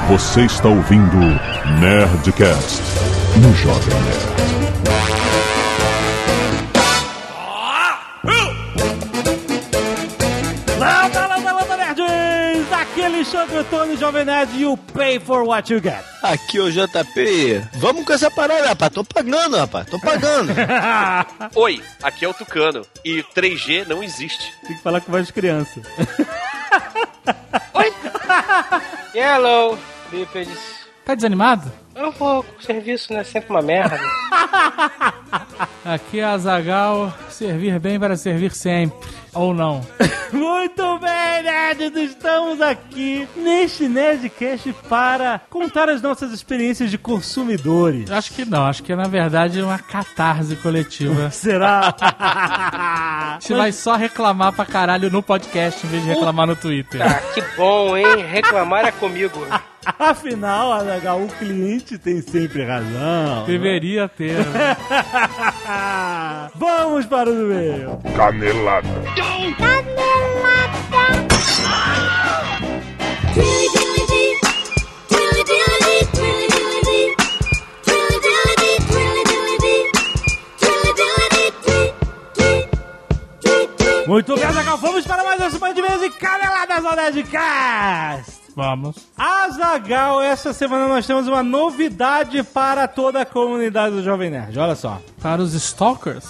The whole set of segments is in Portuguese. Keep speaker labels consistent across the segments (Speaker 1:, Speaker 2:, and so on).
Speaker 1: Você está ouvindo Nerdcast no Jovem Nerd.
Speaker 2: Landa, nerds! Aqui é Alexandre Antônio, Jovem Nerd, e o Pay for What You Get.
Speaker 3: Aqui é o JP. Vamos com essa parada, rapaz. Tô pagando, rapaz. Tô pagando.
Speaker 4: Oi, aqui é o Tucano. E 3G não existe.
Speaker 2: Tem que falar com voz de criança.
Speaker 5: Oi! Hello, bípedes.
Speaker 6: Tá desanimado?
Speaker 5: Um pouco, o serviço não é sempre uma merda.
Speaker 6: Aqui é Azaghal, servir bem para servir sempre. Ou não.
Speaker 2: Muito bem, nerds! Estamos aqui neste Nerdcast para contar as nossas experiências de consumidores.
Speaker 6: Acho que não, acho que é na verdade uma catarse coletiva.
Speaker 2: Será?
Speaker 6: Você vai só reclamar pra caralho no podcast em vez de reclamar no Twitter.
Speaker 5: Tá, que bom, hein? Reclamar é comigo.
Speaker 2: Afinal, Azaghal, o cliente tem sempre razão.
Speaker 6: Deveria ter. Né?
Speaker 2: Vamos para o e-mail.
Speaker 1: Canelada.
Speaker 2: Muito bem, Azaghal, vamos para mais uma semana de e-mails e caneladas ao Nerdcast.
Speaker 6: Vamos.
Speaker 2: Azaghal, essa semana nós temos uma novidade para toda a comunidade do Jovem Nerd. Olha só.
Speaker 6: Para os stalkers?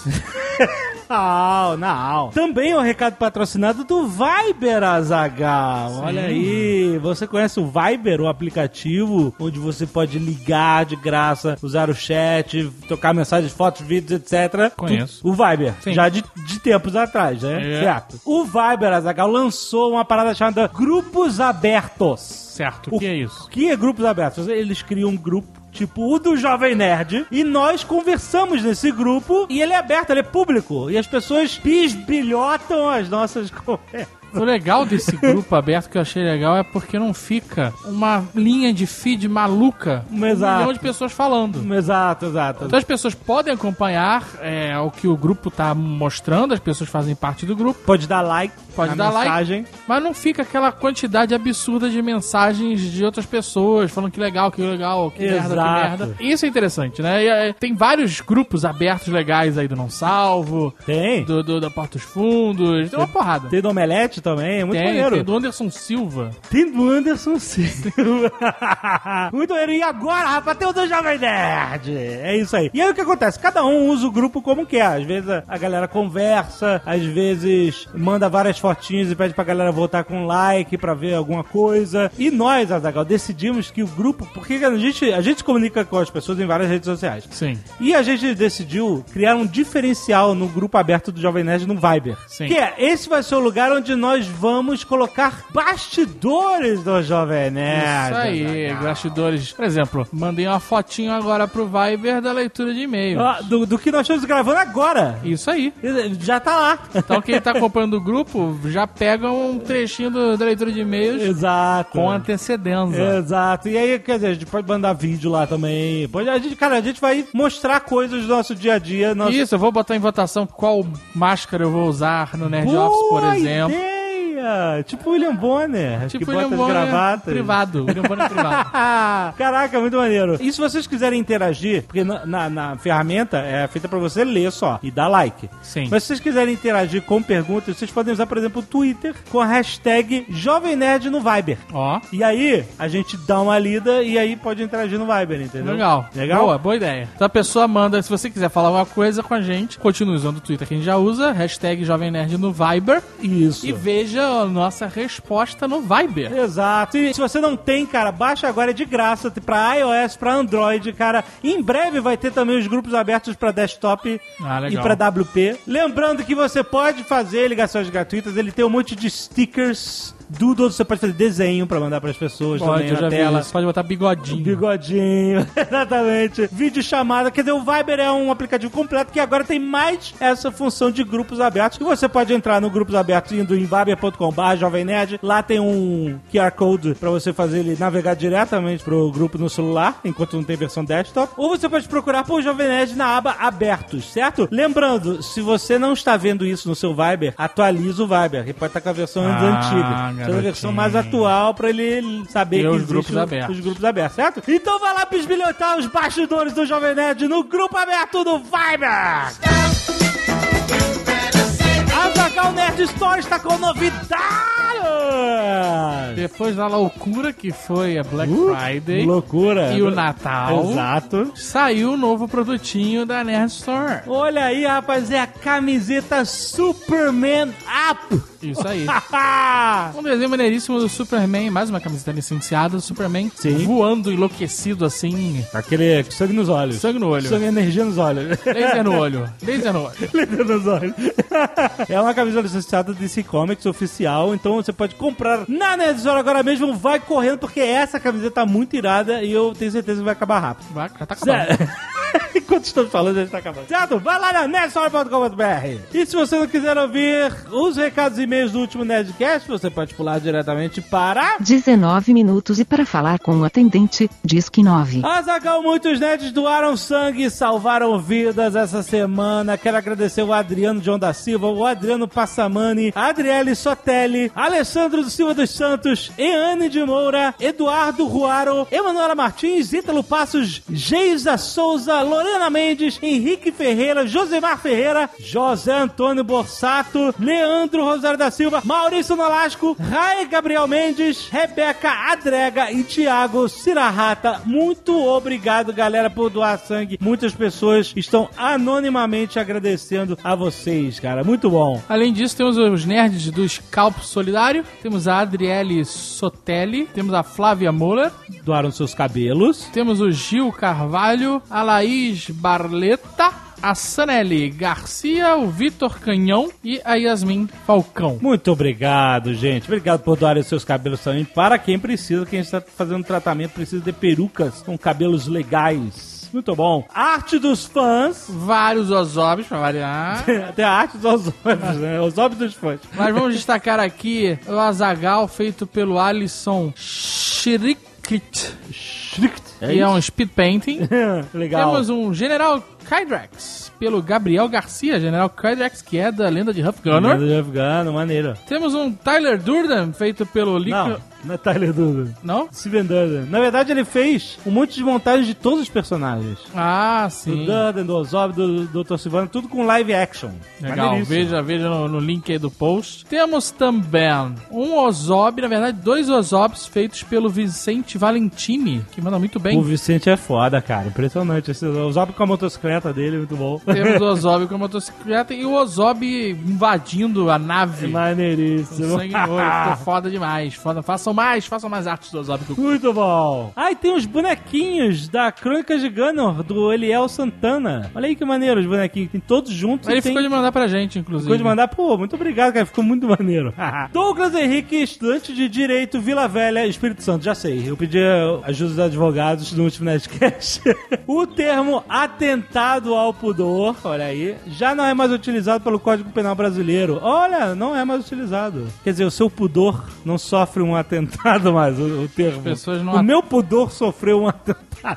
Speaker 2: Não. Também um recado patrocinado do Viber, Azaghal.
Speaker 6: Sim.
Speaker 2: Olha aí. Você conhece o Viber, o aplicativo onde você pode ligar de graça, usar o chat, trocar mensagens, fotos, vídeos, etc.
Speaker 6: Conheço.
Speaker 2: O Viber.
Speaker 6: Sim.
Speaker 2: Já de tempos atrás, né?
Speaker 6: É.
Speaker 2: Certo. O Viber, Azaghal, lançou uma parada chamada Grupos Abertos.
Speaker 6: Certo, o que é isso?
Speaker 2: O que é grupos abertos? Eles criam um grupo tipo o do Jovem Nerd, e nós conversamos nesse grupo, e ele é aberto, ele é público, e as pessoas bisbilhotam as nossas conversas.
Speaker 6: O legal desse grupo aberto que eu achei legal é porque não fica uma linha de feed maluca, um milhão de pessoas falando.
Speaker 2: Exato.
Speaker 6: Então as pessoas podem acompanhar o que o grupo tá mostrando, as pessoas fazem parte do grupo.
Speaker 2: Pode dar like,
Speaker 6: like, mas não fica aquela quantidade absurda de mensagens de outras pessoas falando que legal, que merda. Isso é interessante, né? E, tem vários grupos abertos legais aí do Não Salvo,
Speaker 2: tem
Speaker 6: da Porta dos Fundos, tem uma porrada.
Speaker 2: Tem do Omelete também, é muito maneiro.
Speaker 6: Tem do Anderson Silva.
Speaker 2: Muito maneiro. E agora, rapaz, tem o do Jovem Nerd. É isso aí. E aí o que acontece? Cada um usa o grupo como quer. Às vezes a galera conversa, às vezes manda várias fotinhas e pede pra galera votar com like pra ver alguma coisa. E nós, Azaghal, decidimos que o grupo... Porque a gente se comunica com as pessoas em várias redes sociais.
Speaker 6: Sim.
Speaker 2: E a gente decidiu criar um diferencial no grupo aberto do Jovem Nerd no Viber.
Speaker 6: Sim.
Speaker 2: Que esse vai ser o lugar onde nós vamos colocar bastidores do Jovem Nerd.
Speaker 6: Isso aí, bastidores. Por exemplo, mandei uma fotinho agora pro Viber da leitura de e-mails.
Speaker 2: Do que nós estamos gravando agora.
Speaker 6: Isso aí.
Speaker 2: Já tá lá.
Speaker 6: Então quem tá acompanhando o grupo já pega um trechinho da leitura de e-mails.
Speaker 2: Exato.
Speaker 6: Com antecedência.
Speaker 2: Exato. E aí, quer dizer, a gente pode mandar vídeo lá também. A gente vai mostrar coisas do nosso dia a dia.
Speaker 6: Isso, eu vou botar em votação qual máscara eu vou usar no Nerd Office, por exemplo.
Speaker 2: Tipo William Bonner.
Speaker 6: Tipo
Speaker 2: que
Speaker 6: William
Speaker 2: bota
Speaker 6: Bonner
Speaker 2: as gravatas.
Speaker 6: Privado. William Bonner privado.
Speaker 2: Caraca, muito maneiro. E se vocês quiserem interagir, porque na ferramenta é feita pra você ler só e dar like.
Speaker 6: Sim.
Speaker 2: Mas se vocês quiserem interagir com perguntas, vocês podem usar, por exemplo, o Twitter com a hashtag Jovem Nerd no Viber.
Speaker 6: Ó.
Speaker 2: E aí, a gente dá uma lida e aí pode interagir no Viber, entendeu?
Speaker 6: Legal? Boa ideia. Então a pessoa manda, se você quiser falar alguma coisa com a gente, continue usando o Twitter que a gente já usa, hashtag Jovem Nerd no Viber.
Speaker 2: Isso.
Speaker 6: E veja a nossa resposta no Viber.
Speaker 2: Exato. E se você não tem, cara, baixa agora, é de graça, pra iOS, pra Android, cara. Em breve vai ter também os grupos abertos pra desktop e pra WP. Lembrando que você pode fazer ligações gratuitas, ele tem um monte de stickers... Doodles, você pode fazer desenho pra mandar pras pessoas também na tela.
Speaker 6: Você pode botar bigodinho.
Speaker 2: Bigodinho, exatamente. Vídeo chamada, quer dizer, o Viber é um aplicativo completo que agora tem mais essa função de grupos abertos. E você pode entrar no grupos abertos indo em viber.com/Jovem Nerd. Lá tem um QR Code pra você fazer ele navegar diretamente pro grupo no celular, enquanto não tem versão desktop. Ou você pode procurar por Jovem Nerd na aba Abertos, certo? Lembrando, se você não está vendo isso no seu Viber, atualiza o Viber, que pode estar com a versão antiga. Precisa da versão mais atual pra ele saber que
Speaker 6: os
Speaker 2: existe
Speaker 6: grupos abertos.
Speaker 2: os grupos abertos, certo? Então vai lá bisbilhotar os bastidores do Jovem Nerd no grupo aberto do Viber! Azaghal Nerd Store está com novidades!
Speaker 6: Depois da loucura que foi a Black Friday
Speaker 2: Loucura!
Speaker 6: e o Natal,
Speaker 2: Exato.
Speaker 6: saiu o novo produtinho da Nerd Store.
Speaker 2: Olha aí, rapaz, é a camiseta Superman Up!
Speaker 6: Isso aí. Um desenho maneiríssimo do Superman, mais uma camiseta licenciada do Superman,
Speaker 2: Sim.
Speaker 6: voando enlouquecido assim,
Speaker 2: Aquele sangue nos olhos.
Speaker 6: sangue no olho,
Speaker 2: Sangue e energia nos olhos.
Speaker 6: laser no olho, laser no olho.
Speaker 2: Laser nos olhos. É uma camisa licenciada DC Comics oficial, então você pode comprar na Nerd Store agora mesmo. Vai correndo, porque essa camiseta tá muito irada e eu tenho certeza que vai acabar rápido.
Speaker 6: Vai, já tá acabando.
Speaker 2: Enquanto estamos falando, já está acabando. Certo? Vai lá na nerdstore.com.br. E se você não quiser ouvir os recados e e-mails do último Nerdcast, você pode pular diretamente para
Speaker 7: 19 minutos e para falar com o atendente, Disque 9.
Speaker 2: Azaghal. Muitos nerds doaram sangue e salvaram vidas essa semana. Quero agradecer o Adriano John da Silva, o Adriano Passamani, a Adriele Sotelli, Alessandro do Silva dos Santos, Eane de Moura, Eduardo Ruaro, Emanuela Martins, Ítalo Passos, Geisa Souza, Lorena Mendes, Henrique Ferreira, Josemar Ferreira, José Antônio Borsato, Leandro Rosário da Silva, Maurício Nolasco, Rai Gabriel Mendes, Rebeca Adrega e Thiago Cirarrata. Muito obrigado, galera, por doar sangue. Muitas pessoas estão anonimamente agradecendo a vocês, cara. Muito bom.
Speaker 6: Além disso, temos os nerds do Scalp Solidário, temos a Adriele Sotelli, temos a Flávia Moller,
Speaker 2: Doaram seus cabelos.
Speaker 6: temos o Gil Carvalho, a Laís Barleta, a Sanelli Garcia, o Vitor Canhão e a Yasmin Falcão.
Speaker 2: Muito obrigado, gente. Obrigado por doarem os seus cabelos também para quem precisa. Quem está fazendo tratamento precisa de perucas com cabelos legais. Muito bom. Arte dos fãs.
Speaker 6: Vários Ozobs, pra variar.
Speaker 2: Até a arte dos Ozobs, né? Ozobs dos fãs.
Speaker 6: Mas vamos destacar aqui o Azaghal feito pelo Alisson Shirikit, que é um speed painting.
Speaker 2: Legal.
Speaker 6: Temos um General Kydrax pelo Gabriel Garcia, General Kydrax, que é da lenda de Huff Gunner.
Speaker 2: Lenda de Afgano, maneiro.
Speaker 6: Temos um Tyler Durden feito pelo
Speaker 2: Não é Tyler Durden.
Speaker 6: Não?
Speaker 2: Steven Durden. Na verdade, ele fez um monte de montagens de todos os personagens.
Speaker 6: Ah,
Speaker 2: Do
Speaker 6: sim.
Speaker 2: Durden, do Ozob, do Dr. Silvano, tudo com live action.
Speaker 6: Legal,
Speaker 2: Maneiríssimo.
Speaker 6: veja no link aí do post. Temos também um Ozob, na verdade, 2 Ozobs feitos pelo Vicente Valentini, que manda muito bem.
Speaker 2: O Vicente é foda, cara. Impressionante. Esse Ozob com a motocicleta dele, muito bom.
Speaker 6: Temos o Ozob com a motocicleta e o Ozob invadindo a nave.
Speaker 2: Maneiríssimo.
Speaker 6: Com sangue no olho. Ficou foda demais. Foda. Façam mais artes do Ozob.
Speaker 2: Muito bom. Ah, e tem os bonequinhos da Crônicas de Gunner, do Eliel Santana. Olha aí que maneiro os bonequinhos. Tem todos juntos.
Speaker 6: Ele
Speaker 2: e tem...
Speaker 6: ficou de mandar pra gente, inclusive.
Speaker 2: Ficou de mandar, pô, muito obrigado, cara, ficou muito maneiro. Douglas Henrique, estudante de Direito, Vila Velha, Espírito Santo, já sei, eu pedi a ajuda dos advogados no último Nerdcast. O termo atentado ao pudor, olha aí, já não é mais utilizado pelo Código Penal Brasileiro. Olha, não é mais utilizado. Quer dizer, o seu pudor não sofre um atentado mais, o termo.
Speaker 6: As pessoas não
Speaker 2: O meu pudor sofreu um atentado.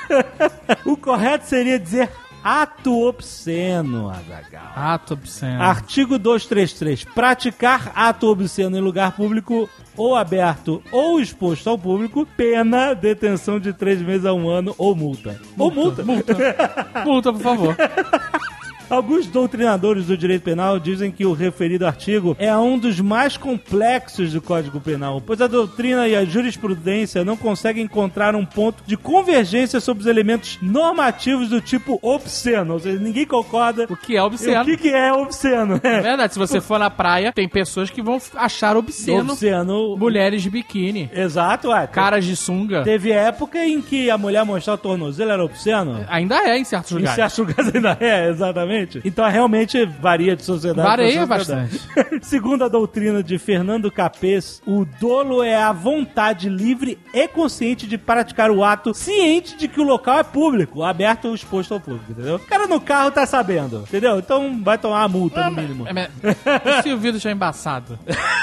Speaker 2: O correto seria dizer ato obsceno, Azaghal.
Speaker 6: Ato obsceno.
Speaker 2: Artigo 233. Praticar ato obsceno em lugar público ou aberto ou exposto ao público, pena, detenção de 3 meses a 1 ano ou multa. Ou multa.
Speaker 6: Multa, por favor.
Speaker 2: Alguns doutrinadores do direito penal dizem que o referido artigo é um dos mais complexos do Código Penal, pois a doutrina e a jurisprudência não conseguem encontrar um ponto de convergência sobre os elementos normativos do tipo obsceno. Ou seja, ninguém concorda
Speaker 6: O que é obsceno.
Speaker 2: o que é obsceno.
Speaker 6: É verdade, se você for na praia, tem pessoas que vão achar obsceno mulheres de biquíni,
Speaker 2: Exato, ué.
Speaker 6: caras de sunga.
Speaker 2: Teve época em que a mulher mostrar o tornozelo era obsceno.
Speaker 6: Ainda é em certos
Speaker 2: Em
Speaker 6: lugares.
Speaker 2: certos lugares ainda é, exatamente. Então realmente varia de sociedade
Speaker 6: Varia
Speaker 2: pra sociedade.
Speaker 6: bastante.
Speaker 2: Segundo a doutrina de Fernando Capês, o dolo é a vontade livre e consciente de praticar o ato ciente de que o local é público, aberto ou exposto ao público, entendeu? O cara no carro tá sabendo, entendeu? Então vai tomar uma multa, no mínimo.
Speaker 6: E se o vídeo já é embaçado?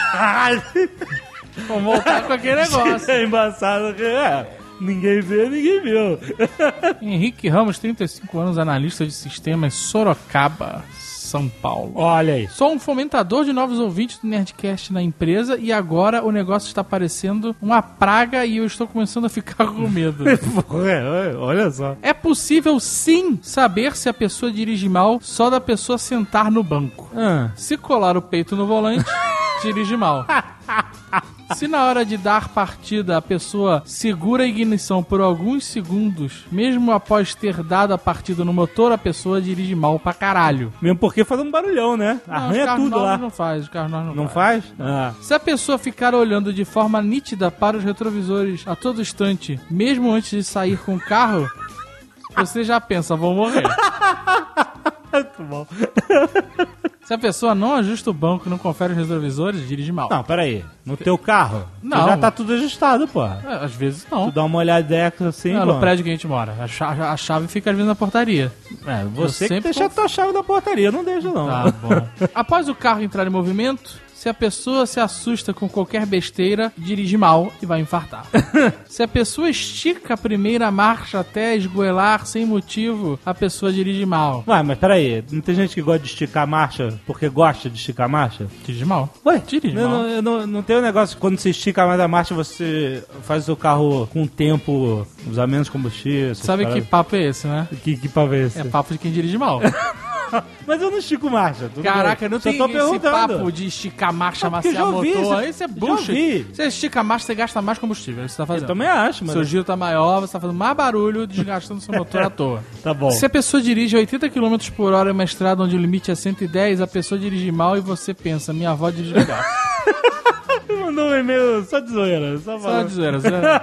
Speaker 6: Vamos voltar com aquele negócio.
Speaker 2: É embaçado. Ninguém vê, ninguém viu.
Speaker 6: Henrique Ramos, 35 anos, analista de sistemas, Sorocaba, São Paulo.
Speaker 2: Olha aí.
Speaker 6: Sou um fomentador de novos ouvintes do Nerdcast na empresa e agora o negócio está parecendo uma praga e eu estou começando a ficar com medo.
Speaker 2: Olha só.
Speaker 6: É possível, sim, saber se a pessoa dirige mal só da pessoa sentar no banco. Se colar o peito no volante, dirige mal. Se na hora de dar partida a pessoa segura a ignição por alguns segundos, mesmo após ter dado a partida no motor, a pessoa dirige mal pra caralho.
Speaker 2: Mesmo porque faz um barulhão, né? Arranha tudo lá.
Speaker 6: Não faz, os carros novos
Speaker 2: não faz?
Speaker 6: Se a pessoa ficar olhando de forma nítida para os retrovisores a todo instante, mesmo antes de sair com o carro, você já pensa, vou morrer.
Speaker 2: Muito bom.
Speaker 6: Se a pessoa não ajusta o banco e não confere os retrovisores, dirige mal.
Speaker 2: Não, peraí. No teu carro?
Speaker 6: Não.
Speaker 2: Já tá tudo ajustado, pô.
Speaker 6: Às vezes não.
Speaker 2: Tu dá uma olhada assim,
Speaker 6: não, no prédio que a gente mora. A chave fica às vezes na portaria.
Speaker 2: Você que deixa a tua chave na portaria, eu não deixo não.
Speaker 6: Tá bom. Após o carro entrar em movimento, se a pessoa se assusta com qualquer besteira, dirige mal e vai infartar. Se a pessoa estica a primeira marcha até esgoelar sem motivo, a pessoa dirige mal.
Speaker 2: Ué, mas peraí, não tem gente que gosta de esticar a marcha porque gosta de esticar a marcha?
Speaker 6: Dirige mal.
Speaker 2: Ué,
Speaker 6: dirige mal.
Speaker 2: Não tem um negócio que quando você estica mais a marcha, você faz o seu carro com o tempo, usar menos combustível.
Speaker 6: Sabe que papo é esse, né?
Speaker 2: Que papo é esse?
Speaker 6: É papo de quem dirige mal.
Speaker 2: Mas eu não estico marcha.
Speaker 6: Caraca, não tem esse papo de esticar marcha, amaciar motor. Isso é bullshit. Você estica a marcha, você gasta mais combustível. É isso que você tá fazendo.
Speaker 2: Eu também acho, mas...
Speaker 6: Seu giro tá maior, você tá fazendo mais barulho, desgastando seu motor à toa.
Speaker 2: Tá bom.
Speaker 6: Se a pessoa dirige 80 km por hora em uma estrada onde o limite é 110, a pessoa dirige mal e você pensa, minha avó dirige legal.
Speaker 2: Mandou um e-mail só de zoeira.
Speaker 6: Só de zoeira.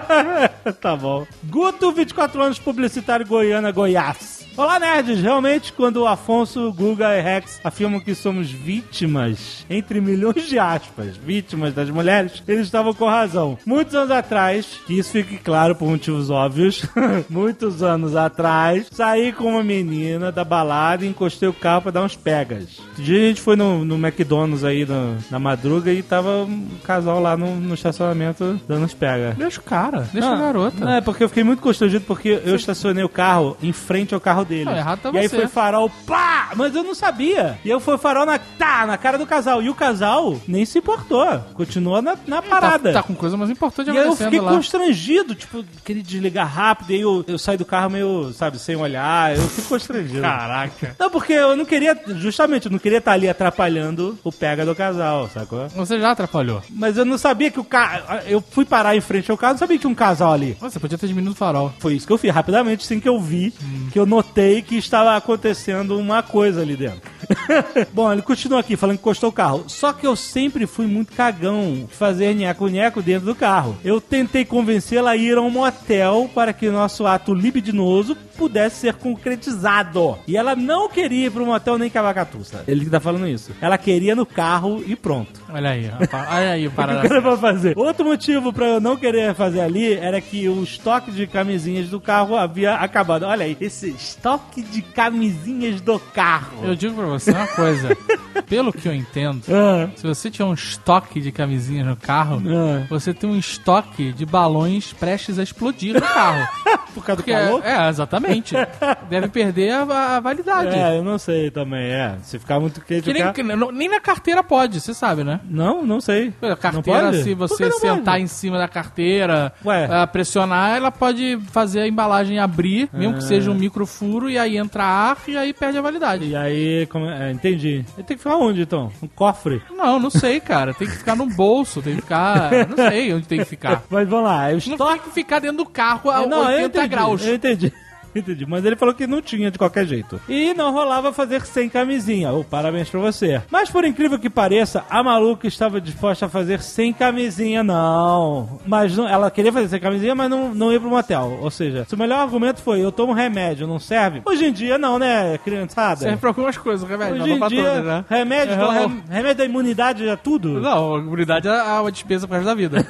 Speaker 2: Tá bom. Guto, 24 anos, publicitário Goiânia, Goiás. Olá, nerds! Realmente, quando o Afonso, Guga e Rex afirmam que somos vítimas, entre milhões de aspas, vítimas das mulheres, eles estavam com razão. Muitos anos atrás, que isso fique claro por motivos óbvios, muitos anos atrás, saí com uma menina da balada e encostei o carro pra dar uns pegas. Um dia a gente foi no McDonald's aí na madruga e tava um casal lá no estacionamento dando uns pegas.
Speaker 6: Deixa o cara, deixa a garota.
Speaker 2: Não, é porque eu fiquei muito constrangido porque eu estacionei o carro em frente ao carro dele.
Speaker 6: Não, errado tá
Speaker 2: e aí
Speaker 6: você.
Speaker 2: foi farol, pá! Mas eu não sabia. E aí foi farol na cara do casal. E o casal nem se importou. Continuou na parada.
Speaker 6: Tá com coisa mais importante
Speaker 2: acontecendo lá. E aí eu fiquei
Speaker 6: lá.
Speaker 2: Constrangido. Tipo, queria desligar rápido. E aí eu saí do carro meio, sabe, sem olhar. Eu fiquei constrangido.
Speaker 6: Caraca.
Speaker 2: Não, porque eu não queria, justamente, eu não queria estar ali atrapalhando o pega do casal, sacou?
Speaker 6: Você já atrapalhou.
Speaker 2: Mas eu não sabia que o carro... Eu fui parar em frente ao carro, não sabia que tinha um casal ali.
Speaker 6: Você podia ter diminuído o farol.
Speaker 2: Foi isso que eu fiz, rapidamente, assim que eu vi, que eu notei que estava acontecendo uma coisa ali dentro. Bom, ele continua aqui, falando que encostou o carro. Só que eu sempre fui muito cagão de fazer nheco-nheco dentro do carro. Eu tentei convencê-la a ir a um motel para que o nosso ato libidinoso pudesse ser concretizado. E ela não queria ir para um motel nem cavacatuça. Ele que tá falando isso. Ela queria no carro e pronto.
Speaker 6: Olha aí o parada.
Speaker 2: O que eu queria fazer. Outro motivo para eu não querer fazer ali era que o estoque de camisinhas do carro havia acabado. Olha aí, esse estoque de camisinhas do carro.
Speaker 6: Eu digo pra você uma coisa. Pelo que eu entendo, se você tiver um estoque de camisinhas no carro, você tem um estoque de balões prestes a explodir no carro.
Speaker 2: Por causa do calor?
Speaker 6: Exatamente. Deve perder a validade.
Speaker 2: Eu não sei também, Se ficar muito quente...
Speaker 6: Nem na carteira pode, você sabe, né?
Speaker 2: Não sei.
Speaker 6: A carteira, se você sentar em cima da carteira, pressionar, ela pode fazer a embalagem abrir, mesmo que seja um microfuro, e aí entra ar e aí perde a validade.
Speaker 2: E aí, entendi. Ele tem que ficar onde, então? Um cofre?
Speaker 6: Não sei, cara. Tem que ficar no bolso, tem que ficar... Não sei onde tem que ficar.
Speaker 2: Mas vamos lá.
Speaker 6: Não tem que ficar dentro do carro a 80 graus.
Speaker 2: Eu entendi. Mas ele falou que não tinha de qualquer jeito. E não rolava fazer sem camisinha. Parabéns pra você. Mas por incrível que pareça, a maluca estava disposta a fazer sem camisinha, não. Mas não, ela queria fazer sem camisinha, mas não ia pro motel. Ou seja, se o melhor argumento foi, eu tomo remédio, não serve? Hoje em dia não, né, criançada?
Speaker 6: Serve pra algumas coisas, remédio.
Speaker 2: Hoje
Speaker 6: não
Speaker 2: em dia,
Speaker 6: todas, né?
Speaker 2: remédio da imunidade é tudo?
Speaker 6: Não, a imunidade é uma despesa pro resto da vida.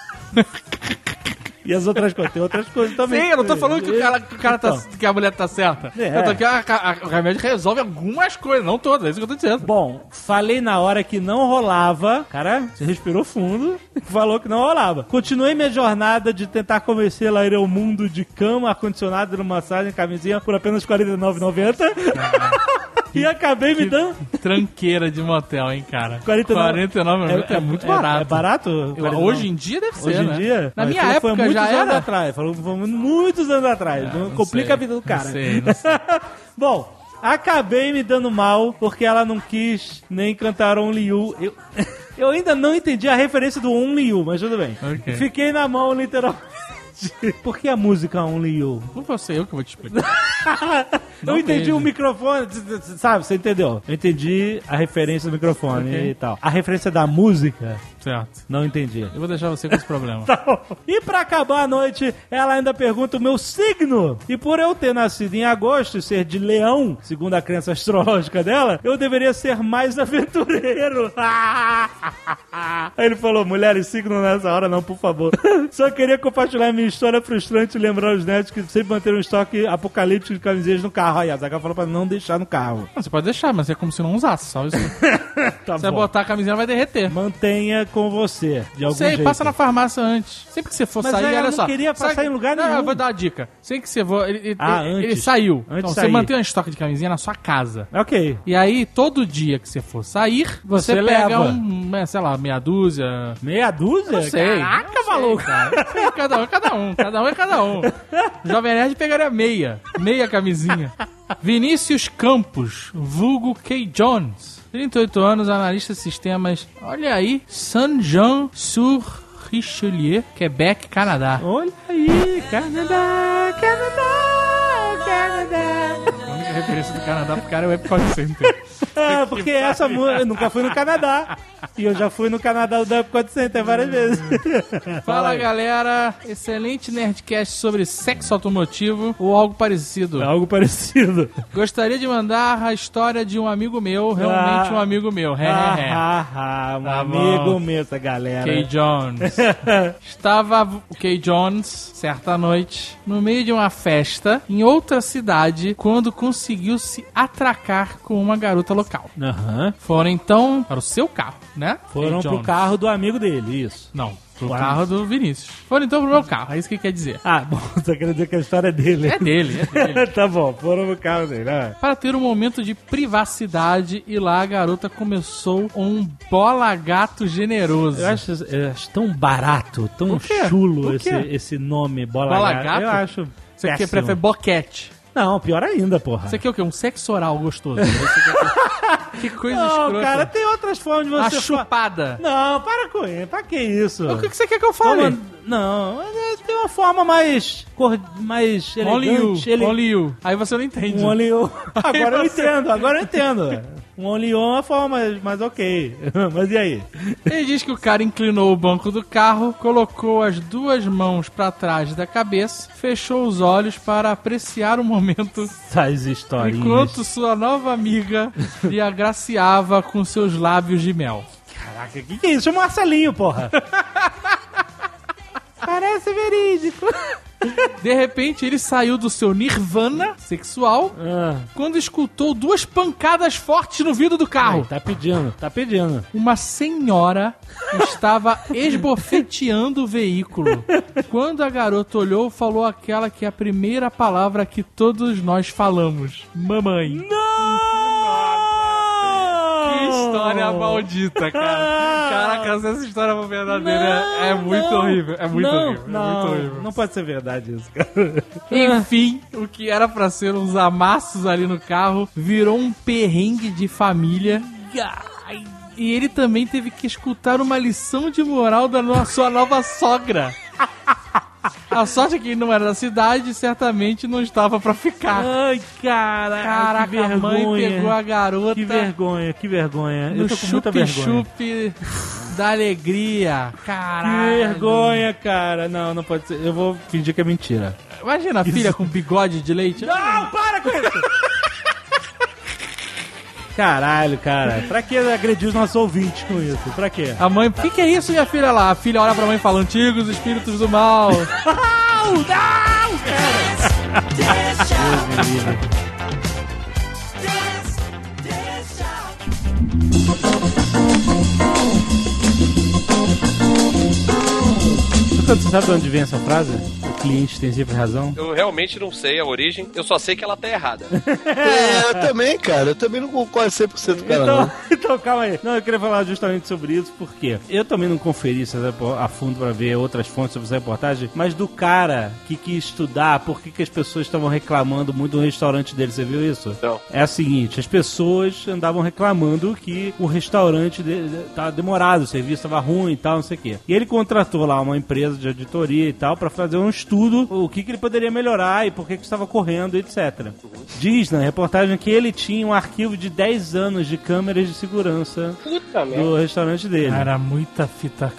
Speaker 2: E as outras coisas? Tem outras coisas também.
Speaker 6: Sim, eu não tô falando que que a mulher tá certa. Eu tô que o remédio resolve algumas coisas, não todas, é isso que eu tô dizendo.
Speaker 2: Bom, falei na hora que não rolava. Cara, você respirou fundo e falou que não rolava. Continuei minha jornada de tentar convencê-la a ir ao mundo de cama, ar-condicionado, massagem, camisinha por apenas R$ 49,90. E acabei me dando...
Speaker 6: Tranqueira de motel, hein, cara?
Speaker 2: 49
Speaker 6: minutos é muito barato.
Speaker 2: É barato?
Speaker 6: Hoje em dia deve ser,
Speaker 2: Hoje em
Speaker 6: né?
Speaker 2: dia?
Speaker 6: Na
Speaker 2: Mas
Speaker 6: minha
Speaker 2: foi
Speaker 6: época
Speaker 2: muitos
Speaker 6: já
Speaker 2: anos
Speaker 6: era.
Speaker 2: atrás. Foi muitos anos atrás. Não complica
Speaker 6: sei.
Speaker 2: a vida do cara.
Speaker 6: Não sei.
Speaker 2: Bom, acabei me dando mal porque ela não quis nem cantar Only You. Eu ainda não entendi a referência do Only You, mas tudo bem.
Speaker 6: Ok.
Speaker 2: Fiquei na mão, literalmente. Por que a música Only You?
Speaker 6: Não vou ser eu que vou te explicar.
Speaker 2: Eu entendi o microfone, sabe? Você entendeu? Eu entendi a referência do microfone
Speaker 6: Ok.
Speaker 2: e tal. A referência da música,
Speaker 6: Certo.
Speaker 2: não entendi.
Speaker 6: Eu vou deixar você com esse problema.
Speaker 2: Tá bom. E pra acabar a noite, ela ainda pergunta o meu signo. E por eu ter nascido em agosto e ser de leão, segundo a crença astrológica dela, eu deveria ser mais aventureiro. Aí ele falou, mulheres, signo nessa hora não, por favor. Só queria compartilhar minha história frustrante e lembrar os netos que sempre manteram um estoque apocalíptico de camisetas no carro. Aí a Zaga falou pra não deixar no carro.
Speaker 6: Não, você pode deixar, mas é como se não usasse, só isso.
Speaker 2: Tá
Speaker 6: Você vai botar a camisinha, vai derreter.
Speaker 2: Mantenha com você, de algum
Speaker 6: Sei,
Speaker 2: jeito.
Speaker 6: passa na farmácia antes. Sempre que você for
Speaker 2: Mas
Speaker 6: sair,
Speaker 2: aí ela
Speaker 6: olha
Speaker 2: não
Speaker 6: só.
Speaker 2: queria passar
Speaker 6: Sabe-
Speaker 2: em lugar
Speaker 6: não,
Speaker 2: nenhum.
Speaker 6: eu vou dar uma dica. Sempre que você for... Ele
Speaker 2: Antes.
Speaker 6: saiu.
Speaker 2: Antes
Speaker 6: Então,
Speaker 2: de
Speaker 6: você
Speaker 2: sair.
Speaker 6: mantém um estoque de camisinha na sua casa.
Speaker 2: Ok.
Speaker 6: E aí, todo dia que você for sair, você
Speaker 2: leva.
Speaker 6: pega sei lá, meia dúzia.
Speaker 2: Meia dúzia?
Speaker 6: Não sei.
Speaker 2: Caraca,
Speaker 6: Não sei,
Speaker 2: maluco.
Speaker 6: cara. Sei, cada um é cada um. Cada um é cada um. Jovem Nerd pegaria meia. Meia camisinha. Vinícius Campos, vulgo K. Jones. 38 anos, analista de sistemas. Olha aí, Saint-Jean-sur-Richelieu, Quebec, Canadá.
Speaker 2: Olha aí, Canadá.
Speaker 6: A única referência do Canadá pro cara é o Epcot Center.
Speaker 2: Ah, porque essa música... Eu nunca fui no Canadá. E eu já fui no Canadá do Epcot Center várias vezes.
Speaker 6: Fala,
Speaker 2: aí.
Speaker 6: galera. Excelente Nerdcast sobre sexo automotivo ou algo parecido.
Speaker 2: É algo parecido.
Speaker 6: Gostaria de mandar a história de um amigo meu, realmente um amigo meu.
Speaker 2: Um
Speaker 6: Tá
Speaker 2: amigo
Speaker 6: bom.
Speaker 2: meu, essa galera.
Speaker 6: Kay Jones. Estava o Kay Jones, certa noite, no meio de uma festa em outra cidade, quando conseguiu se atracar com uma garota local.
Speaker 2: Aham.
Speaker 6: Foram então para o seu carro, né?
Speaker 2: Foram
Speaker 6: Kay
Speaker 2: pro
Speaker 6: Jones.
Speaker 2: carro do amigo dele, isso.
Speaker 6: Não, pro
Speaker 2: Ué.
Speaker 6: carro do Vinícius. Foram então pro meu carro, é isso que ele quer dizer.
Speaker 2: Ah, bom, você quer dizer que a história é dele.
Speaker 6: É dele, é dele.
Speaker 2: Tá bom, foram no carro dele. Ah.
Speaker 6: Para ter um momento de privacidade e lá a garota começou um bola-gato generoso.
Speaker 2: Eu acho tão barato, tão
Speaker 6: Por quê?
Speaker 2: chulo
Speaker 6: Por quê?
Speaker 2: esse nome, Bola
Speaker 6: Bola-gato?
Speaker 2: Gato. Eu acho
Speaker 6: Você quer
Speaker 2: péssimo.
Speaker 6: prefere boquete?
Speaker 2: Não, pior ainda, porra.
Speaker 6: Você quer o quê? Um sexo oral gostoso. Que coisa
Speaker 2: Não,
Speaker 6: escrota.
Speaker 2: cara, tem outras formas de
Speaker 6: Uma
Speaker 2: você...
Speaker 6: chupada.
Speaker 2: Não, para com isso. Pra que isso?
Speaker 6: O que você quer que eu fale?
Speaker 2: Como- Não, tem uma forma mais
Speaker 6: Only you,
Speaker 2: elegante.
Speaker 6: only you. Aí você não entende.
Speaker 2: Um Only You. Agora eu
Speaker 6: você-
Speaker 2: entendo, agora eu entendo. Um Only You é uma forma mais ok. Mas e aí?
Speaker 6: Ele diz que o cara inclinou o banco do carro, colocou as duas mãos pra trás da cabeça, fechou os olhos para apreciar o momento
Speaker 2: Tais historinhas.
Speaker 6: enquanto sua nova amiga lhe agraciava com seus lábios de mel.
Speaker 2: Caraca, que é isso? Chama o Marcelinho, porra. Parece verídico.
Speaker 6: De repente, ele saiu do seu nirvana sexual
Speaker 2: Ah,
Speaker 6: quando escutou duas pancadas fortes no vidro do carro.
Speaker 2: tá pedindo.
Speaker 6: Uma senhora estava esbofeteando o veículo. Quando a garota olhou, falou aquela que é a primeira palavra que todos nós falamos: mamãe.
Speaker 2: Não!
Speaker 6: Que história maldita, cara. Caraca, se essa história for verdadeira, é muito horrível. É muito horrível. É muito horrível.
Speaker 2: Não pode ser verdade isso, cara.
Speaker 6: Enfim, o que era pra ser uns amassos ali no carro virou um perrengue de família. E ele também teve que escutar uma lição de moral da sua nova sogra. A sorte é que ele não era da cidade e certamente não estava pra ficar.
Speaker 2: Ai, cara.
Speaker 6: Caraca,
Speaker 2: que
Speaker 6: a mãe
Speaker 2: vergonha.
Speaker 6: pegou a garota
Speaker 2: Que vergonha. Eu
Speaker 6: no
Speaker 2: tô com muita vergonha.
Speaker 6: chup-chup da alegria.
Speaker 2: Que
Speaker 6: Caralho.
Speaker 2: vergonha, cara. Não pode ser. Eu vou fingir que é mentira.
Speaker 6: Imagina a filha com bigode de leite.
Speaker 2: Não, para com isso! Caralho, cara. Pra que agredir os nossos ouvintes com isso? Pra quê?
Speaker 6: A mãe, o que é isso, minha filha lá? A filha olha pra mãe e fala: antigos espíritos do mal.
Speaker 2: Você sabe de onde vem essa frase? cliente tem sempre razão?
Speaker 4: Eu realmente não sei a origem, eu só sei que ela tá errada.
Speaker 3: Eu também, cara. Eu também não concordo 100% com ela, não.
Speaker 2: Então, calma aí. Não, eu queria falar justamente sobre isso, porque eu também não conferi isso a fundo pra ver outras fontes sobre essa reportagem, mas do cara que quis estudar por que as pessoas estavam reclamando muito do restaurante dele, você viu isso?
Speaker 4: Não.
Speaker 2: É o seguinte, as pessoas andavam reclamando que o restaurante tava demorado, o serviço tava ruim e tal, não sei o quê. E ele contratou lá uma empresa de auditoria e tal pra fazer um estudo, o que ele poderia melhorar e por que estava correndo, etc. Diz na reportagem que ele tinha um arquivo de 10 anos de câmeras de segurança
Speaker 5: Puta
Speaker 2: do
Speaker 5: merda.
Speaker 2: restaurante dele.
Speaker 6: Era muita fita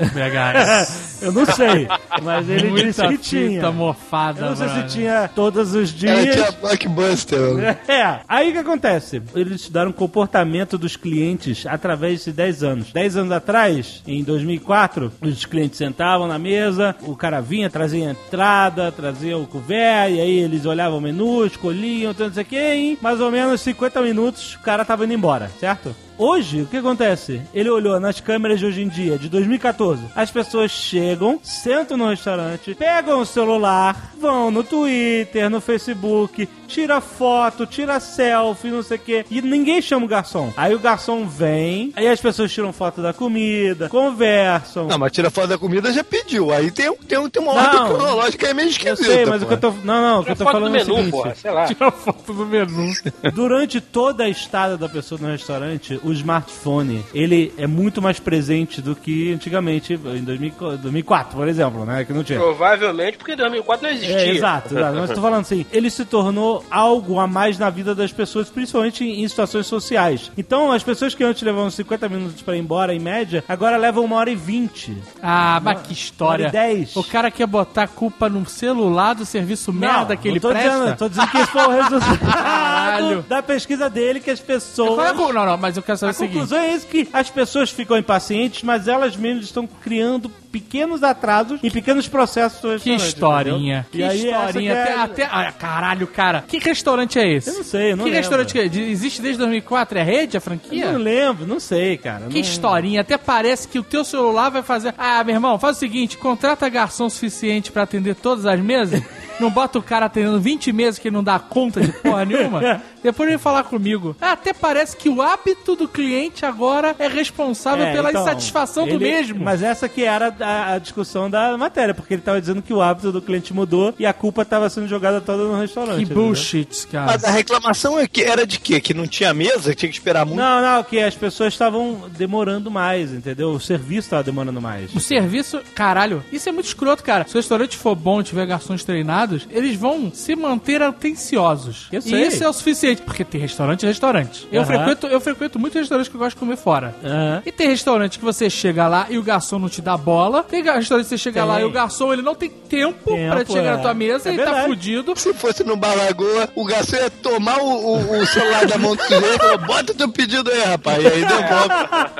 Speaker 6: VHS.
Speaker 2: Eu não sei, mas ele disse
Speaker 6: Muita
Speaker 2: que
Speaker 6: fita
Speaker 2: tinha.
Speaker 6: mofada,
Speaker 2: Eu não sei se
Speaker 6: brother.
Speaker 2: tinha todos os
Speaker 3: Ela
Speaker 2: dias.
Speaker 3: tinha Blockbuster. Né?
Speaker 2: Aí o que acontece? Eles estudaram o comportamento dos clientes através desses 10 anos. 10 anos atrás, em 2004, os clientes sentavam na mesa, o cara vinha, trazia a entrada, trazia o couvert, e aí eles olhavam o menu, escolhiam, não sei o que, em mais ou menos 50 minutos o cara tava indo embora, certo? Hoje, o que acontece? Ele olhou nas câmeras de hoje em dia, de 2014. As pessoas chegam, sentam no restaurante, pegam o celular, vão no Twitter, no Facebook, tira foto, tira selfie, não sei o quê. E ninguém chama o garçom. Aí o garçom vem, aí as pessoas tiram foto da comida, conversam.
Speaker 3: Não, mas tira foto da comida já pediu. Aí tem uma ordem cronológica aí meio
Speaker 2: Eu
Speaker 3: esquisita.
Speaker 2: sei, mas
Speaker 3: pô.
Speaker 2: o que eu tô... Não, o que eu tô
Speaker 5: Foto
Speaker 2: falando
Speaker 5: do
Speaker 2: é o
Speaker 5: menu,
Speaker 2: seguinte.
Speaker 5: porra, sei lá.
Speaker 6: Tira foto do menu.
Speaker 2: Durante toda a estada da pessoa no restaurante, o smartphone, ele é muito mais presente do que antigamente, em 2004, por exemplo, né? Que não tinha.
Speaker 5: Provavelmente porque em 2004 não existia.
Speaker 2: Exato. Mas tô falando assim, ele se tornou algo a mais na vida das pessoas, principalmente em situações sociais. Então, as pessoas que antes levavam 50 minutos pra ir embora, em média, agora levam 1h20.
Speaker 6: Ah, mas que história.
Speaker 2: 1h10.
Speaker 6: O cara quer botar a culpa no celular do serviço merda que ele
Speaker 2: tô
Speaker 6: presta?
Speaker 2: Dizendo, tô dizendo que esse foi o resultado
Speaker 6: Caralho.
Speaker 2: da pesquisa dele, que as pessoas...
Speaker 6: Não, mas eu quero saber
Speaker 2: A
Speaker 6: o seguinte.
Speaker 2: conclusão é isso, que as pessoas ficam impacientes, mas elas mesmas estão criando pequenos atrasos e pequenos processos do
Speaker 6: Que
Speaker 2: restaurante,
Speaker 6: historinha.
Speaker 2: entendeu?
Speaker 6: Que
Speaker 2: E aí,
Speaker 6: historinha.
Speaker 2: essa que é-
Speaker 6: Caralho, cara. Que restaurante é esse?
Speaker 2: Eu não sei, eu não
Speaker 6: Que
Speaker 2: lembro.
Speaker 6: restaurante que é? Existe desde 2004? É rede, a franquia?
Speaker 2: Eu não lembro, não sei, cara.
Speaker 6: Que
Speaker 2: não...
Speaker 6: historinha. Até parece que o teu celular vai fazer... Ah, meu irmão, faz o seguinte, contrata garçom suficiente pra atender todas as mesas, não bota o cara atendendo 20 meses que ele não dá conta de porra nenhuma, depois vem falar comigo. Até parece que o hábito do cliente agora é responsável pela
Speaker 2: então,
Speaker 6: insatisfação do mesmo.
Speaker 2: Mas essa que era a discussão da matéria, porque ele tava dizendo que o hábito do cliente mudou e a culpa tava sendo jogada toda no restaurante.
Speaker 6: Que
Speaker 2: entendeu?
Speaker 6: bullshit, cara.
Speaker 3: Mas a reclamação é que era de quê? Que não tinha mesa? Que tinha que esperar muito?
Speaker 2: Não, que as pessoas estavam demorando mais, entendeu? O serviço tava demorando mais.
Speaker 6: O serviço, caralho, isso é muito escroto, cara. Se o restaurante for bom e tiver garçons treinados, eles vão se manter atenciosos.
Speaker 2: Eu
Speaker 6: E
Speaker 2: sei.
Speaker 6: isso é o suficiente, porque tem restaurante e restaurante. Eu frequento muitos restaurantes que eu gosto de comer fora.
Speaker 2: Aham.
Speaker 6: E tem restaurante que você chega lá e o garçom não te dá bola. Tem restaurante que você chega
Speaker 2: Tem.
Speaker 6: lá e o garçom ele não tem tempo pra chegar na tua mesa
Speaker 2: É
Speaker 6: e tá
Speaker 2: verdade.
Speaker 6: fudido.
Speaker 3: Se fosse no Bar Lagoa, o garçom ia tomar o celular da mão do sujeito e falou, bota teu pedido aí, rapaz. E aí devolve.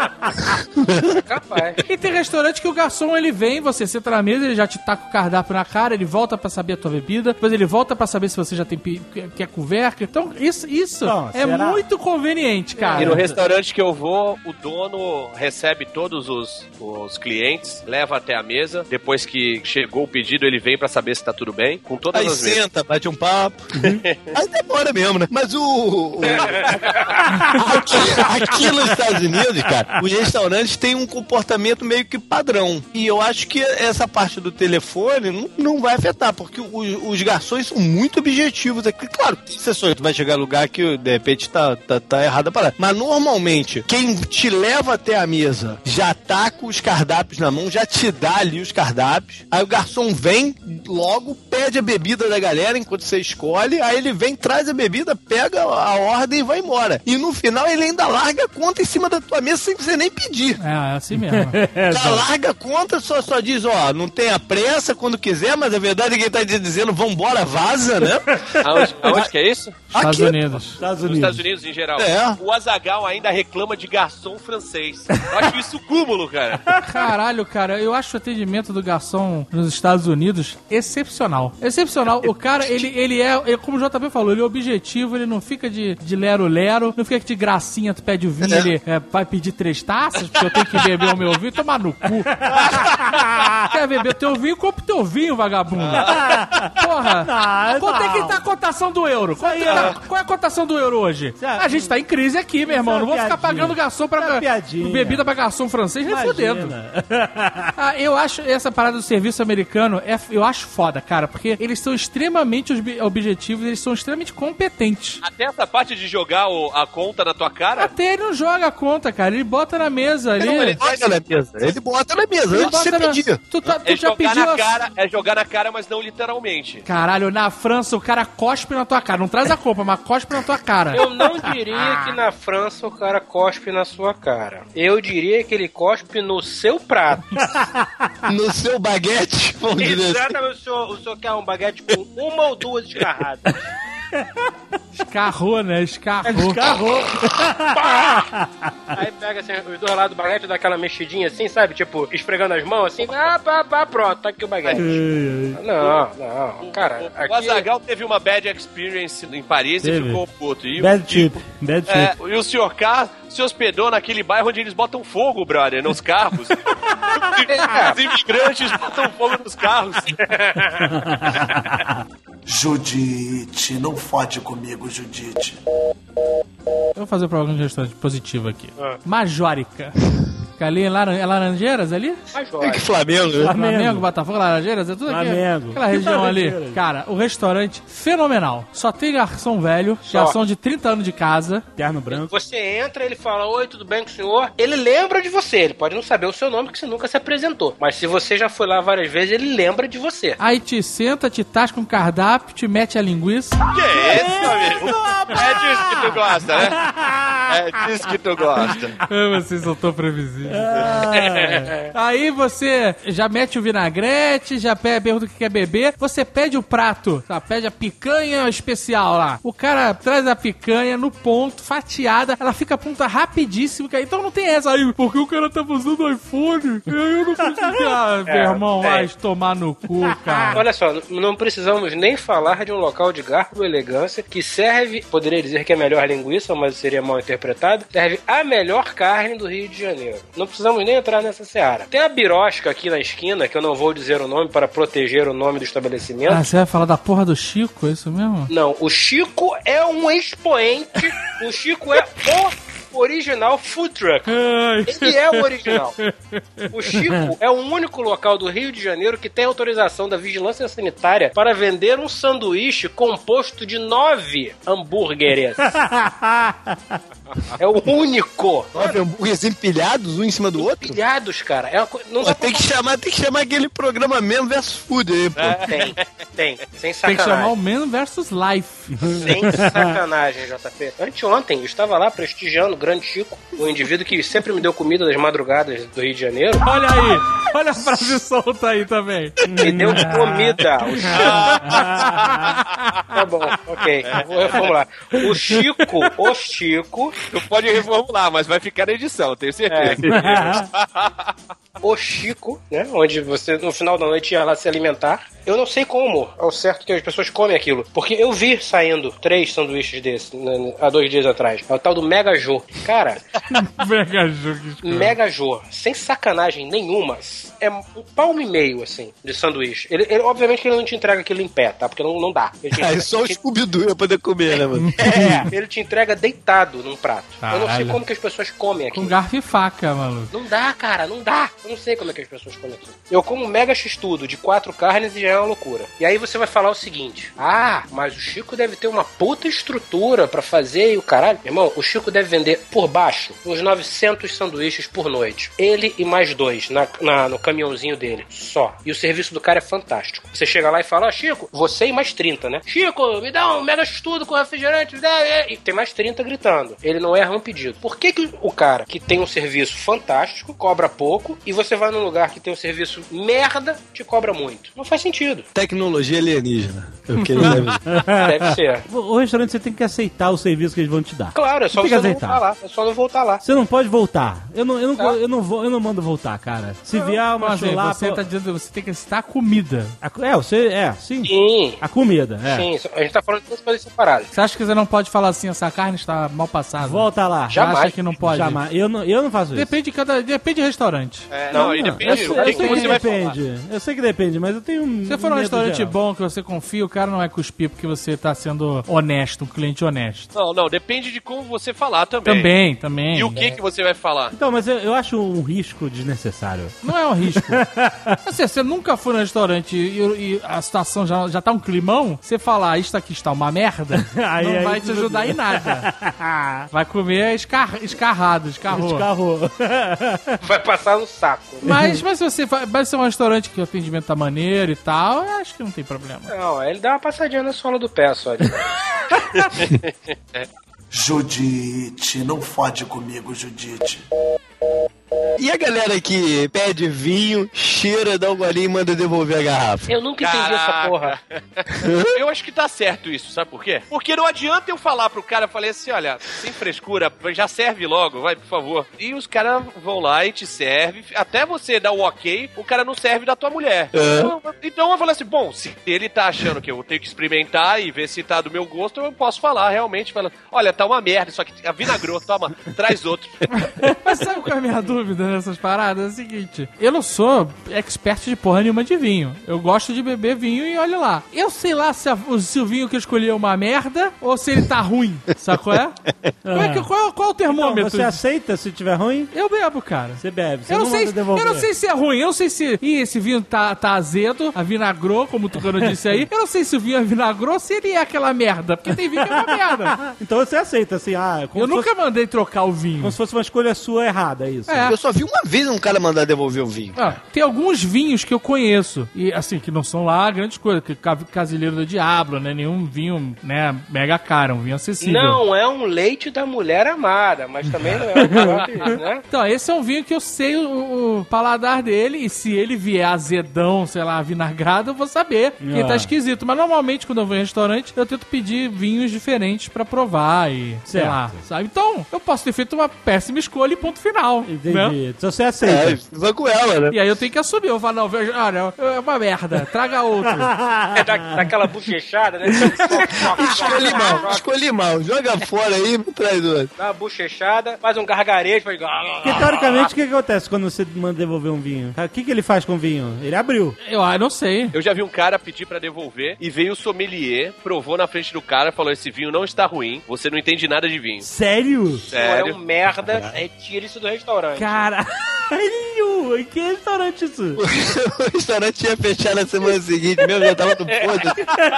Speaker 5: Capaz.
Speaker 6: E tem restaurante que o garçom ele vem, você senta na mesa, ele já te taca o cardápio na cara, ele volta pra saber a tua bebida, depois ele volta pra saber se você já tem quer couvert. Então isso
Speaker 2: Então,
Speaker 6: é
Speaker 2: será?
Speaker 6: muito conveniente, cara.
Speaker 4: E no restaurante que eu vou, o dono recebe todos os clientes, leva até a mesa. Depois que chegou o pedido, ele vem pra saber se tá tudo bem. Com todas
Speaker 3: Aí
Speaker 4: as mesas.
Speaker 3: senta, bate um papo. Aí demora mesmo, né? Mas aqui nos Estados Unidos, cara, os restaurantes têm um comportamento meio que padrão. E eu acho que essa parte do telefone não vai afetar, porque os garçons são muito objetivos aqui. Claro, tem exceções, tu vai chegar a lugar que de repente tá errada a parada. Mas normalmente, quem te leva até a mesa já tá com os cardápios na mão, já te dá ali os cardápios. Aí o garçom vem logo, pede a bebida da galera enquanto você escolhe. Aí ele vem, traz a bebida, pega a ordem e vai embora. E no final ele ainda larga a conta em cima da tua mesa sem você nem pedir.
Speaker 6: É assim mesmo.
Speaker 3: Já larga a conta, só diz, ó, não tenha pressa quando quiser, mas a verdade é que ele tá dizendo dizendo vambora, vaza, né?
Speaker 4: Aonde que é isso?
Speaker 6: Estados Unidos.
Speaker 2: Estados
Speaker 4: Nos
Speaker 2: Unidos.
Speaker 4: Estados Unidos em geral.
Speaker 3: É.
Speaker 4: O Azaghal ainda reclama de garçom francês. Eu acho isso cúmulo, cara.
Speaker 6: Caralho, cara, eu acho o atendimento do garçom nos Estados Unidos excepcional. Excepcional. O cara, ele é, como o JP falou, ele é objetivo, ele não fica de lero-lero, não fica de gracinha, tu pede o vinho, ele vai pedir 3 taças, porque eu tenho que beber o meu vinho, tomar no cu. Quer beber teu vinho, compra o teu vinho, vagabundo. Porra, quanto é que tá a cotação do euro? Qual é a cotação do euro hoje? A gente tá em crise aqui, meu irmão, não vou ficar pagando garçom pra bebida pra garçom francês, nem fodendo. Eu acho essa parada do serviço americano, eu acho foda, cara, porque eles são extremamente objetivos, eles são extremamente competentes.
Speaker 4: Até essa parte de jogar a conta na tua cara?
Speaker 6: Até ele não joga a conta, cara, ele bota na mesa ali.
Speaker 3: Ele bota na mesa. Ele bota na mesa, antes de você pedir.
Speaker 6: Tu já pediu
Speaker 4: É jogar na cara, mas não literalmente.
Speaker 6: Caralho, na França o cara cospe na tua cara. Não traz a culpa, mas cospe na tua cara.
Speaker 5: Eu não diria que na França o cara cospe na sua cara. Eu diria que ele cospe no seu prato.
Speaker 3: No seu baguete, vamos dizer assim.
Speaker 5: Exatamente, o senhor quer um baguete com 1 ou 2 escarradas.
Speaker 6: Escarrou, né? Escarrou.
Speaker 5: Aí pega assim, os 2 lados do baguete, dá aquela mexidinha assim, sabe? Tipo, esfregando as mãos assim, pronto, tá aqui o baguete. Não, cara.
Speaker 4: O Azaghal teve uma bad experience em Paris e ficou puto.
Speaker 2: Bad tip.
Speaker 4: E o Sr. K se hospedou naquele bairro onde eles botam fogo, brother, nos carros. Os imigrantes botam fogo nos carros.
Speaker 8: Judite, não fode comigo, Judite.
Speaker 6: Eu vou fazer propaganda de restaurante positivo aqui. Majórica. Fica ali em Laranjeiras ali?
Speaker 3: É que Flamengo, né?
Speaker 6: Flamengo, Botafogo, Laranjeiras, é tudo aqui.
Speaker 2: Flamengo.
Speaker 6: Aquela região ali. Cara, o restaurante fenomenal. Só tem garçom velho, garçom de 30 anos de casa.
Speaker 2: Terno branco.
Speaker 5: Você entra, ele fala, oi, tudo bem com o senhor? Ele lembra de você, ele pode não saber o seu nome, porque você nunca se apresentou. Mas se você já foi lá várias vezes, ele lembra de você.
Speaker 6: Aí te senta, te tasca um cardápio, te mete a linguiça.
Speaker 4: Que isso, amigo? É disso que tu gosta, né? É disso que tu gosta.
Speaker 6: Vocês são tão previsíveis. Aí você já mete o vinagrete, já pergunta o que quer beber, você pede o prato, tá? Pede a picanha especial lá. O cara traz a picanha no ponto, fatiada, ela fica pronta rapidíssimo, então não tem essa aí, porque o cara tava usando o iPhone, e aí eu não consigo. Meu irmão, vai tomar no cu, cara.
Speaker 5: Olha só, não precisamos nem falar de um local de garbo e elegância que serve, poderia dizer que é a melhor linguiça, mas seria mal interpretado, serve a melhor carne do Rio de Janeiro. Não precisamos nem entrar nessa seara. Tem a birosca aqui na esquina, que eu não vou dizer o nome para proteger o nome do estabelecimento.
Speaker 6: Você vai falar da porra do Chico, é isso mesmo?
Speaker 5: Não, o Chico é um expoente, o Chico é o original food truck. Ele é o original. O Chico é o único local do Rio de Janeiro que tem autorização da Vigilância Sanitária para vender um sanduíche composto de 9 hambúrgueres. É o único.
Speaker 3: 9 hambúrgueres empilhados, um em cima do outro?
Speaker 5: Empilhados, cara. É não dá
Speaker 3: tem que chamar aquele programa Man vs Food aí, pô.
Speaker 5: Tem. Sem sacanagem.
Speaker 6: Tem que chamar o Man vs Life.
Speaker 5: Sem sacanagem, JP. Anteontem, eu estava lá prestigiando o grande Chico, um indivíduo que sempre me deu comida das madrugadas do Rio de Janeiro.
Speaker 6: Olha aí, olha a frase solta aí também.
Speaker 5: Me deu comida. Tá bom, ok. Eu vou reformular. O Chico...
Speaker 4: Tu pode reformular, mas vai ficar na edição, tenho certeza.
Speaker 5: O Chico, né? Onde você no final da noite ia lá se alimentar. Eu não sei como, ao certo que as pessoas comem aquilo. Porque eu vi saindo 3 sanduíches desses há 2 dias atrás. É o tal do Mega Jô. Cara. Mega Jô. Sem sacanagem nenhuma. É 1,5 palmo, assim, de sanduíche. Ele obviamente, ele não te entrega aquilo em pé, tá? Porque não dá.
Speaker 3: É só o Scooby-Doo pra poder comer, né, mano?
Speaker 5: Ele te entrega deitado num prato.
Speaker 6: Caralho.
Speaker 5: Eu não sei como que as pessoas comem aquilo.
Speaker 6: Com garfo e faca, mano.
Speaker 5: Não dá, cara, não dá. Eu não sei como é que as pessoas comem aquilo. Eu como um mega x-tudo de 4 carnes e já é uma loucura. E aí você vai falar o seguinte: mas o Chico deve ter uma puta estrutura pra fazer e o caralho. Irmão, o Chico deve vender por baixo uns 900 sanduíches por noite. Ele e mais 2 no caminhãozinho dele. Só. E o serviço do cara é fantástico. Você chega lá e fala, Chico, você e mais 30, né? Chico, me dá um mega estudo com refrigerante. E tem mais 30 gritando. Ele não erra um pedido. Por que o cara que tem um serviço fantástico cobra pouco e você vai num lugar que tem um serviço merda te cobra muito? Não faz sentido.
Speaker 3: Tecnologia alienígena.
Speaker 5: Deve ser.
Speaker 2: O restaurante você tem que aceitar o serviço que eles vão te dar.
Speaker 5: Claro, é só você não voltar lá. É só não voltar lá.
Speaker 2: Você não pode voltar. Eu não mando voltar, cara. Se vier uma chulapa...
Speaker 6: Você tá dizendo que você tem que aceitar a comida.
Speaker 2: Sim.
Speaker 5: Sim.
Speaker 2: A comida,
Speaker 5: Sim, a gente tá falando de duas coisas separadas.
Speaker 6: Você acha que você não pode falar assim, essa carne está mal passada?
Speaker 2: Volta lá.
Speaker 5: Jamais.
Speaker 6: Você acha que não pode?
Speaker 2: Jamais. Eu não faço isso.
Speaker 6: Depende do restaurante.
Speaker 4: Aí depende do que você vai falar.
Speaker 2: Eu sei que depende, mas eu tenho
Speaker 6: Se for um restaurante bom que você confia, o cara não vai cuspir porque você tá sendo honesto, um cliente honesto.
Speaker 4: Não, depende de como você falar também.
Speaker 6: Também.
Speaker 4: E o que você vai falar?
Speaker 2: Então, mas eu acho um risco desnecessário.
Speaker 6: Não é um risco. Assim, você nunca foi no restaurante e a situação já tá um climão, você falar, isto aqui está uma merda, não vai te ajudar em nada. Vai comer escarrou.
Speaker 5: Vai passar no saco.
Speaker 6: Mas se você vai ser um restaurante que o atendimento tá maneiro e tal, eu acho que não tem problema.
Speaker 5: Não, ele dá uma passadinha na sola do pé só.
Speaker 8: Judite, não fode comigo, Judite.
Speaker 3: E a galera que pede vinho, cheira, dá um golinho e manda devolver a garrafa?
Speaker 5: Eu nunca entendi essa porra.
Speaker 4: Eu acho que tá certo isso, sabe por quê? Porque não adianta eu falar pro cara, falei assim, olha, sem frescura, já serve logo, vai, por favor. E os caras vão lá e te servem, até você dar o ok, o cara não serve da tua mulher. Então eu falei assim, bom, se ele tá achando que eu tenho que experimentar e ver se tá do meu gosto, eu posso falar realmente, falando, olha, tá uma merda, isso aqui vinagrou, toma, traz outro.
Speaker 6: Mas sabe qual é a minha dúvida nessas paradas? É o seguinte, eu não sou expert de porra nenhuma de vinho. Eu gosto de beber vinho e olha lá. Eu sei lá se o vinho que eu escolhi é uma merda ou se ele tá ruim, sabe qual é? Qual é o termômetro?
Speaker 2: Então, você aceita se tiver ruim?
Speaker 6: Eu bebo, cara.
Speaker 2: Você bebe, você
Speaker 6: eu
Speaker 2: não
Speaker 6: sei,
Speaker 2: devolver.
Speaker 6: Eu não sei se é ruim, eu não sei se esse vinho tá azedo, avinagrou, como o Tucano disse aí. Eu não sei se o vinho avinagrou ou se ele é aquela merda, porque tem vinho que é uma merda.
Speaker 2: Então você aceita, assim,
Speaker 6: eu nunca mandei trocar o vinho.
Speaker 2: Como se fosse uma escolha sua errada, é isso.
Speaker 3: Eu só vi uma vez um cara mandar devolver o vinho.
Speaker 6: Tem alguns vinhos que eu conheço, e assim, que não são lá grandes coisas, que Casileiro do Diablo, né? Nenhum vinho, né, mega caro, um vinho acessível.
Speaker 5: Não é um leite da mulher amada, mas também não é um negócio disso, né?
Speaker 6: Então, esse é um vinho que eu sei o paladar dele, e se ele vier azedão, sei lá, vinagrado, eu vou saber que tá esquisito. Mas normalmente, quando eu vou em restaurante, eu tento pedir vinhos diferentes pra provar e, sei lá, sabe? Então, eu posso ter feito uma péssima escolha e ponto final.
Speaker 2: Entendi.
Speaker 6: Né?
Speaker 2: Então você aceita.
Speaker 3: Vai com ela, né?
Speaker 6: E aí eu tenho que assumir. Eu falo, não, olha, é uma merda, traga outro.
Speaker 5: Daquela bochechada, né?
Speaker 3: Escolhi mal. Joga fora aí e traz outro.
Speaker 5: Dá uma bochechada, faz um gargarejo, faz...
Speaker 2: Porque teoricamente, o que acontece quando você manda devolver um vinho? O que ele faz com o vinho? Ele abriu.
Speaker 6: Eu não sei.
Speaker 4: Eu já vi um cara pedir pra devolver e veio o sommelier, provou na frente do cara, falou, esse vinho não está ruim, você não entende nada de vinho.
Speaker 2: Sério?
Speaker 5: É um merda, tira isso do restaurante.
Speaker 2: Caralho! Em que restaurante isso?
Speaker 3: O restaurante ia fechar na semana seguinte mesmo, já tava no podre.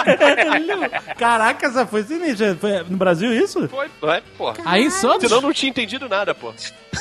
Speaker 2: Caraca, essa foi sinistra. Foi no Brasil isso?
Speaker 4: Foi, pô.
Speaker 6: Aí em Santos?
Speaker 4: Senão não tinha entendido nada, pô.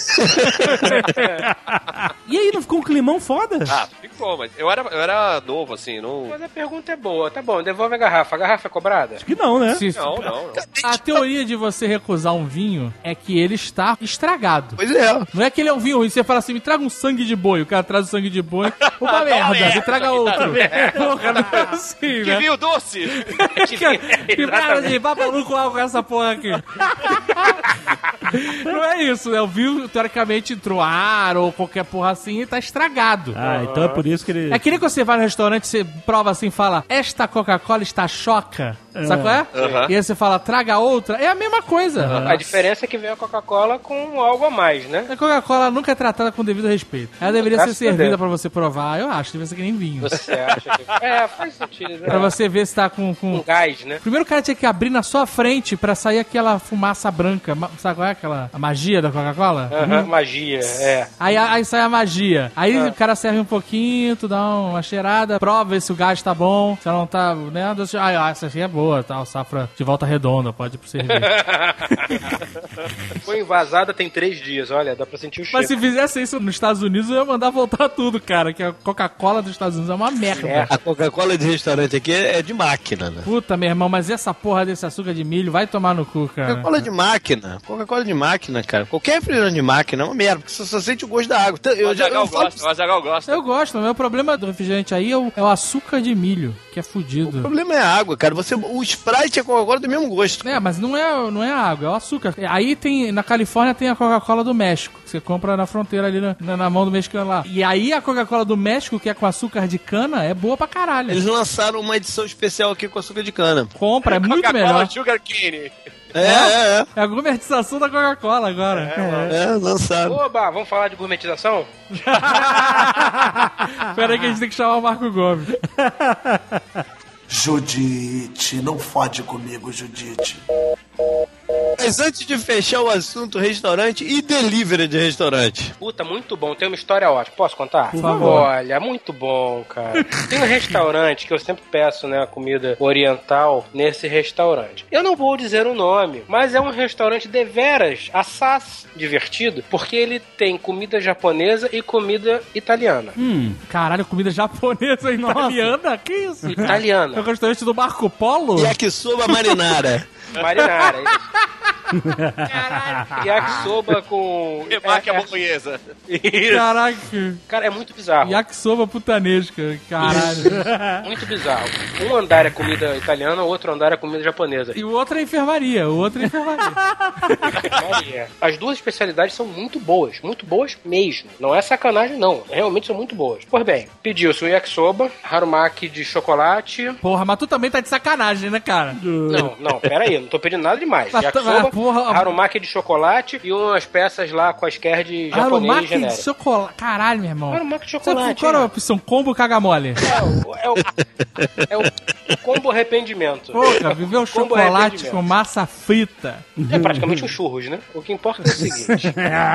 Speaker 2: E aí, não ficou um climão foda?
Speaker 4: Ficou, mas eu era novo, assim, não...
Speaker 5: Mas a pergunta é boa, tá bom, devolve a garrafa. A garrafa é cobrada?
Speaker 2: Acho que não, né?
Speaker 4: Não.
Speaker 6: A teoria de você recusar um vinho é que ele está estragado.
Speaker 3: Pois é.
Speaker 6: Não é que ele é um vinho ruim, você fala assim, me traga um sangue de boi, o cara traz o sangue de boi, uma merda, me traga outro. Porra, não é assim,
Speaker 4: Que
Speaker 6: né?
Speaker 4: vinho doce!
Speaker 6: Que merda de babalu com essa porra aqui. Não é isso, né? O vinho, teoricamente, entrou ar ou qualquer porra assim e tá estragado.
Speaker 2: Então é por isso que ele...
Speaker 6: É que nem quando você vai no restaurante, você prova assim e fala, esta Coca-Cola está choca. Sabe qual é? E aí você fala, traga outra. É a mesma coisa.
Speaker 5: A diferença é que vem a Coca-Cola com algo a mais, né?
Speaker 6: A Coca-Cola nunca é tratada com devido respeito. Ela deveria ser servida pra você provar. Eu acho, deveria ser que nem vinho.
Speaker 5: Você acha que... faz sentido, né?
Speaker 6: Pra você ver se tá com
Speaker 5: gás, né?
Speaker 6: Primeiro o cara tinha que abrir na sua frente pra sair aquela fumaça branca. Sabe qual é? é aquela a magia da Coca-Cola?
Speaker 5: Magia, é.
Speaker 6: Aí sai a magia. Aí o cara serve um pouquinho, tu dá uma cheirada, prova se o gás tá bom, se ela não tá, né? Essa aqui é boa, tal, safra de Volta Redonda, pode ir pro serviço.
Speaker 5: Foi envasada tem 3 dias, olha, dá pra sentir o cheiro.
Speaker 6: Mas se fizesse isso nos Estados Unidos, eu ia mandar voltar tudo, cara, que a Coca-Cola dos Estados Unidos é uma merda.
Speaker 3: A Coca-Cola de restaurante aqui é de máquina, né?
Speaker 6: Puta, meu irmão, mas essa porra desse açúcar de milho vai tomar no cu, cara.
Speaker 3: Coca-Cola de máquina, cara. Qualquer refrigerante de máquina é uma merda, porque você só sente o gosto da água.
Speaker 4: O Azaghal gosta.
Speaker 6: Eu gosto, o meu problema do refrigerante aí é o açúcar de milho, que é fudido.
Speaker 3: O problema é a água, cara. O Sprite e a Coca-Cola tem o mesmo gosto.
Speaker 6: Mas não é a água, é o açúcar. Aí na Califórnia tem a Coca-Cola do México, que você compra na fronteira ali na mão do mexicano lá. E aí a Coca-Cola do México, que é com açúcar de cana, é boa pra caralho.
Speaker 3: Eles lançaram uma edição especial aqui com açúcar de cana.
Speaker 6: Compra, é muito melhor.
Speaker 4: Coca-Cola Sugar Cane.
Speaker 3: É
Speaker 6: a gourmetização da Coca-Cola agora.
Speaker 3: Lançaram.
Speaker 5: Oba, vamos falar de gourmetização?
Speaker 6: Pera aí que a gente tem que chamar o Marco Gomes.
Speaker 8: Judite, não fode comigo, Judite.
Speaker 3: Mas antes de fechar o assunto restaurante e delivery de restaurante.
Speaker 5: Puta, muito bom. Tem uma história ótima. Posso contar?
Speaker 6: Por favor.
Speaker 5: Olha, muito bom, cara. Tem um restaurante que eu sempre peço, né, comida oriental nesse restaurante. Eu não vou dizer o nome, mas é um restaurante deveras assaz divertido, porque ele tem comida japonesa e comida italiana.
Speaker 6: Caralho, comida japonesa e italiana? Que isso?
Speaker 5: Italiana.
Speaker 6: É o restaurante do Marco Polo?
Speaker 3: Yakisoba marinara.
Speaker 5: Marinara, isso. Caralho. Yakisoba com...
Speaker 4: Temaki a bolonhesa.
Speaker 5: Isso.
Speaker 6: Caraca.
Speaker 5: Cara, é muito bizarro.
Speaker 6: Yakisoba putanesca. Caralho.
Speaker 5: Muito bizarro. Um andar é comida italiana, o outro andar é comida japonesa.
Speaker 6: E o outro é enfermaria.
Speaker 5: As duas especialidades são muito boas mesmo. Não é sacanagem, não. Realmente são muito boas. Pois bem, pediu-se o yakisoba, harumaki de chocolate.
Speaker 6: Porra, mas tu também tá de sacanagem, né, cara?
Speaker 5: Não, pera aí, não tô pedindo nada demais. Yakisoba, harumaki de chocolate e umas peças lá quaisquer de japonês
Speaker 6: harumaki
Speaker 5: genérico.
Speaker 6: de chocolate. Caralho, meu irmão.
Speaker 5: Harumaki de chocolate.
Speaker 6: Qual é a opção? Combo caga-mole?
Speaker 5: É o combo arrependimento.
Speaker 6: Porra, viveu
Speaker 5: Combo
Speaker 6: chocolate
Speaker 5: arrependimento.
Speaker 6: com massa frita.
Speaker 5: É praticamente um churros, né? O que importa é o seguinte.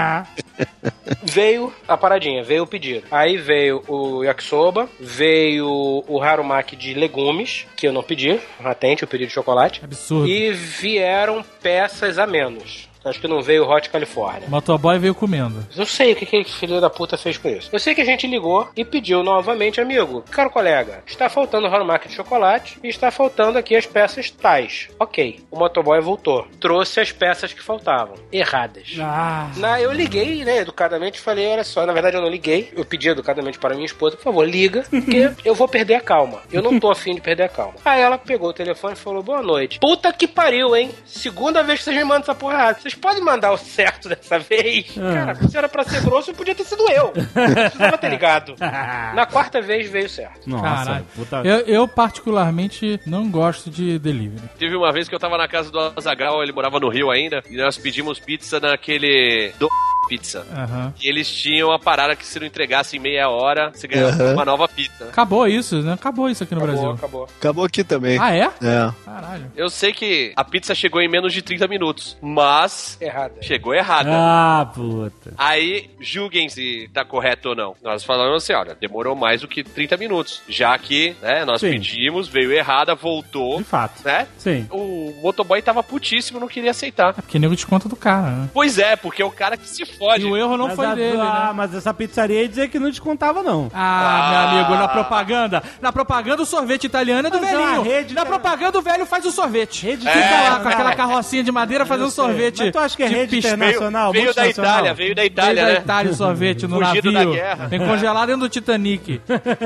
Speaker 5: Veio a paradinha, veio o pedido. Aí veio o yakisoba, veio o harumaki de legumes, que eu não pedi, atente, eu pedi de chocolate.
Speaker 6: Absurdo.
Speaker 5: E vieram peças a menos. Acho que não veio o Hot California.
Speaker 6: O motoboy veio comendo.
Speaker 5: Não sei o que filho da puta fez com isso. Eu sei que a gente ligou e pediu novamente, amigo, caro colega, está faltando o harumaki de chocolate e está faltando aqui as peças tais. Ok. O motoboy voltou. Trouxe as peças que faltavam. Erradas. Eu liguei, né, educadamente, falei, olha só, na verdade eu não liguei. Eu pedi educadamente para minha esposa, por favor, liga, porque eu vou perder a calma. Eu não tô afim de perder a calma. Aí ela pegou o telefone e falou, boa noite. Puta que pariu, hein? Segunda vez que vocês me mandam essa porra errada. Vocês podem mandar o certo dessa vez? Cara, se era pra ser grosso, podia ter sido eu. Precisava ter ligado. Na quarta vez veio certo.
Speaker 6: Nossa, eu particularmente não gosto de delivery.
Speaker 4: Teve uma vez que eu tava na casa do Azaghal, ele morava no Rio ainda, e nós pedimos pizza naquele... pizza. E eles tinham a parada que se não entregasse em meia hora, você ganhava uma nova pizza.
Speaker 6: Acabou isso, né? Acabou isso aqui no Brasil.
Speaker 3: Acabou aqui também.
Speaker 6: Ah, é?
Speaker 3: É.
Speaker 6: Caralho.
Speaker 4: Eu sei que a pizza chegou em menos de 30 minutos, mas... Chegou errada.
Speaker 2: Ah, puta.
Speaker 4: Aí, julguem se tá correto ou não. Nós falamos assim, olha, demorou mais do que 30 minutos. Já que, né, nós pedimos, veio errada, voltou.
Speaker 2: De fato.
Speaker 4: Né?
Speaker 2: Sim.
Speaker 4: O motoboy tava putíssimo, não queria aceitar.
Speaker 6: É porque nego desconta do cara, né?
Speaker 4: Pois é, porque é o cara que se fode.
Speaker 6: E o erro não foi dele, né?
Speaker 2: Mas essa pizzaria ia dizer que não descontava, não.
Speaker 6: Meu amigo, na propaganda o sorvete italiano é do velhinho. Na propaganda o velho faz o sorvete. Fica lá com aquela carrocinha de madeira fazendo sorvete.
Speaker 2: Mas tu acha que é rede internacional?
Speaker 4: Veio da Itália,
Speaker 6: Veio da Itália o sorvete no
Speaker 4: Fugido
Speaker 6: navio.
Speaker 4: da guerra.
Speaker 6: Vem congelado dentro do Titanic.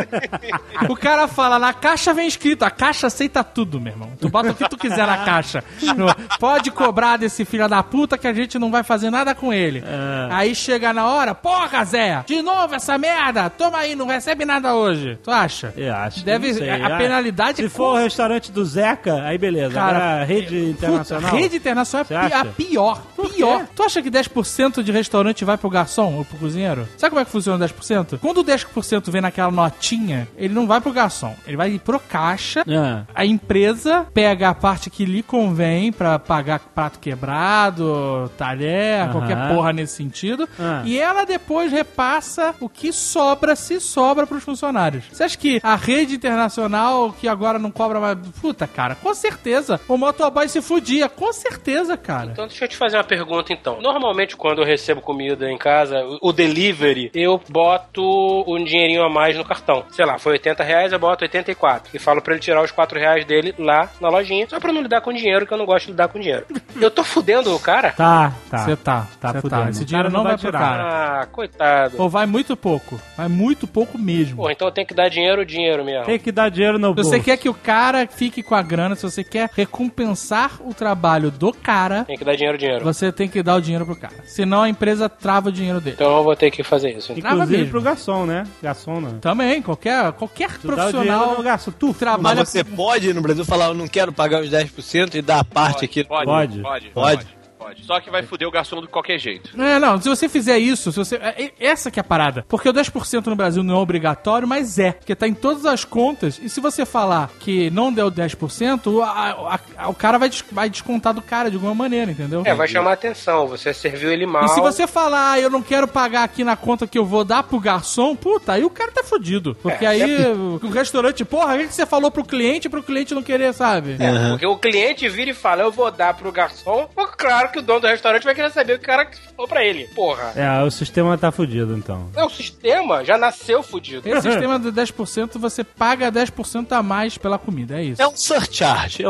Speaker 6: O cara fala, na caixa vem escrito, a caixa aceita tudo, meu irmão. Tu bota o que tu quiser na caixa. Pode cobrar desse filho da puta que a gente não vai fazer nada com ele. Aí chega na hora, porra, Zé, de novo essa merda, toma aí, não recebe nada hoje. Tu acha?
Speaker 2: Eu acho.
Speaker 6: Deve, a penalidade...
Speaker 2: Se for o restaurante do Zeca, aí beleza.
Speaker 6: Cara,
Speaker 2: agora, rede internacional.
Speaker 6: Rede internacional é a pior. pior. Tu acha que 10% de restaurante vai pro garçom ou pro cozinheiro? Sabe como é que funciona o 10%? Quando o 10% vem naquela notinha, ele não vai pro garçom. Ele vai pro caixa. A empresa pega a parte que lhe convém pra pagar prato quebrado, talher, qualquer porra nesse sentido. E ela depois repassa o que sobra, se sobra pros funcionários. Você acha que a rede internacional, que agora não cobra mais... Puta, cara, com certeza. O motoboy se fudia, com certeza, cara.
Speaker 5: Então deixa eu te fazer uma pergunta, então. Normalmente, quando eu recebo comida em casa, o delivery, eu boto um dinheirinho a mais no cartão. Sei lá, foi R$80, eu boto 84. E falo pra ele tirar os R$4 dele lá na lojinha, só pra não lidar com dinheiro, que eu não gosto de lidar com dinheiro. Eu tô fudendo o cara?
Speaker 2: Tá.
Speaker 6: Você tá fudendo. Esse dinheiro não vai pro cara.
Speaker 5: Ah, coitado.
Speaker 6: Ou vai muito pouco. Vai muito pouco mesmo.
Speaker 5: Pô, então eu tenho que dar dinheiro mesmo.
Speaker 2: Tem que dar dinheiro no
Speaker 6: Se
Speaker 2: bolso.
Speaker 6: você quer que o cara fique com a grana, se você quer recompensar o trabalho do cara,
Speaker 5: Tem que dar dinheiro.
Speaker 6: você tem que dar o dinheiro pro cara. Senão a empresa trava o dinheiro dele.
Speaker 5: Então eu vou ter que fazer isso.
Speaker 6: Trava
Speaker 2: Inclusive
Speaker 6: mesmo.
Speaker 2: pro garçom, né? Garçom, né?
Speaker 6: Também, qualquer
Speaker 2: Tu dá o dinheiro
Speaker 6: profissional
Speaker 2: no garçom. Tu
Speaker 6: trabalha...
Speaker 3: Mas você pode no Brasil falar, eu não quero pagar os 10% e dar a parte aqui?
Speaker 2: Pode.
Speaker 4: Pode. Só que vai foder o garçom de qualquer jeito.
Speaker 6: Não, se você fizer isso, essa que é a parada. Porque o 10% no Brasil não é obrigatório, mas é. Porque tá em todas as contas. E se você falar que não deu 10%, o cara vai descontar do cara de alguma maneira, entendeu?
Speaker 5: Vai chamar atenção. Você serviu ele mal.
Speaker 6: E se você falar, eu não quero pagar aqui na conta que eu vou dar pro garçom, puta, aí o cara tá fudido. Porque aí o restaurante, porra, o que você falou pro cliente não querer, sabe?
Speaker 5: Porque o cliente vira e fala, eu vou dar pro garçom. Claro que o dono do restaurante vai querer saber o que o cara falou pra ele. Porra.
Speaker 2: O sistema tá fudido, então.
Speaker 5: O sistema já nasceu fudido.
Speaker 6: Esse sistema do 10%, você paga 10% a mais pela comida, é isso.
Speaker 3: É um surcharge.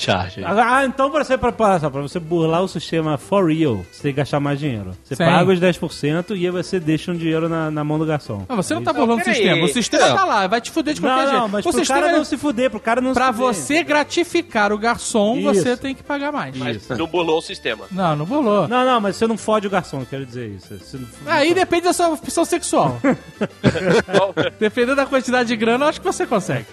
Speaker 2: Então pra você burlar o sistema for real, você tem que gastar mais dinheiro. Você
Speaker 6: Sim.
Speaker 2: paga os 10% e aí você deixa um dinheiro na mão do garçom.
Speaker 6: Não, você não tá burlando o
Speaker 5: peraí.
Speaker 6: sistema. O sistema tá lá, vai te fuder de qualquer jeito.
Speaker 2: Não, mas
Speaker 6: o
Speaker 2: pro
Speaker 6: sistema
Speaker 2: cara não se fuder, pro cara não
Speaker 6: Pra
Speaker 2: se fuder.
Speaker 6: você gratificar o garçom,
Speaker 2: Isso.
Speaker 6: você tem que pagar mais.
Speaker 4: Mas não burlou o sistema.
Speaker 6: Não burlou.
Speaker 2: Não, mas você não fode o garçom, eu quero dizer isso. Você não...
Speaker 6: Aí depende da sua opção sexual. Dependendo da quantidade de grana, eu acho que você consegue.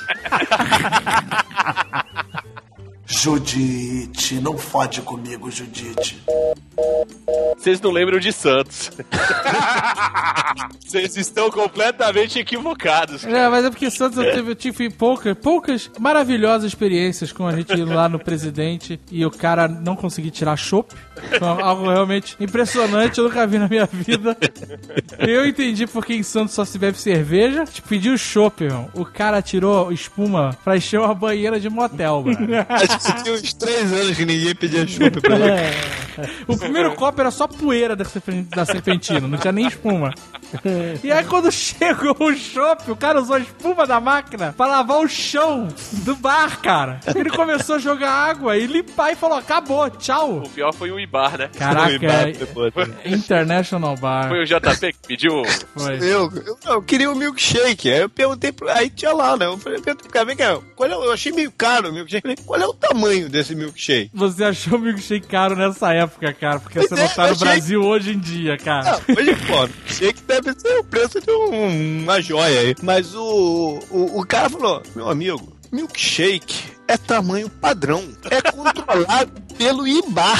Speaker 8: Judite, não fode comigo, Judite.
Speaker 4: Vocês não lembram de Santos. Vocês estão completamente equivocados.
Speaker 6: Mas é porque Santos eu tive poucas maravilhosas experiências com a gente indo lá no Presidente e o cara não conseguir tirar chopp. Foi algo realmente impressionante, eu nunca vi na minha vida. Eu entendi porque em Santos só se bebe cerveja. Pediu chopp, irmão. O cara tirou espuma pra encher uma banheira de motel, mano.
Speaker 3: Acho que tinha uns 3 anos que ninguém pedia chopp pra ele.
Speaker 6: O primeiro copo era só poeira da serpentina, não tinha nem espuma. E aí quando chegou o chopp, o cara usou a espuma da máquina pra lavar o chão do bar, cara. Ele começou a jogar água e limpar e falou, acabou, tchau.
Speaker 4: O pior foi o Ibar, né?
Speaker 6: Caraca, International Bar.
Speaker 4: Foi o JP que pediu.
Speaker 6: Foi.
Speaker 3: Eu queria um milkshake. Aí eu perguntei, aí tinha lá, né? Eu perguntei pro cara, vem cá, eu achei meio caro o milkshake. Falei, qual é o tamanho desse milkshake?
Speaker 6: Você achou o milkshake caro nessa época, cara, porque você não tá no Brasil hoje em dia, cara.
Speaker 3: Hoje, pô, milkshake deve ser o preço de uma joia aí. Mas o cara falou, meu amigo, milkshake é tamanho padrão. É controlado pelo IBAR.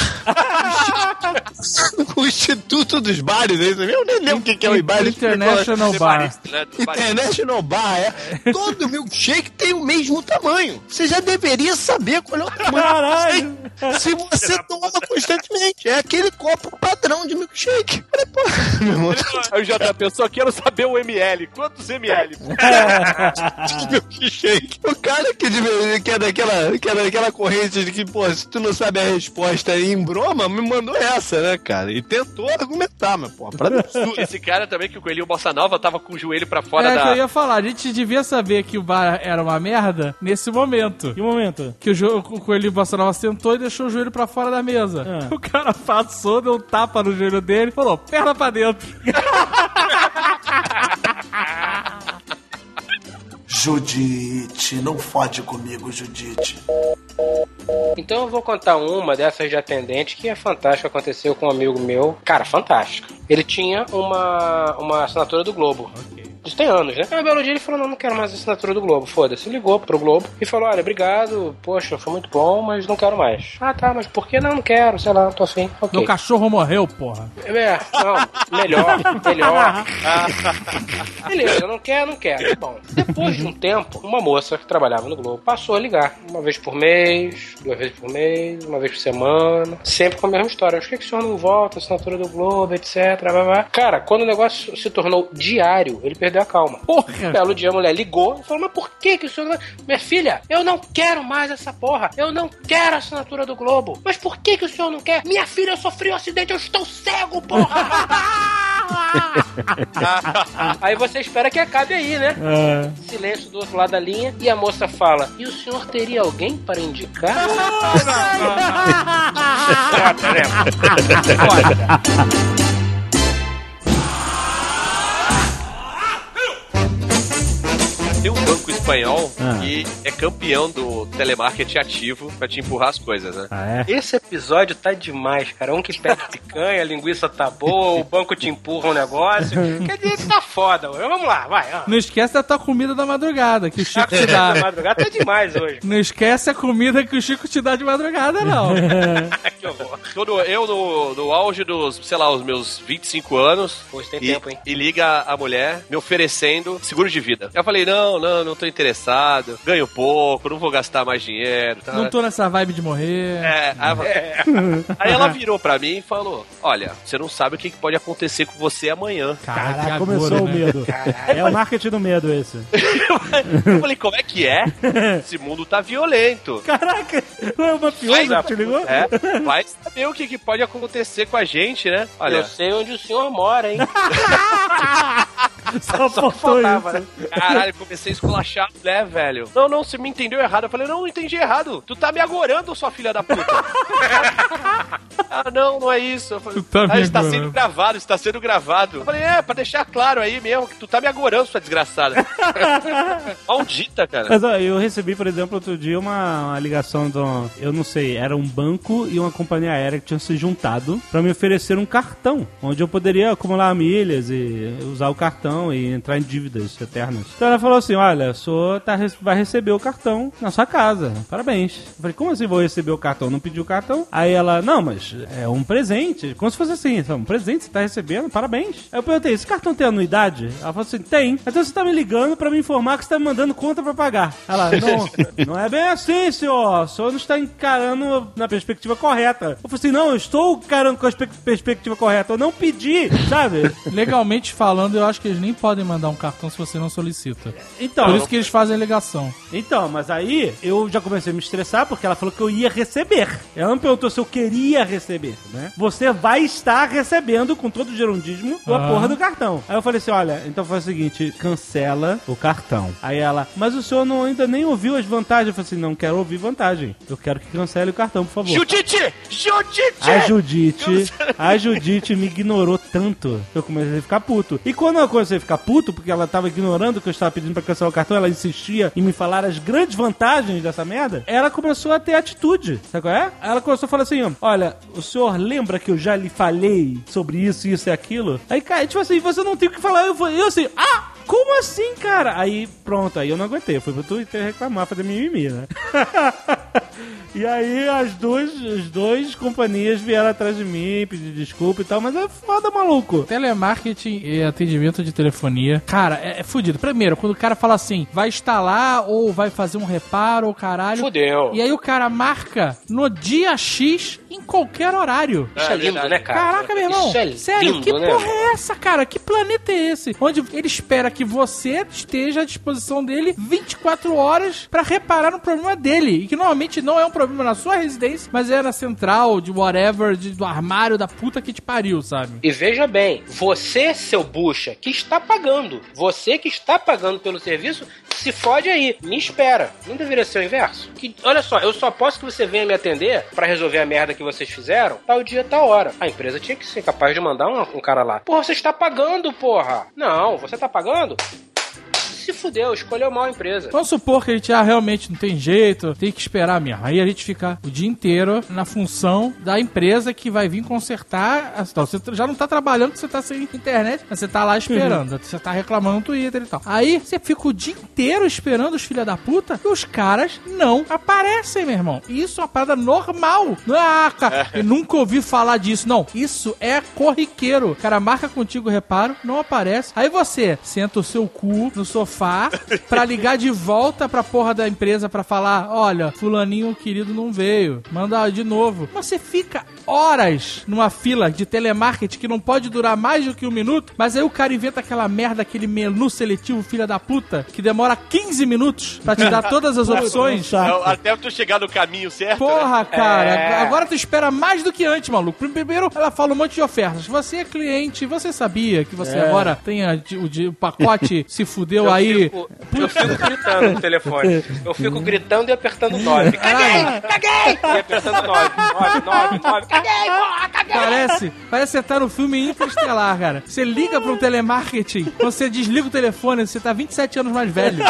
Speaker 3: O Instituto dos Bares, é isso mesmo? Eu nem lembro o que é o IBAR.
Speaker 6: International Bar.
Speaker 3: International Bar, é. Todo milkshake tem o mesmo tamanho. Você já deveria saber qual é o tamanho.
Speaker 2: Caralho!
Speaker 3: Se você toma constantemente. É aquele copo padrão de milkshake. Falei, pô, meu irmão.
Speaker 4: Aí o JP, só quero saber o ML. Quantos ML?
Speaker 3: Milkshake. O cara que é daquela corrente de que, pô, se tu não sabe a resposta em broma, me mandou essa, né, cara? E tentou argumentar, mas, pô, pra
Speaker 4: Esse cara também, que o Coelhinho Bossa Nova tava com o joelho pra fora
Speaker 6: que eu ia falar, a gente devia saber que o bar era uma merda nesse momento.
Speaker 2: Que momento?
Speaker 6: Que o Coelhinho Bossa Nova sentou e deixou o joelho pra fora da mesa. O cara passou, deu um tapa no joelho dele e falou, perna pra dentro.
Speaker 8: Judite, não fode comigo, Judite.
Speaker 5: Então eu vou contar uma dessas de atendente que é fantástica, aconteceu com um amigo meu. Cara, fantástico. Ele tinha uma assinatura do Globo. Isso tem anos, né? Aí um belo dia ele falou, não quero mais a assinatura do Globo, foda-se. Ligou pro Globo e falou, olha, obrigado, poxa, foi muito bom, mas não quero mais. Ah, tá, mas por que não quero? Sei lá, não tô afim. Okay.
Speaker 6: Meu cachorro morreu, porra.
Speaker 5: Não, melhor. Beleza, não quero. Tá bom. Depois de um tempo, uma moça que trabalhava no Globo passou a ligar. Uma vez por mês, 2 vezes por mês, uma vez por semana. Sempre com a mesma história. Por que o senhor não volta? Assinatura do Globo, etc. Blá, blá, blá. Cara, quando o negócio se tornou diário, ele perdeu a calma.
Speaker 6: Porra!
Speaker 5: Um belo dia a mulher ligou e falou, mas por que o senhor não... Minha filha, eu não quero mais essa porra. Eu não quero a assinatura do Globo. Mas por que o senhor não quer? Minha filha, eu sofri um acidente, eu estou cego, porra! Aí você espera que acabe aí, né? Silêncio do outro lado da linha e a moça fala, e o senhor teria alguém para indicar?
Speaker 4: Tem um banco espanhol que é campeão do telemarketing ativo pra te empurrar as coisas, né?
Speaker 2: Ah, é?
Speaker 5: Esse episódio tá demais, cara. Um que pede picanha, a linguiça tá boa, o banco te empurra um negócio. Quer dizer que tá foda, mano. Vamos lá, vai.
Speaker 6: Não esquece da tua comida da madrugada, que o Chico te dá.
Speaker 5: Da madrugada tá demais hoje.
Speaker 6: Não esquece a comida que o Chico te dá de madrugada, não.
Speaker 5: Que horror.
Speaker 4: Eu no auge dos, sei lá, os meus 25 anos.
Speaker 5: Hoje tem tempo, hein?
Speaker 4: E liga a mulher me oferecendo seguro de vida. Eu falei, não tô interessado. Ganho pouco, não vou gastar mais dinheiro. Tá?
Speaker 6: Não tô nessa vibe de morrer.
Speaker 4: Aí ela virou pra mim e falou, olha, você não sabe o que pode acontecer com você amanhã.
Speaker 2: Caraca, começou o medo. É o marketing do medo esse.
Speaker 4: Eu falei, como é que é? Esse mundo tá violento.
Speaker 2: Caraca, não é uma piada que te ligou?
Speaker 4: Vai saber o que pode acontecer com a gente, né? Olha,
Speaker 5: eu sei onde o senhor mora, hein?
Speaker 2: Só faltava,
Speaker 4: né? Caralho, comecei a esculachar, né, velho? Não, você me entendeu errado. Eu falei, não entendi errado. Tu tá me agorando, sua filha da puta. Não é isso. Eu falei, está sendo gravado. Eu falei, pra deixar claro aí mesmo que tu tá me agorando, sua desgraçada. Maldita, cara.
Speaker 2: Mas ó, eu recebi, por exemplo, outro dia uma ligação do... Eu não sei, era um banco e uma companhia aérea que tinham se juntado pra me oferecer um cartão, onde eu poderia acumular milhas e usar o cartão e entrar em dívidas eternas. Então ela falou assim, olha, o senhor vai receber o cartão na sua casa. Parabéns. Eu falei, como assim vou receber o cartão? Não pedi o cartão? Aí ela, não, mas é um presente. Como se fosse assim, um presente você tá recebendo, parabéns. Aí eu perguntei, esse cartão tem anuidade? Ela falou assim, tem. Então você tá me ligando pra me informar que você tá me mandando conta pra pagar. Ela, não é bem assim, senhor. O senhor não está encarando na perspectiva correta. Eu falei assim, não, eu estou encarando com a perspectiva correta. Eu não pedi, sabe?
Speaker 6: Legalmente falando, eu acho que eles nem podem mandar um cartão se você não solicita.
Speaker 2: Então,
Speaker 6: por isso que eles fazem a ligação.
Speaker 2: Então, mas aí eu já comecei a me estressar porque ela falou que eu ia receber. Ela não perguntou se eu queria receber, né? Você vai estar recebendo com todo o gerundismo a porra do cartão. Aí eu falei assim, olha, então faz o seguinte, cancela o cartão. Aí ela, mas o senhor ainda nem ouviu as vantagens. Eu falei assim, não quero ouvir vantagem. Eu quero que cancele o cartão, por favor.
Speaker 4: Judite!
Speaker 2: A Judite me ignorou tanto que eu comecei a ficar puto. E quando eu comecei a ficar puto, porque ela tava ignorando que eu estava pedindo pra cancelar o cartão, ela insistia em me falar as grandes vantagens dessa merda, ela começou a ter atitude. Sabe qual é? Ela começou a falar assim, olha, o senhor lembra que eu já lhe falei sobre isso e aquilo? Aí, cara, tipo assim, você não tem o que falar. Eu assim, como assim, cara? Aí, pronto, aí eu não aguentei. Eu fui pro Twitter reclamar, fazer mimimi, né? E aí as duas companhias vieram atrás de mim, pedir desculpa e tal, mas é foda, maluco.
Speaker 6: Telemarketing e atendimento de telefonia, cara, é fudido. Primeiro, quando o cara fala assim, vai instalar ou vai fazer um reparo ou caralho.
Speaker 5: Fudeu.
Speaker 6: E aí o cara marca no dia X em qualquer horário.
Speaker 5: Isso é lindo, né, cara?
Speaker 6: Caraca, meu irmão.
Speaker 5: Isso é
Speaker 6: sério,
Speaker 5: lindo,
Speaker 6: que
Speaker 5: né,
Speaker 6: porra é essa, cara? Que planeta é esse? Onde ele espera que você esteja à disposição dele 24 horas pra reparar no problema dele. E que normalmente não é um problema na sua residência, mas é na central, de whatever, do armário da puta que te pariu, sabe?
Speaker 5: E veja bem, você, seu bucha, que está pagando. Você que está pagando pelo serviço, se fode aí. Me espera. Não deveria ser o inverso? Olha só, eu só posso que você venha me atender pra resolver a merda que vocês fizeram tal dia, tal hora. A empresa tinha que ser capaz de mandar um cara lá. Porra, você está pagando, porra. Não, você está pagando? se fudeu, escolheu mal a empresa.
Speaker 6: Vamos supor que a gente realmente não tem jeito, tem que esperar mesmo. Aí a gente fica o dia inteiro na função da empresa que vai vir consertar a situação. Você já não tá trabalhando porque você tá sem internet, mas você tá lá esperando. Você tá reclamando no Twitter e tal. Aí você fica o dia inteiro esperando os filha da puta e os caras não aparecem, meu irmão. Isso é uma parada normal. Não é, cara, eu nunca ouvi falar disso. Não, isso é corriqueiro. O cara marca contigo o reparo, não aparece. Aí você senta o seu cu no sofá pra ligar de volta pra porra da empresa pra falar, olha, fulaninho querido não veio. Manda de novo. Você fica horas numa fila de telemarketing que não pode durar mais do que 1 minuto, mas aí o cara inventa aquela merda, aquele menu seletivo, filha da puta, que demora 15 minutos pra te dar todas as opções.
Speaker 4: Até tu chegar no caminho certo.
Speaker 6: Porra, cara. Agora tu espera mais do que antes, maluco. Primeiro, ela fala um monte de ofertas. Você é cliente, você sabia que você agora tem o pacote se fudeu aí.
Speaker 5: Eu fico gritando no telefone. Eu fico gritando e apertando 9. Caguei! Caguei! E apertando 9. 9. Caguei, porra! Caguei!
Speaker 6: Parece que você tá no filme Interestelar, cara. Você liga pra um telemarketing, você desliga o telefone, você tá 27 anos mais velho.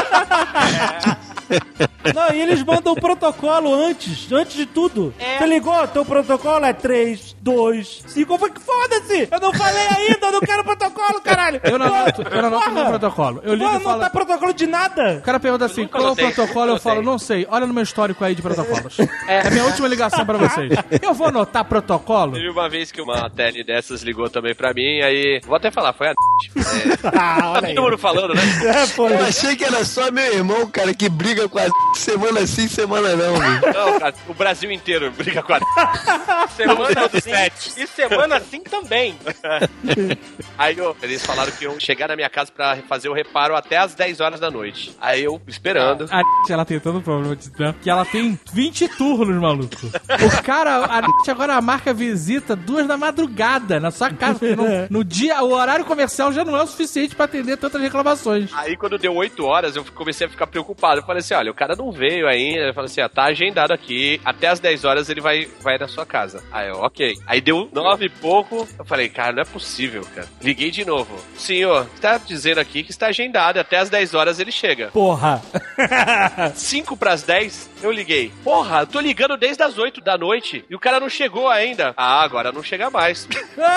Speaker 2: Não, e eles mandam o protocolo antes de tudo. Você ligou? Teu protocolo é 3, 2, 5. Eu falei, foda-se! Eu não falei ainda, eu não quero protocolo, caralho!
Speaker 6: Eu não anoto meu protocolo. Eu ligo e falo...
Speaker 2: Não tá protocolo de nada!
Speaker 6: O cara pergunta assim, qual é o protocolo? Eu falo, não sei. Olha no meu histórico aí de protocolos. É a minha última ligação pra vocês. Eu vou anotar protocolo?
Speaker 4: Teve uma vez que uma tele dessas ligou também pra mim, aí... Vou até falar, foi a...
Speaker 2: olha aí.
Speaker 4: Todo mundo falando, né?
Speaker 3: Eu achei que era só meu irmão, cara, que briga com a semana sim, semana não, viu?
Speaker 4: Não, cara, o Brasil inteiro briga com a...
Speaker 5: Semana sim. E semana sim também.
Speaker 4: Aí eles falaram que iam chegar na minha casa pra fazer o reparo até as 10 horas da noite. Aí eu esperando.
Speaker 6: Ela tem todo problema de tempo, que ela tem 20 turnos, maluco. O cara, agora marca visita 2 da madrugada na sua casa, porque no dia, o horário comercial já não é o suficiente pra atender tantas reclamações.
Speaker 4: Aí quando deu 8 horas, eu comecei a ficar preocupado. Eu falei assim, olha, o cara não veio ainda. Eu falei assim, tá agendado aqui, até as 10 horas ele vai na sua casa. Aí eu, ok. Aí deu 9 e pouco, eu falei, cara, não é possível, cara. Liguei de novo. Senhor, tá dizendo aqui que está agendado, até as 10 horas ele chega.
Speaker 2: Porra!
Speaker 4: 5 pras 10, eu liguei. Porra, eu tô ligando desde as 8 da noite e o cara não chegou ainda. Ah, agora não chega mais.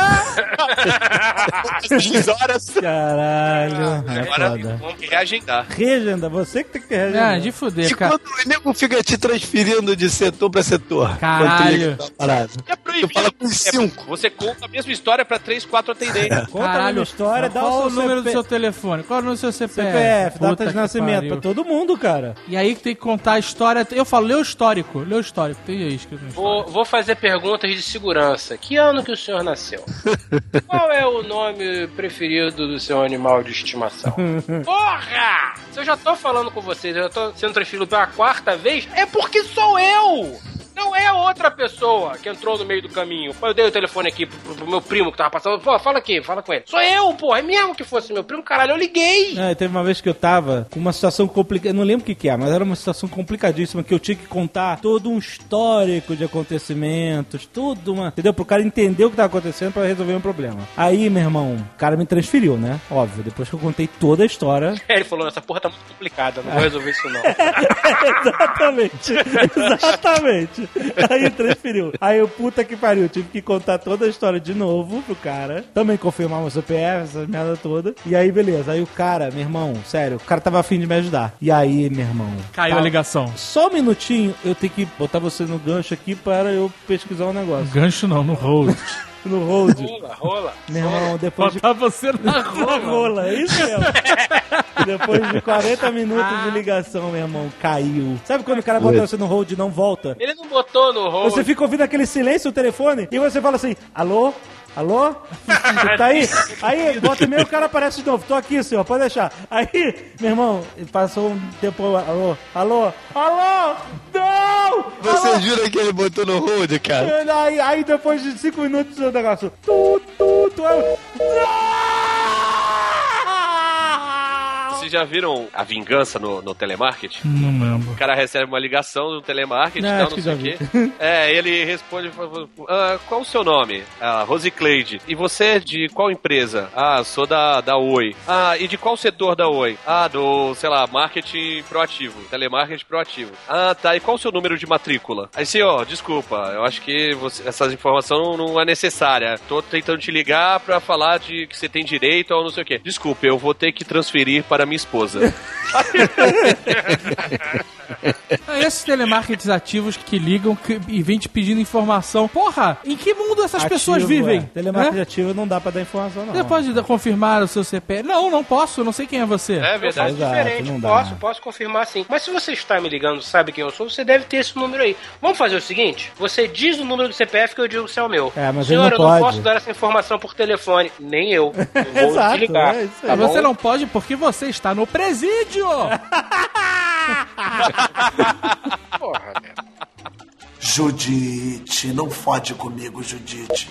Speaker 4: 10 horas.
Speaker 2: Caralho.
Speaker 4: Agora vamos reagendar.
Speaker 2: Reagenda, você que tem que reagendar.
Speaker 6: De fuder,
Speaker 3: E
Speaker 6: cara.
Speaker 3: quando o nego fica te transferindo de setor pra setor?
Speaker 6: Caralho.
Speaker 4: É proibido.
Speaker 3: Tu fala com 5.
Speaker 4: Você conta a mesma história pra 3, 4 atendentes.
Speaker 2: Conta a minha história, dá
Speaker 6: qual
Speaker 2: o
Speaker 6: o
Speaker 2: seu
Speaker 6: número do seu telefone? Qual é o número do seu CPF?
Speaker 2: CPF,
Speaker 6: Puta
Speaker 2: data de
Speaker 6: que
Speaker 2: nascimento,
Speaker 6: pariu.
Speaker 2: pra todo mundo, cara.
Speaker 6: E aí que tem que contar a história. Eu falo, lê o histórico. Tem aí escrito no histórico.
Speaker 5: Vou fazer perguntas de segurança. Que ano que o senhor nasceu? Qual é o nome preferido do seu animal de estimação? Porra! Se eu já tô falando com vocês, eu já tô sendo transferido pela 4ª vez, é porque sou eu! Não é outra pessoa que entrou no meio do caminho. Eu dei o telefone aqui pro meu primo que tava passando. Pô, fala aqui, fala com ele. Sou eu, pô. É mesmo que fosse meu primo, caralho. Eu liguei.
Speaker 2: Teve uma vez que eu tava com uma situação complicada. Eu não lembro o que é, mas era uma situação complicadíssima que eu tinha que contar todo um histórico de acontecimentos, tudo uma. Entendeu? Pro cara entender o que tava acontecendo pra resolver um problema. Aí, meu irmão, o cara me transferiu, né? Óbvio. Depois que eu contei toda a história.
Speaker 5: Ele falou: essa porra tá muito complicada. Não vou resolver isso, não.
Speaker 2: Exatamente. Aí transferiu. Aí o puta que pariu, tive que contar toda a história de novo pro cara. Também confirmar meu CPF, essa merda toda. E aí, beleza. Aí o cara, meu irmão, sério, o cara tava afim de me ajudar. E aí, meu irmão...
Speaker 6: Caiu a ligação.
Speaker 2: Só um minutinho, eu tenho que botar você no gancho aqui para eu pesquisar um negócio.
Speaker 6: Gancho não, no hold.
Speaker 2: No hold.
Speaker 5: Rola.
Speaker 2: Meu irmão, depois
Speaker 6: Botar você na rola.
Speaker 2: rola, é isso mesmo. Depois de 40 minutos de ligação, meu irmão, caiu. Sabe quando o cara bota você no hold e não volta?
Speaker 5: Ele não botou no hold.
Speaker 2: Você fica ouvindo aquele silêncio no telefone e você fala assim, alô? Alô? Você tá aí? Aí, volta e meia, o cara aparece de novo. Tô aqui, senhor, pode deixar. Aí, meu irmão, passou um tempo, alô? Alô? Alô? Não!
Speaker 3: Você
Speaker 2: Alô?
Speaker 3: jura que ele botou no hold, cara?
Speaker 2: Aí depois de 5 minutos, o negócio...
Speaker 4: Vocês já viram A Vingança no telemarketing?
Speaker 6: Não lembro.
Speaker 4: O cara recebe uma ligação do telemarketing,
Speaker 2: Não,
Speaker 4: tal,
Speaker 2: acho
Speaker 4: não
Speaker 2: que
Speaker 4: sei
Speaker 2: já
Speaker 4: o
Speaker 2: vi.
Speaker 4: quê. Ele responde, qual o seu nome? Rosicleide. E você é de qual empresa? Sou da Oi. E de qual setor da Oi? Do, sei lá, marketing proativo, telemarketing proativo. Tá, e qual o seu número de matrícula? Aí sim, desculpa, eu acho que essas informações não é necessária. Tô tentando te ligar pra falar de que você tem direito ou não sei o quê. Desculpa, eu vou ter que transferir para minha esposa.
Speaker 6: Esses telemarketers ativos que ligam e vêm te pedindo informação. Porra, em que mundo essas pessoas vivem?
Speaker 2: Telemarketing ativo não dá pra dar informação, não.
Speaker 6: Você pode confirmar o seu CPF? Não posso, eu não sei quem é você.
Speaker 5: É verdade. Diferente, posso confirmar sim. Mas se você está me ligando, sabe quem eu sou, você deve ter esse número aí. Vamos fazer o seguinte, você diz o número do CPF que eu digo se é o meu.
Speaker 2: Mas
Speaker 5: senhora,
Speaker 2: ele
Speaker 5: eu não posso dar essa informação por telefone. Nem eu. Eu vou te ligar.
Speaker 2: Tá
Speaker 6: você não pode porque você está no presídio.
Speaker 5: Porra, velho.
Speaker 8: Judite, não fode comigo, Judite.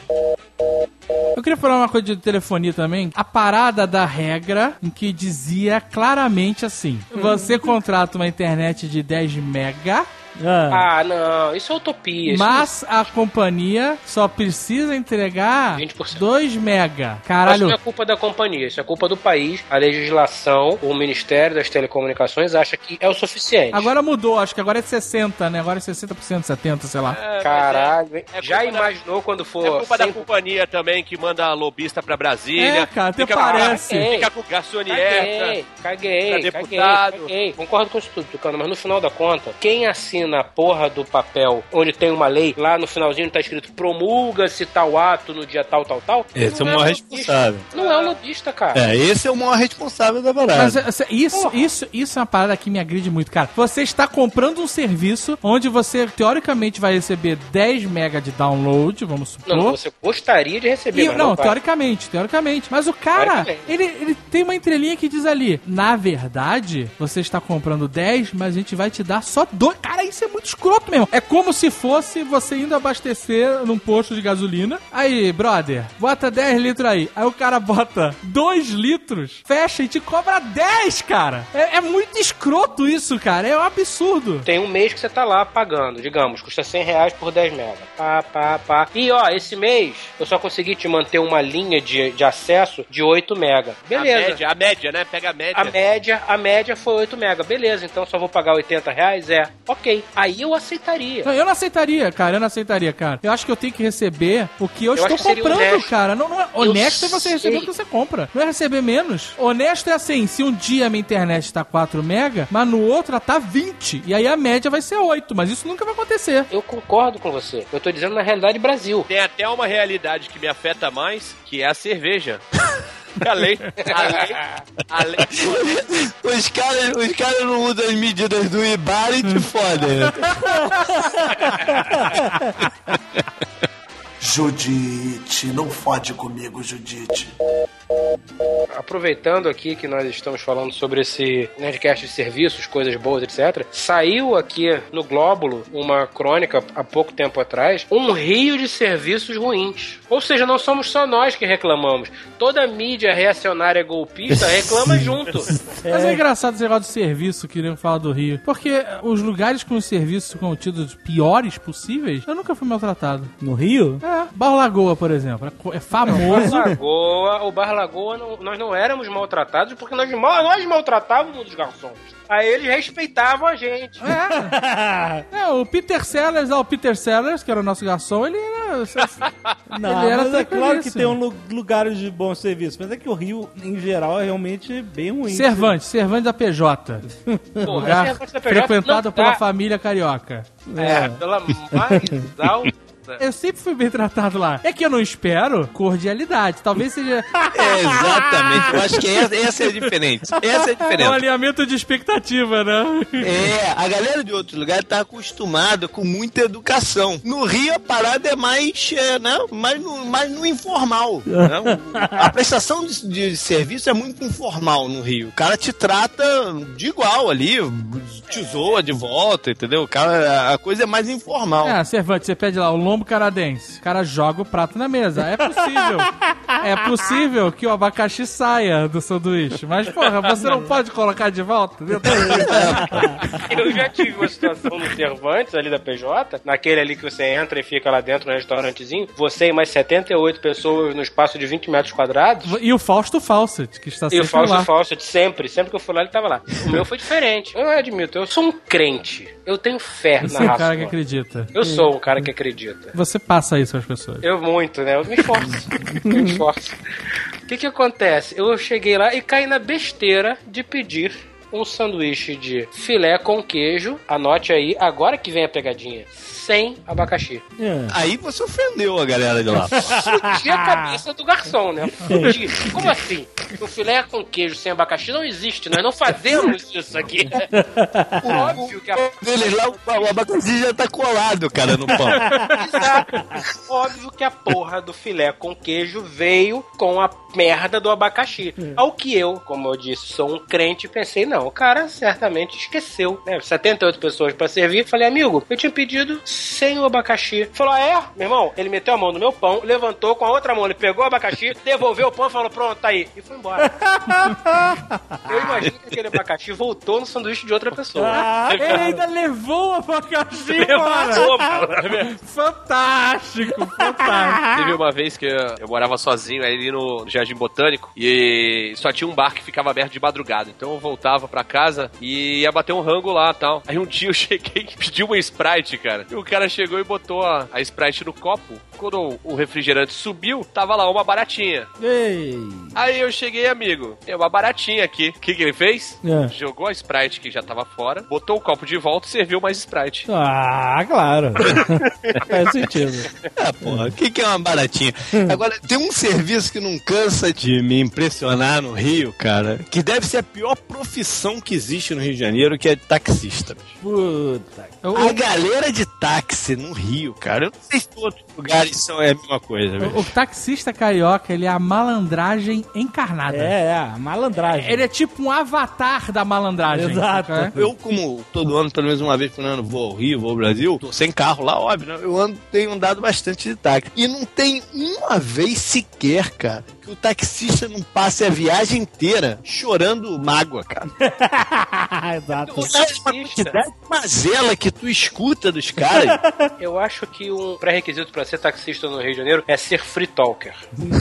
Speaker 6: Eu queria falar uma coisa de telefonia também. A parada da regra em que dizia claramente assim: você contrata uma internet de 10 mega.
Speaker 5: Não, isso é utopia.
Speaker 6: Mas a companhia só precisa entregar
Speaker 5: 20%.
Speaker 6: 2 mega. Caralho.
Speaker 5: Isso não é culpa da companhia, isso é culpa do país. A legislação, o Ministério das Telecomunicações acha que é o suficiente.
Speaker 6: Agora mudou, acho que agora é 60, né? Agora é 60%, 70%, sei lá.
Speaker 5: Caralho, já imaginou quando for...
Speaker 4: É culpa da companhia também que manda lobista pra Brasília.
Speaker 6: Cara, até parece.
Speaker 4: Fica com garçonnier.
Speaker 5: Caguei. Concordo com isso tudo, Tucano, mas no final da conta, quem assina a porra do papel onde tem uma lei, lá no finalzinho tá escrito promulga-se tal ato no dia tal.
Speaker 3: Esse é o maior responsável.
Speaker 5: Não é o lobista, cara.
Speaker 3: Esse é o maior responsável da parada.
Speaker 6: Mas isso é uma parada que me agride muito, cara. Você está comprando um serviço onde você, teoricamente, vai receber 10 mega de download, vamos supor.
Speaker 5: Não, você gostaria de receber, mas não vai.
Speaker 6: Teoricamente. Mas o cara, ele tem uma entrelinha que diz ali, na verdade, você está comprando 10, mas a gente vai te dar só 2. Cara, isso é muito escroto mesmo. É como se fosse você indo abastecer num posto de gasolina. Aí, brother, bota 10 litros aí. Aí o cara bota 2 litros, fecha e te cobra 10, cara. É muito escroto isso, cara. É um absurdo.
Speaker 5: Tem um mês que você tá lá pagando, digamos, custa R$100 por 10 mega. Pá. E esse mês eu só consegui te manter uma linha de acesso de 8 mega. Beleza.
Speaker 4: A média, né? Pega a média.
Speaker 5: A média foi 8 mega. Beleza, então só vou pagar R$80? Ok. Aí eu aceitaria.
Speaker 6: Eu não aceitaria, cara. Eu acho que eu tenho que receber o que eu estou comprando, cara. Não é honesto é você receber o que você compra. Não é receber menos. Honesto é assim, se um dia a minha internet tá 4 mega, mas no outro ela tá 20. E aí a média vai ser 8, mas isso nunca vai acontecer.
Speaker 5: Eu concordo com você. Eu tô dizendo na realidade Brasil.
Speaker 4: Tem até uma realidade que me afeta mais, que é a cerveja. Além
Speaker 3: os caras não usam as medidas do Ibar e te fodem, né?
Speaker 8: Judite, não fode comigo, Judite.
Speaker 5: Aproveitando aqui que nós estamos falando sobre esse Nerdcast de serviços, coisas boas, etc. Saiu aqui no Glóbulo uma crônica há pouco tempo atrás, um rio de serviços ruins. Ou seja, não somos só nós que reclamamos. Toda a mídia reacionária golpista reclama junto.
Speaker 6: Mas é engraçado esse negócio de serviço, queriam falar do Rio. Porque os lugares com os serviços contidos piores possíveis, eu nunca fui maltratado.
Speaker 2: No Rio?
Speaker 6: Barra Lagoa, por exemplo. É famoso.
Speaker 5: O Barra Lagoa, nós não éramos maltratados porque nós maltratávamos os garçons. Aí eles respeitavam a gente.
Speaker 6: O Peter Sellers, que era o nosso garçom, ele era...
Speaker 2: Não, ele era mas é claro que tem lugares de bom serviço, mas é que o Rio, em geral, é realmente bem ruim.
Speaker 6: Cervantes da PJ. Lugar frequentado pela família carioca.
Speaker 5: Pela mais alta.
Speaker 6: Eu sempre fui bem tratado lá. É que eu não espero cordialidade. Talvez seja...
Speaker 3: Exatamente. Eu acho que essa é a diferença.
Speaker 6: É um alinhamento de expectativa, né?
Speaker 3: A galera de outros lugares tá acostumada com muita educação. No Rio, a parada é mais, mais no informal. Né? A prestação de serviço é muito informal no Rio. O cara te trata de igual ali, te zoa de volta, entendeu? A coisa é mais informal.
Speaker 6: Cervantes, você pede lá o lombo canadense. O cara joga o prato na mesa. É possível. É possível que o abacaxi saia do sanduíche. Mas, porra, você não pode colocar de volta dentro
Speaker 5: Eu já tive uma situação no Cervantes, ali da PJ, naquele ali que você entra e fica lá dentro no restaurantezinho, você e mais 78 pessoas no espaço de 20 metros quadrados.
Speaker 6: E o Fausto Fawcett, que está sempre lá.
Speaker 5: E o Fausto Fawcett, sempre que eu fui lá, ele tava lá. O meu foi diferente. Eu admito, eu sou um crente. Eu tenho fé
Speaker 6: Você
Speaker 5: na raça.
Speaker 6: é um cara que acredita.
Speaker 5: Eu sou um cara que acredita.
Speaker 6: Você passa isso às pessoas.
Speaker 5: Eu muito, né? Eu me esforço. O que acontece? Eu cheguei lá e caí na besteira de pedir um sanduíche de filé com queijo. Anote aí, agora que vem a pegadinha. Sem abacaxi.
Speaker 3: Aí você ofendeu a galera de lá.
Speaker 5: Fudi a cabeça do garçom, né? Fudi. Como assim? O filé com queijo sem abacaxi não existe. Nós não fazemos isso aqui. Óbvio que
Speaker 3: Deles lá, o abacaxi já tá colado, cara, no pão.
Speaker 5: Exato. Óbvio que a porra do filé com queijo veio com a merda do abacaxi. Ao que eu, como eu disse, sou um crente, pensei, não, o cara certamente esqueceu, né? 78 pessoas pra servir. Falei, amigo, eu tinha pedido sem o abacaxi. Falou, meu irmão? Ele meteu a mão no meu pão, levantou com a outra mão, ele pegou o abacaxi, devolveu o pão e falou, pronto, tá aí. E foi embora. Eu imagino que aquele abacaxi voltou no sanduíche de outra pessoa.
Speaker 6: Ele ainda levou o abacaxi embora. Fantástico, fantástico.
Speaker 4: Teve uma vez que eu morava sozinho ali no Jardim Botânico e só tinha um bar que ficava aberto de madrugada. Então eu voltava pra casa e ia bater um rango lá e tal. Aí um dia eu cheguei e pedi uma Sprite, cara. E o cara chegou e botou a Sprite no copo. Quando o refrigerante subiu, tava lá uma baratinha.
Speaker 2: Ei.
Speaker 4: Aí eu cheguei, amigo, tem uma baratinha aqui. O que ele fez? Jogou a Sprite que já tava fora, botou o copo de volta e serviu mais Sprite.
Speaker 2: Ah, claro. Faz sentido.
Speaker 3: Porra, o que é uma baratinha? Agora, tem um serviço que não cansa de me impressionar no Rio, cara, que deve ser a pior profissão que existe no Rio de Janeiro, que é taxista.
Speaker 2: Puta.
Speaker 3: A galera de táxi no Rio, cara, eu não sei se outros lugares são a mesma coisa.
Speaker 6: O taxista carioca, ele é a malandragem encarnada.
Speaker 2: A malandragem.
Speaker 6: Ele é tipo um avatar da malandragem.
Speaker 2: Exato.
Speaker 3: Eu, como todo ano, pelo menos uma vez por ano, vou ao Rio, vou ao Brasil, tô sem carro lá, óbvio, né? Eu tenho andado bastante de táxi. E não tem uma vez sequer, cara, que o taxista não passe a viagem inteira chorando mágoa, cara.
Speaker 2: Exato.
Speaker 5: O taxista,
Speaker 3: quantidade de mazela que tu escuta dos caras.
Speaker 5: eu acho que um pré-requisito pra ser taxista no Rio de Janeiro é ser free talker.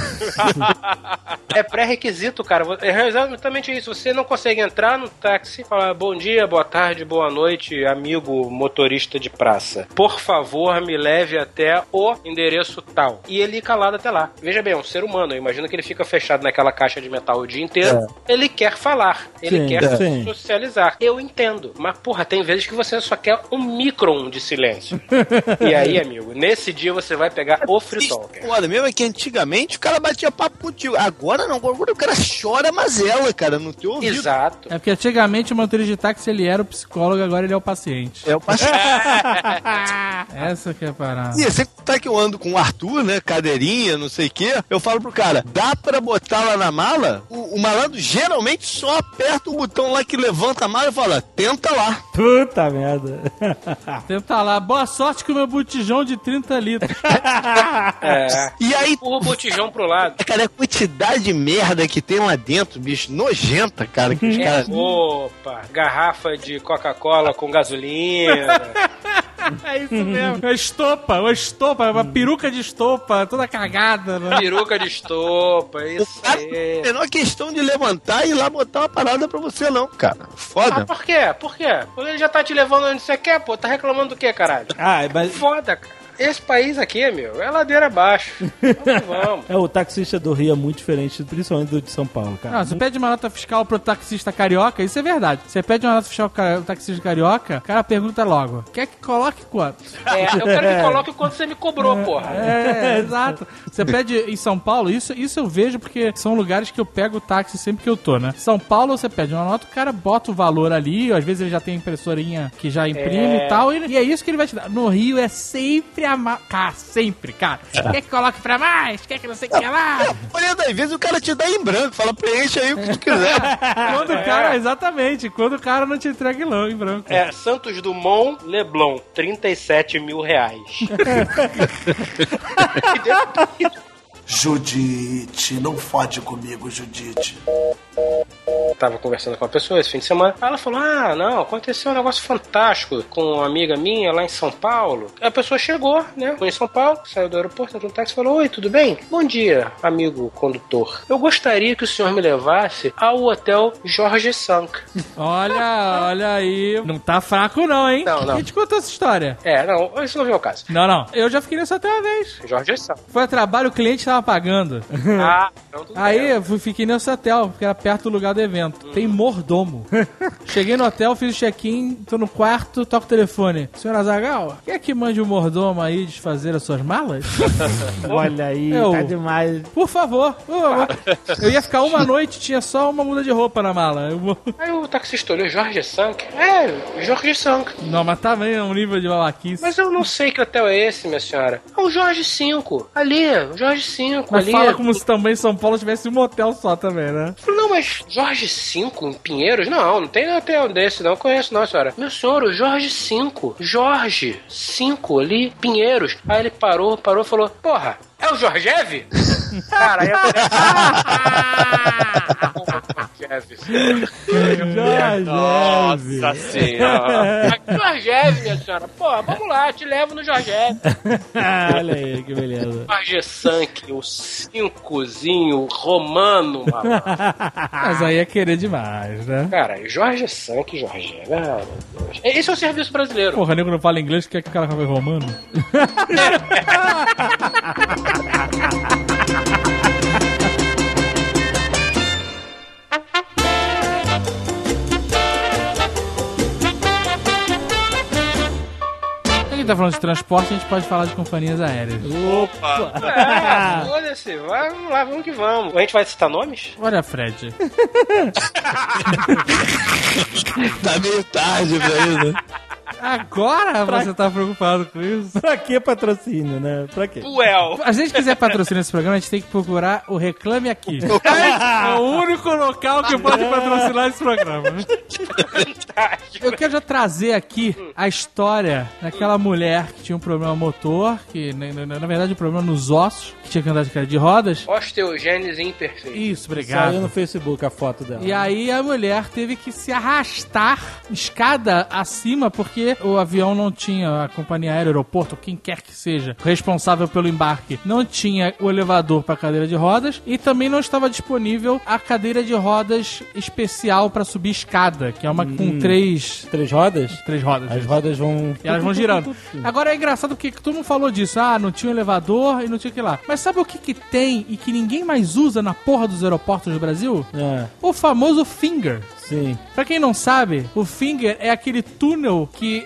Speaker 5: É pré-requisito, cara. É exatamente isso. Você não consegue entrar no táxi e falar bom dia, boa tarde, boa noite, amigo motorista de praça. Por favor, me leve até o endereço tal. E ele ir calado até lá. Veja bem, é um ser humano. Eu imagino que ele fica fechado naquela caixa de metal o dia inteiro. Ele quer falar. Ele quer socializar. Eu entendo. Mas, porra, tem vezes que você só quer um micron de silêncio. E aí, amigo, nesse dia você vai pegar o free talker.
Speaker 3: Foda mesmo é que antigamente o cara batia papo contigo. Agora não, agora o cara chora mazela, cara, no teu ouvido.
Speaker 5: Exato.
Speaker 6: É porque antigamente o motorista de táxi ele era o psicólogo, agora ele é o paciente.
Speaker 3: É o paciente.
Speaker 6: Essa que é a parada.
Speaker 3: E você tá que eu ando com o Arthur, né, cadeirinha, não sei o quê, eu falo pro cara, dá pra botar lá na mala? O malandro geralmente só aperta o botão lá que levanta a mala e fala, tenta lá.
Speaker 2: Puta merda.
Speaker 6: Tenta lá. Boa sorte com o meu botijão de 30 litros.
Speaker 3: E aí,
Speaker 5: o botijão pro lado.
Speaker 3: Cara, a quantidade de merda que tem lá dentro, bicho, nojenta, cara, que os caras...
Speaker 5: Opa, garrafa de Coca-Cola com gasolina.
Speaker 6: É isso mesmo. Uma estopa, uma peruca de estopa, toda cagada. Né?
Speaker 5: Peruca de estopa, isso aí.
Speaker 3: A menor questão de levantar e ir lá botar uma parada pra você, não, cara. Foda.
Speaker 5: Por quê? Por quê? Porque ele já tá te levando onde você quer, pô. Tá reclamando do quê, caralho?
Speaker 2: Mas...
Speaker 5: Foda, cara. Esse país aqui, meu, é ladeira abaixo. Vamos.
Speaker 2: O taxista do Rio é muito diferente, principalmente do de São Paulo, cara.
Speaker 6: Não, você pede uma nota fiscal pro taxista carioca, isso é verdade. Você pede uma nota fiscal pro taxista carioca, o cara pergunta logo, quer que coloque quanto?
Speaker 5: Eu quero que coloque o quanto você me cobrou, porra.
Speaker 6: Exato. Você pede em São Paulo, isso eu vejo porque são lugares que eu pego o táxi sempre que eu tô, né? São Paulo, você pede uma nota, o cara bota o valor ali, às vezes ele já tem a impressorinha que já imprime e tal, e é isso que ele vai te dar. No Rio é sempre a mala. Cara, sempre, cara. Quer que coloque pra mais? Quer que não sei o que lá?
Speaker 3: Olha, às vezes o cara te dá em branco, fala, preenche aí o que tu quiser.
Speaker 6: Quando o cara, exatamente, quando o cara não te entrega em branco.
Speaker 5: Santos Dumont Leblon, R$37 mil.
Speaker 8: Judite, não fode comigo, Judite.
Speaker 5: Tava conversando com uma pessoa esse fim de semana. Aí ela falou: não, aconteceu um negócio fantástico com uma amiga minha lá em São Paulo. A pessoa chegou, né? Foi em São Paulo, saiu do aeroporto, entrou no táxi e falou: oi, tudo bem? Bom dia, amigo condutor. Eu gostaria que o senhor me levasse ao hotel Jorge Sank.
Speaker 6: Olha aí. Não tá fraco não, hein?
Speaker 5: Não.
Speaker 6: Quem te contou essa história?
Speaker 5: Não, isso não vem ao caso.
Speaker 6: Não. Eu já fiquei nessa até uma vez.
Speaker 5: Jorge Sank.
Speaker 6: Foi a trabalho, o cliente tava pagando.
Speaker 5: Então tudo
Speaker 6: Aí
Speaker 5: bem.
Speaker 6: eu fiquei nesse hotel, porque era perto do lugar do evento. Tem mordomo. Cheguei no hotel, fiz o check-in, tô no quarto, toco o telefone. Senhor Azaghal, quer que mande um mordomo aí desfazer as suas malas?
Speaker 2: Olha aí, tá demais.
Speaker 6: Por favor. Eu ia ficar uma noite, tinha só uma muda de roupa na mala.
Speaker 5: Aí o taxista olhou: Jorge Sank? Jorge Sank.
Speaker 6: Não, mas tá bem um nível de babaquice.
Speaker 5: Mas eu não sei que hotel é esse, minha senhora. É o Jorge 5. Ali, o Jorge 5.
Speaker 6: Mas
Speaker 5: ali.
Speaker 6: fala como se também São Paulo tivesse um motel só também, né?
Speaker 5: Não, mas Jorge 5 em Pinheiros? Não tem hotel desse, não conheço não, senhora. Meu senhor, o Jorge 5. Jorge 5 ali, Pinheiros. Aí ele parou e falou: porra, é o Jorgev? Cara, aí eu
Speaker 4: Nossa senhora.
Speaker 5: Jorgev, minha senhora. Pô, vamos lá, te levo no Jorgev.
Speaker 2: Olha aí, que beleza.
Speaker 5: Jorge Sank, o 5zinho romano, mano.
Speaker 6: Mas aí é querer demais, né?
Speaker 5: Cara, Jorge Sank, Jorgev. Meu Deus. Esse é o serviço brasileiro.
Speaker 6: Porra, nego não fala inglês, quer que o cara fale romano? Tá falando de transporte, a gente pode falar de companhias aéreas.
Speaker 4: Opa!
Speaker 5: Foda-se, vamos lá, vamos que vamos. A gente vai citar nomes?
Speaker 6: Olha, Fred.
Speaker 3: Tá meio tarde pra isso, né?
Speaker 6: Agora você tá preocupado com isso?
Speaker 2: Pra que patrocínio, né? Pra quê?
Speaker 6: A gente quiser patrocinar esse programa, a gente tem que procurar o Reclame Aqui. É o único local que pode patrocinar esse programa. Eu quero já trazer aqui a história daquela mulher que tinha um problema motor, que na verdade um problema nos ossos, que tinha que andar de cadeira de rodas.
Speaker 5: Osteogênese imperfeita.
Speaker 6: Isso, obrigado.
Speaker 2: Saiu no Facebook a foto dela.
Speaker 6: E aí a mulher teve que se arrastar escada acima, porque o avião não tinha, a companhia aérea, aeroporto, quem quer que seja, responsável pelo embarque, não tinha o elevador para cadeira de rodas e também não estava disponível a cadeira de rodas especial para subir escada, que é uma com três
Speaker 2: rodas?
Speaker 6: 3 rodas.
Speaker 2: As rodas vão...
Speaker 6: E elas vão girando. Agora é engraçado porque todo mundo falou disso. Não tinha um elevador e não tinha o que lá. Mas sabe o que tem e que ninguém mais usa na porra dos aeroportos do Brasil? O famoso finger.
Speaker 2: Sim.
Speaker 6: Pra quem não sabe, o finger é aquele túnel que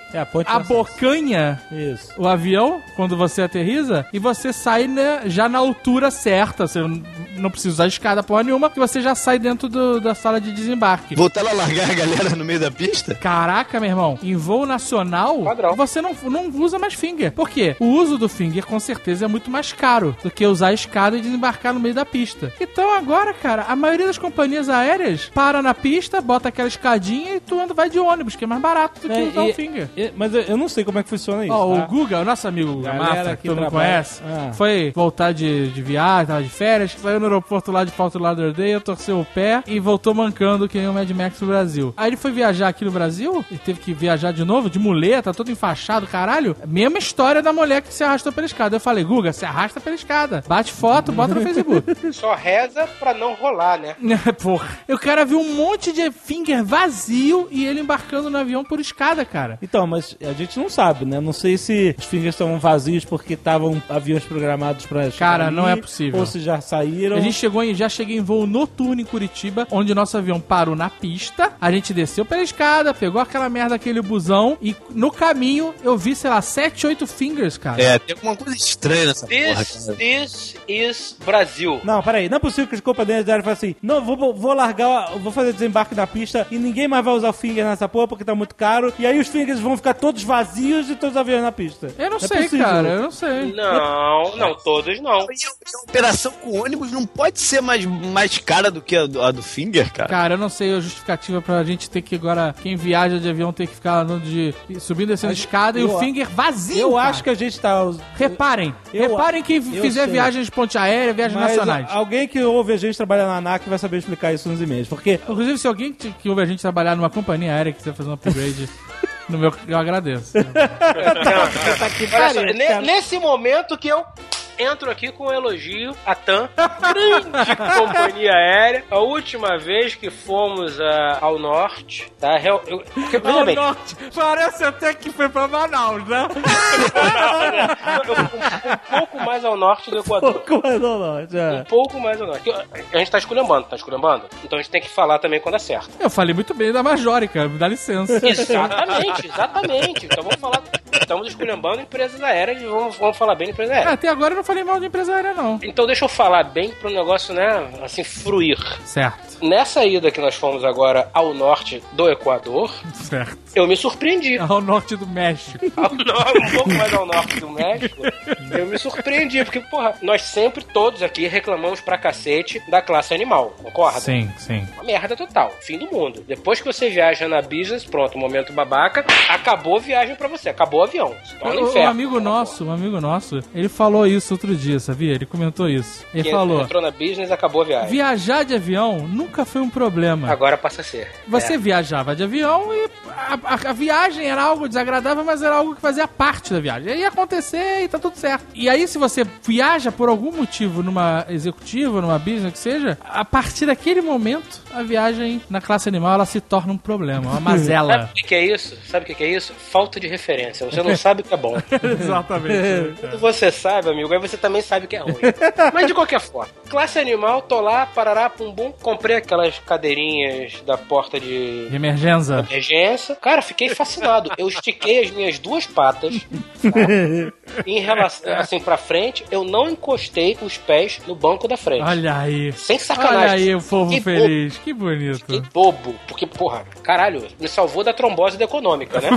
Speaker 6: abocanha o avião quando você aterriza e você sai já na altura certa. Você não precisa usar escada porra nenhuma, que você já sai dentro da sala de desembarque.
Speaker 3: Voltar a largar a galera no meio da pista?
Speaker 6: Caraca, meu irmão, em voo nacional, você não usa mais finger. Por quê? O uso do finger, com certeza, é muito mais caro do que usar a escada e desembarcar no meio da pista. Então agora, cara, a maioria das companhias aéreas para na pista, bota aquela escadinha e tu vai de ônibus, que é mais barato do que usar o finger.
Speaker 2: Mas eu não sei como é que funciona isso.
Speaker 6: O Guga, o nosso amigo Guga Mafra, que todo mundo conhece, foi voltar de viagem, tava de férias, saiu no aeroporto lá de Fort Lauderdale, torceu o pé e voltou mancando que nem o Mad Max pro Brasil. Aí ele foi viajar aqui no Brasil e teve que viajar de novo, de muleta, todo enfaixado, caralho. Mesma história da mulher que se arrastou pela escada. Eu falei, Guga, se arrasta pela escada. Bate foto, bota no Facebook.
Speaker 5: Só reza pra não rolar, né?
Speaker 6: Porra. O cara viu um monte de finger vazio e ele embarcando no avião por escada, cara.
Speaker 2: Então, mas a gente não sabe, né? Não sei se os fingers estavam vazios porque estavam aviões programados pra chegar.
Speaker 6: Cara,
Speaker 2: ali,
Speaker 6: não é possível.
Speaker 2: Ou se já saíram.
Speaker 6: A gente já cheguei em voo noturno em Curitiba, onde nosso avião parou na pista, a gente desceu pela escada, pegou aquela merda, aquele busão, e no caminho eu vi, sei lá, 7, 8 fingers, cara.
Speaker 3: Tem alguma coisa estranha nessa porra, cara.
Speaker 5: This is Brasil.
Speaker 2: Não, peraí, não é possível que as companhias aéreas falem assim, não, vou largar, vou fazer desembarque na pista e ninguém mais vai usar o finger nessa porra porque tá muito caro. E aí os fingers vão ficar todos vazios e todos os aviões na pista.
Speaker 6: Eu não sei, possível. Cara, eu não sei.
Speaker 5: Não, todos não.
Speaker 3: A operação com ônibus não pode ser mais cara do que a do finger, cara.
Speaker 6: Cara, eu não sei a justificativa pra gente ter que agora, quem viaja de avião tem que ficar subindo e descendo escada e o finger vazio.
Speaker 2: Eu acho que a gente tá...
Speaker 6: Reparem quem fizer viagens de ponte aérea, viagens nacionais.
Speaker 2: Alguém que ouve a gente trabalhar na ANAC vai saber explicar isso nos e-mails, porque...
Speaker 6: Inclusive, se alguém que ouve a gente trabalhar numa companhia aérea quiser fazer um upgrade... eu agradeço.
Speaker 5: Nesse momento que eu entro aqui com um elogio a TAM, grande companhia aérea. A última vez que fomos ao norte, tá?
Speaker 6: Ao norte? Parece até que foi pra Manaus, né?
Speaker 5: Um pouco mais ao norte do Equador.
Speaker 2: Um pouco mais ao norte,
Speaker 5: Um pouco mais ao norte. A gente tá esculhambando, Então a gente tem que falar também quando é certo.
Speaker 6: Eu falei muito bem da Majorica, me dá licença.
Speaker 5: Exatamente. Então vamos falar... Estamos esculhambando empresas aéreas e vamos falar bem de empresa aérea.
Speaker 6: Até agora eu não falei mal de empresa aérea, não.
Speaker 5: Então deixa eu falar bem pro negócio, né, assim, fruir.
Speaker 6: Certo.
Speaker 5: Nessa ida que nós fomos agora ao norte do Equador,
Speaker 6: certo,
Speaker 5: eu me surpreendi.
Speaker 6: Ao norte do México.
Speaker 5: Um pouco mais ao norte do México, eu me surpreendi, porque, porra, nós sempre, todos aqui, reclamamos pra cacete da classe animal, concorda?
Speaker 6: Sim.
Speaker 5: Uma merda total, fim do mundo. Depois que você viaja na business, pronto, momento babaca, acabou a viagem pra você, acabou o avião. Se torna um inferno.
Speaker 6: Um amigo nosso, ele falou isso outro dia, sabia? Ele comentou isso. Ele falou...
Speaker 5: entrou na business, acabou a viagem.
Speaker 6: Viajar de avião nunca foi um problema.
Speaker 5: Agora passa a ser.
Speaker 6: Você viajava de avião e a viagem era algo desagradável, mas era algo que fazia parte da viagem. Ia acontecer e tá tudo certo. E aí, se você viaja por algum motivo numa executiva, numa business, que seja, a partir daquele momento, a viagem na classe animal, ela se torna um problema, uma mazela.
Speaker 5: Sabe o que é isso? Falta de referência. Você não sabe o que é bom.
Speaker 6: Exatamente.
Speaker 5: Quando você sabe, amigo, aí você também sabe o que é ruim. Mas de qualquer forma, classe animal, tô lá, parará, pum, bum, comprei aquelas cadeirinhas da porta de
Speaker 6: emergência.
Speaker 5: Cara, fiquei fascinado. Eu estiquei as minhas duas patas, tá? Em relação, assim, pra frente, eu não encostei os pés no banco da frente.
Speaker 6: Olha aí.
Speaker 5: Sem sacanagem.
Speaker 6: Olha aí o povo feliz. Que bonito.
Speaker 5: Fiquei bobo. Porque, porra, caralho, me salvou da trombose da econômica, né?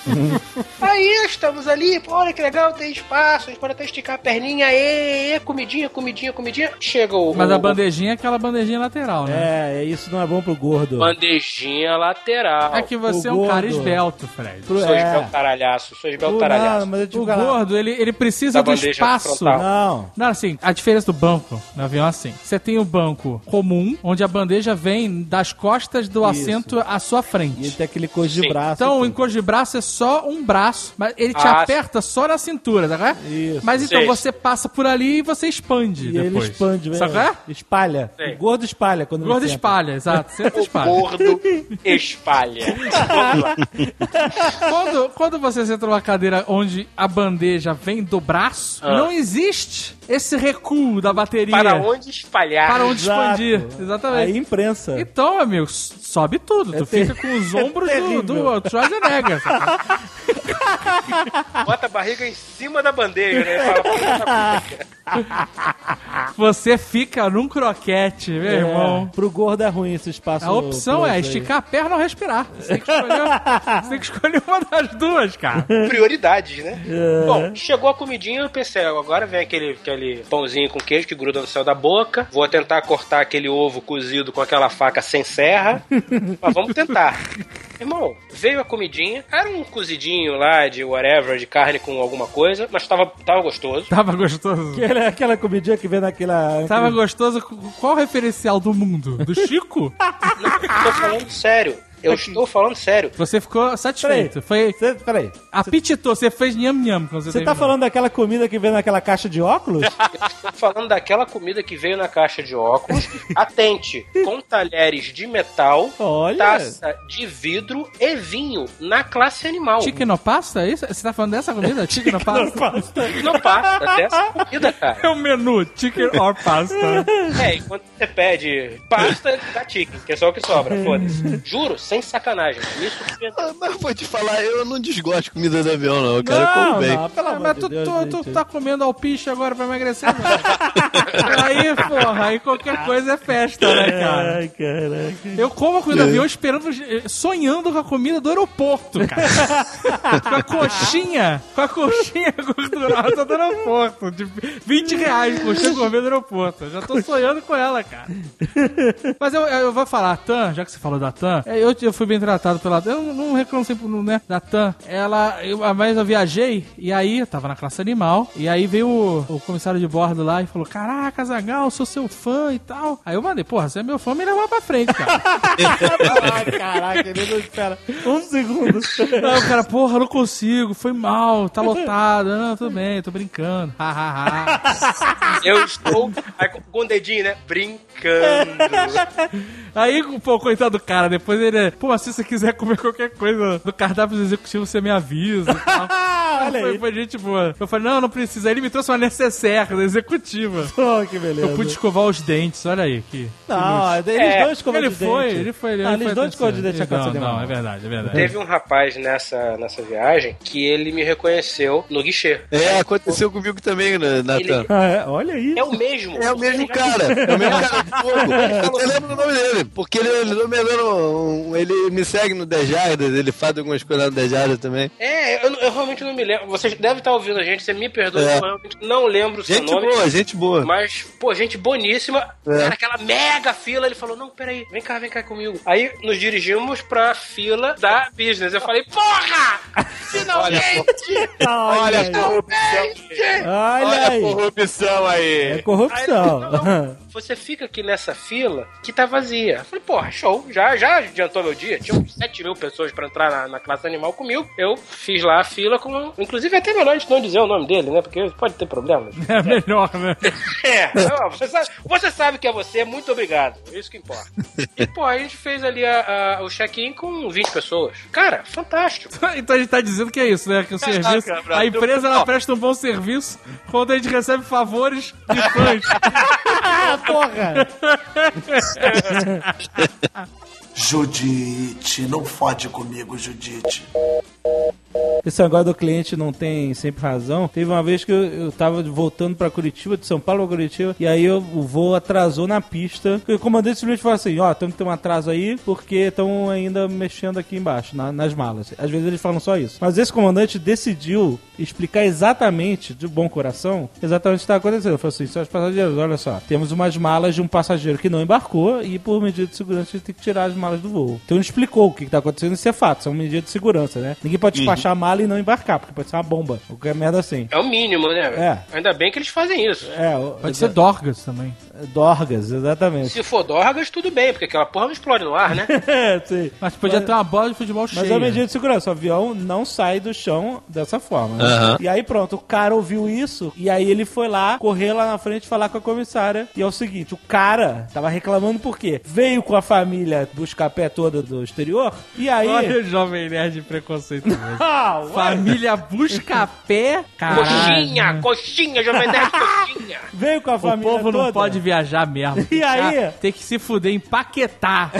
Speaker 5: Aí estamos ali, pô, olha que legal, tem espaço, a gente pode até esticar a perninha, comidinha. Chega o...
Speaker 6: Mas a bandejinha é aquela bandejinha lateral, né?
Speaker 2: Isso não é bom pro gordo.
Speaker 5: Bandejinha lateral.
Speaker 6: É que você é um cara esbelto, Fred.
Speaker 5: Sou esbelto taralhaço.
Speaker 2: O
Speaker 6: gordo, ele precisa do espaço.
Speaker 2: Frontal.
Speaker 6: Não, assim, a diferença do banco no avião é assim. Você tem o banco comum, onde a bandeja vem das costas do assento à sua frente.
Speaker 2: E ele tem aquele coisa de braço.
Speaker 6: Então, o encosto de braço é só um braço, mas ele te aperta só na cintura, tá?
Speaker 2: Isso.
Speaker 6: Mas então você passa por ali e você expande depois.
Speaker 2: Ele expande, velho.
Speaker 6: Sabe?
Speaker 2: Espalha.
Speaker 5: Sim.
Speaker 2: O gordo espalha quando
Speaker 6: gordo espalha, exato. Sempre espalha.
Speaker 5: O gordo espalha.
Speaker 6: Quando você senta numa cadeira onde a bandeja vem do braço, não existe esse recuo da bateria.
Speaker 5: Para onde espalhar.
Speaker 6: Para onde expandir. Exatamente.
Speaker 2: Aí imprensa.
Speaker 6: Então, amigo, sobe tudo. Tu fica com os ombros do Schwarzenegger.
Speaker 5: Bota a barriga em cima da bandeja, né?
Speaker 6: Você fica num croquete, meu irmão.
Speaker 2: Pro gordo é ruim esse espaço.
Speaker 6: A opção é esticar a perna ou respirar. Você tem que escolher uma das duas, cara.
Speaker 5: Prioridades, né? Bom, chegou a comidinha, eu pensei, agora vem aquele pãozinho com queijo que gruda no céu da boca. Vou tentar cortar aquele ovo cozido com aquela faca sem serra. Mas vamos tentar. Irmão, veio a comidinha, era um cozidinho lá de whatever, de carne com alguma coisa, mas tava gostoso.
Speaker 6: Tava gostoso.
Speaker 2: Aquela comidinha que vem naquela...
Speaker 6: Tava gostoso. Qual o referencial do mundo? Do Chico?
Speaker 5: Não, tô falando sério. Eu estou falando sério.
Speaker 6: Você ficou satisfeito?
Speaker 2: Peraí.
Speaker 6: Apetitou, você fez nham-nham.
Speaker 2: Você tá falando daquela comida que vem naquela caixa de óculos?
Speaker 5: Eu estou falando daquela comida que veio na caixa de óculos. Atente, com talheres de metal, taça de vidro e vinho na classe animal.
Speaker 6: Chicken or pasta, é isso? Você tá falando dessa comida? Chicken or pasta?
Speaker 5: Chicken or pasta, dessa comida, cara.
Speaker 6: É o menu, chicken or pasta.
Speaker 5: E quando você pede pasta, dá chicken, que é só o que sobra, foda-se. Juro, sem sacanagem. Me surpreendeu.
Speaker 3: Mas vou te falar, eu não desgosto de comida do avião, não. Eu quero comer bem.
Speaker 2: Não, pelo amor de Deus,
Speaker 6: tu tá comendo alpiche agora pra emagrecer, mano. Aí, porra, aí qualquer coisa é festa, né, cara?
Speaker 2: Ai, caraca.
Speaker 6: Eu como a comida do avião esperando, sonhando com a comida do aeroporto, cara. com a coxinha gordurada do aeroporto. De R$20, coxinha gourmet do aeroporto. Eu já tô sonhando com ela, cara. Mas eu vou falar, a TAM, já que você falou da TAM, eu fui bem tratado pela TAM. Eu não reclamo sempre, né, da TAM. Mas eu viajei, e aí eu tava na classe animal, e aí veio o comissário de bordo lá e falou: caraca, Azaghal, sou seu fã e tal. Aí eu mandei, porra, você é meu fã, me leva pra frente, cara.
Speaker 2: Caraca, ele não espera um segundo.
Speaker 6: Não, cara, porra, não consigo, foi mal, tá lotado. Não, tudo bem, tô brincando.
Speaker 5: Eu estou aí, com o dedinho, né? Brincando.
Speaker 6: Aí, pô, coitado do cara, depois ele... Pô, se você quiser comer qualquer coisa do cardápio executivo, você me avisa e tal.
Speaker 2: Olha aí.
Speaker 6: Foi gente boa. Eu falei, não precisa. Aí ele me trouxe uma necessaire da executiva.
Speaker 2: Oh, que beleza.
Speaker 6: Eu pude escovar os dentes, olha aí.
Speaker 2: Não, eles dois escovam de dente.
Speaker 6: Ele foi.
Speaker 2: Eles dois escovam de dente na casa dele.
Speaker 6: Não, é verdade.
Speaker 5: Teve um rapaz nessa viagem que ele me reconheceu no guichê.
Speaker 3: Aconteceu comigo também, Natan.
Speaker 2: Olha aí.
Speaker 5: É o mesmo.
Speaker 3: É o mesmo cara. É o mesmo cara do fogo. Eu lembro o nome dele, porque ele me segue no Dejardas, ele faz algumas coisas no Dejardas também.
Speaker 5: Eu realmente não me lembro. Você deve estar ouvindo a gente, você me perdoa, eu realmente não lembro o seu nome.
Speaker 3: Gente boa.
Speaker 5: Mas, pô, gente boníssima. Era aquela mega fila, ele falou, não, peraí, vem cá comigo. Aí nos dirigimos pra fila da business. Eu falei, porra! Finalmente!
Speaker 2: Olha
Speaker 3: a corrupção.
Speaker 2: Olha aí.
Speaker 3: Corrupção aí.
Speaker 2: É corrupção.
Speaker 5: Aí, não, você fica aqui nessa fila que tá vazia. Eu falei, porra, show. Já adiantou meu dia. Tinha uns 7 mil pessoas pra entrar na classe animal comigo. Eu fiz lá a fila com... Inclusive é até melhor a gente não dizer o nome dele, né? Porque pode ter problemas.
Speaker 6: É melhor, né?
Speaker 5: Você sabe que é você, muito obrigado. É isso que importa. E, pô, a gente fez ali o check-in com 20 pessoas. Cara, fantástico.
Speaker 6: Então a gente tá dizendo que é isso, né? Que o serviço... A empresa, ela presta um bom serviço quando a gente recebe favores de fãs.
Speaker 2: Porra!
Speaker 8: Judite, não fode comigo, Judite.
Speaker 2: Esse negócio do cliente não tem sempre razão. Teve uma vez que eu tava voltando pra Curitiba, de São Paulo pra Curitiba, e aí o voo atrasou na pista. E o comandante simplesmente falou assim, temos que ter um atraso aí, porque estão ainda mexendo aqui embaixo, nas malas. Às vezes eles falam só isso. Mas esse comandante decidiu explicar exatamente, de bom coração, exatamente o que estava acontecendo. Ele falou assim, senhores passageiros, olha só, temos umas malas de um passageiro que não embarcou e por medida de segurança a gente tem que tirar as malas do voo. Então ele explicou o que está acontecendo, isso é fato, são medidas de segurança, né? Ninguém pode despachar a mala e não embarcar, porque pode ser uma bomba, ou qualquer merda assim.
Speaker 5: É o mínimo, né? Ainda bem que eles fazem isso.
Speaker 6: Pode ser Dorgas também.
Speaker 2: Dorgas, exatamente.
Speaker 5: Se for Dorgas, tudo bem, porque aquela porra não explode no ar, né?
Speaker 2: Sim.
Speaker 6: Mas podia ter uma bola de futebol cheia.
Speaker 2: Mas é uma medida de segurança, o avião não sai do chão dessa forma, né? E aí pronto, o cara ouviu isso, e aí ele foi lá, correr lá na frente falar com a comissária, e é o seguinte, o cara tava reclamando por quê? Veio com a família buscar a pé toda do exterior, e aí...
Speaker 6: Olha o Jovem Nerd de preconceito mesmo. Família busca a pé, caralho.
Speaker 5: Coxinha, Jovem Nerd, coxinha.
Speaker 2: Veio com a família
Speaker 6: toda. O povo
Speaker 2: toda.
Speaker 6: Não pode viajar mesmo.
Speaker 2: E aí?
Speaker 6: Tem que se fuder em Paquetá.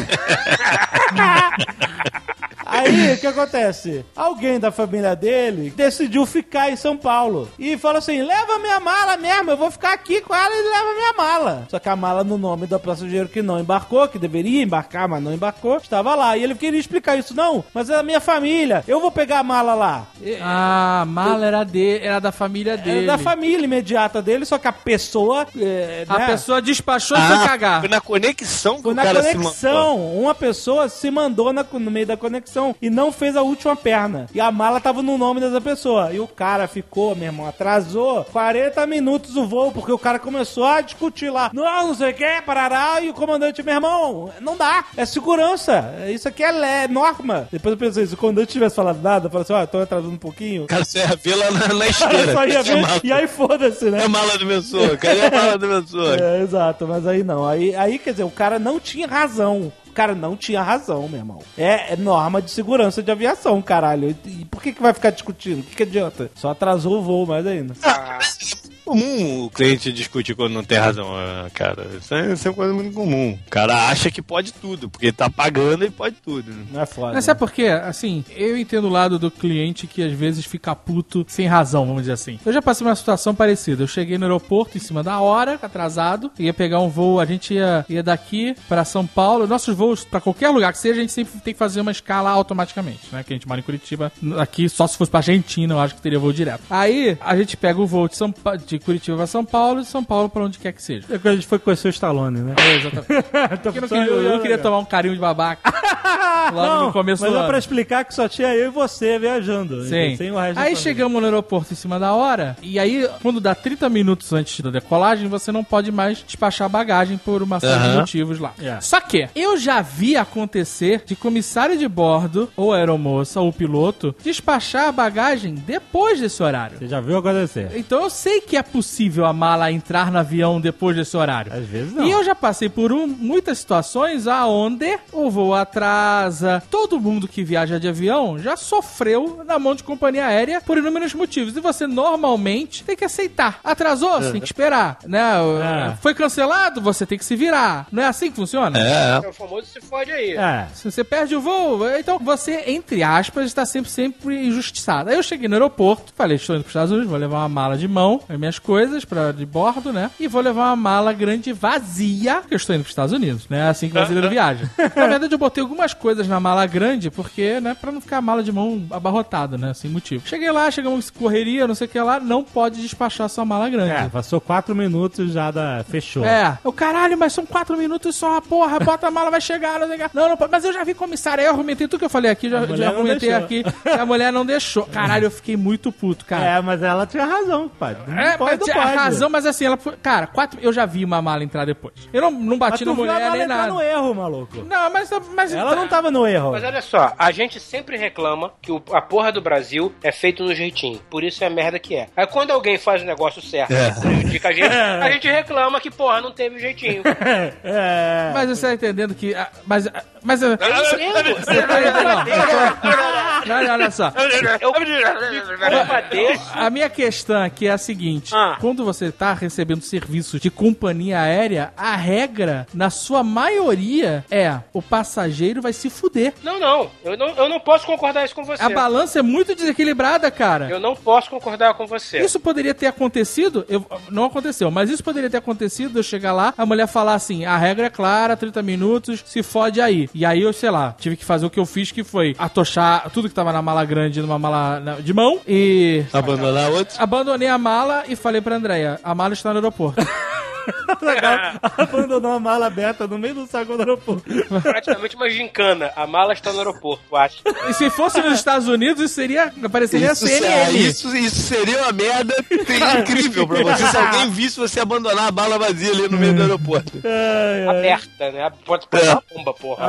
Speaker 2: Aí, o que acontece? Alguém da família dele decidiu ficar em São Paulo. E falou assim, leva minha mala mesmo, eu vou ficar aqui com ela e leva minha mala. Só que a mala no nome do passageiro que não embarcou, que deveria embarcar, mas não embarcou, estava lá. E ele queria explicar isso. Não, mas é da minha família, eu vou pegar a mala lá.
Speaker 6: A mala era da família dele.
Speaker 2: Era da família imediata dele, só que a pessoa...
Speaker 6: A pessoa despachou e foi cagar.
Speaker 3: Foi na conexão que
Speaker 2: foi
Speaker 3: o cara se mandou.
Speaker 2: Foi na conexão. Uma pessoa se mandou no meio da conexão e não fez a última perna. E a mala tava no nome dessa pessoa. E o cara ficou, meu irmão, atrasou 40 minutos o voo, porque o cara começou a discutir lá. Não sei o que, parará. E o comandante, meu irmão, não dá. É segurança. Isso aqui é norma. Depois eu pensei, se o comandante tivesse falado nada, eu falei assim, tô atrasando um pouquinho.
Speaker 3: Cara, você ia ver lá na esteira.
Speaker 2: Só ia ver, e aí foda-se, né?
Speaker 3: É a mala do meu sogro. Cadê a mala do meu sogro?
Speaker 2: Exato, mas aí não. Aí, quer dizer, o cara não tinha razão. O cara não tinha razão, meu irmão. É norma de segurança de aviação, caralho. E por que vai ficar discutindo? O que adianta? Só atrasou o voo mais ainda.
Speaker 3: comum o cliente discutir quando não tem razão, cara. Isso é uma coisa muito comum. O cara acha que pode tudo, porque tá pagando e pode tudo. Né?
Speaker 2: Não é foda.
Speaker 6: Mas sabe por quê? Assim, eu entendo o lado do cliente que às vezes fica puto sem razão, vamos dizer assim. Eu já passei uma situação parecida. Eu cheguei no aeroporto em cima da hora, atrasado, ia pegar um voo, a gente ia daqui pra São Paulo. Nossos voos, pra qualquer lugar que seja, a gente sempre tem que fazer uma escala automaticamente, né? Que a gente mora em Curitiba. Aqui, só se fosse pra Argentina, eu acho que teria voo direto. Aí, a gente pega o voo de Curitiba pra São Paulo e de São Paulo pra onde quer que seja.
Speaker 2: É quando a gente foi conhecer o Stallone, né?
Speaker 6: Exatamente. Eu não queria tomar um carinho de babaca logo no começo do ano.
Speaker 2: Mas é pra explicar que só tinha eu e você viajando.
Speaker 6: Sim.
Speaker 2: Sem o resto
Speaker 6: aí chegamos no aeroporto em cima da hora, e aí, quando dá 30 minutos antes da decolagem, você não pode mais despachar bagagem por uma série de motivos lá. Só que, eu já vi acontecer de comissário de bordo, ou aeromoça, ou piloto, despachar a bagagem depois desse horário.
Speaker 2: Você já viu acontecer?
Speaker 6: Então eu sei que é possível a mala entrar no avião depois desse horário.
Speaker 2: Às vezes não.
Speaker 6: E eu já passei por muitas situações aonde o voo atrasa. Todo mundo que viaja de avião já sofreu na mão de companhia aérea por inúmeros motivos. E você normalmente tem que aceitar. Atrasou, você tem que esperar, né? Foi cancelado, você tem que se virar. Não é assim que funciona?
Speaker 5: É o famoso se fode aí.
Speaker 6: Se você perde o voo, então você, entre aspas, está sempre injustiçado. Aí eu cheguei no aeroporto, falei, estou indo para os Estados Unidos, vou levar uma mala de mão, as minhas coisas de bordo, né? E vou levar uma mala grande vazia, porque eu estou indo para os Estados Unidos, né? Assim que o brasileiro viaja. Na verdade, eu botei algumas coisas na mala grande, porque, né, para não ficar a mala de mão abarrotada, né? Sem motivo. Cheguei lá, chegamos correria, não sei o que lá, não pode despachar sua mala grande.
Speaker 2: Passou 4 minutos já fechou.
Speaker 6: O caralho, mas são 4 minutos só, porra, bota a mala, vai chegar, não sei o que. Não, mas eu já vi comissário, aí eu argumentei tudo que eu falei aqui, já argumentei aqui, que a mulher não deixou. Caralho, eu fiquei muito puto, cara.
Speaker 2: Mas ela tinha razão, pai.
Speaker 6: Mas tinha razão, mas assim, cara, eu já vi uma mala entrar depois. Eu não bati na mulher nem nada.
Speaker 2: Ela no erro, maluco.
Speaker 6: Não, mas
Speaker 2: ela não tava no erro.
Speaker 5: Mas olha só, a gente sempre reclama que a porra do Brasil é feito no jeitinho. Por isso é a merda que é. Aí quando alguém faz o negócio certo e prejudica a gente reclama que, porra, não teve jeitinho.
Speaker 6: Mas você tá entendendo que... Mas olha só. A minha questão aqui é a seguinte. Quando você tá recebendo serviços de companhia aérea, a regra, na sua maioria, o passageiro vai se fuder.
Speaker 5: Não. Eu não posso concordar isso com você.
Speaker 6: A balança é muito desequilibrada, cara.
Speaker 5: Eu não posso concordar com você.
Speaker 6: Isso poderia ter acontecido, não aconteceu, mas isso poderia ter acontecido, eu chegar lá, a mulher falar assim, a regra é clara, 30 minutos, se fode aí. E aí eu, sei lá, tive que fazer o que eu fiz, que foi atochar tudo que tava na mala grande numa mala de mão e...
Speaker 3: Abandonar outro?
Speaker 6: Abandonei a mala e falei pra Andréia, a mala está no aeroporto.
Speaker 2: Legal. Abandonou a mala aberta no meio do saguão do aeroporto.
Speaker 5: Praticamente uma gincana. A mala está no aeroporto, eu acho.
Speaker 6: E se fosse nos Estados Unidos, isso apareceria CNN.
Speaker 3: Isso seria uma merda incrível pra você. Se alguém visse você abandonar a bala vazia ali no meio do aeroporto.
Speaker 5: Aberta, né? Pode ser uma bomba, porra.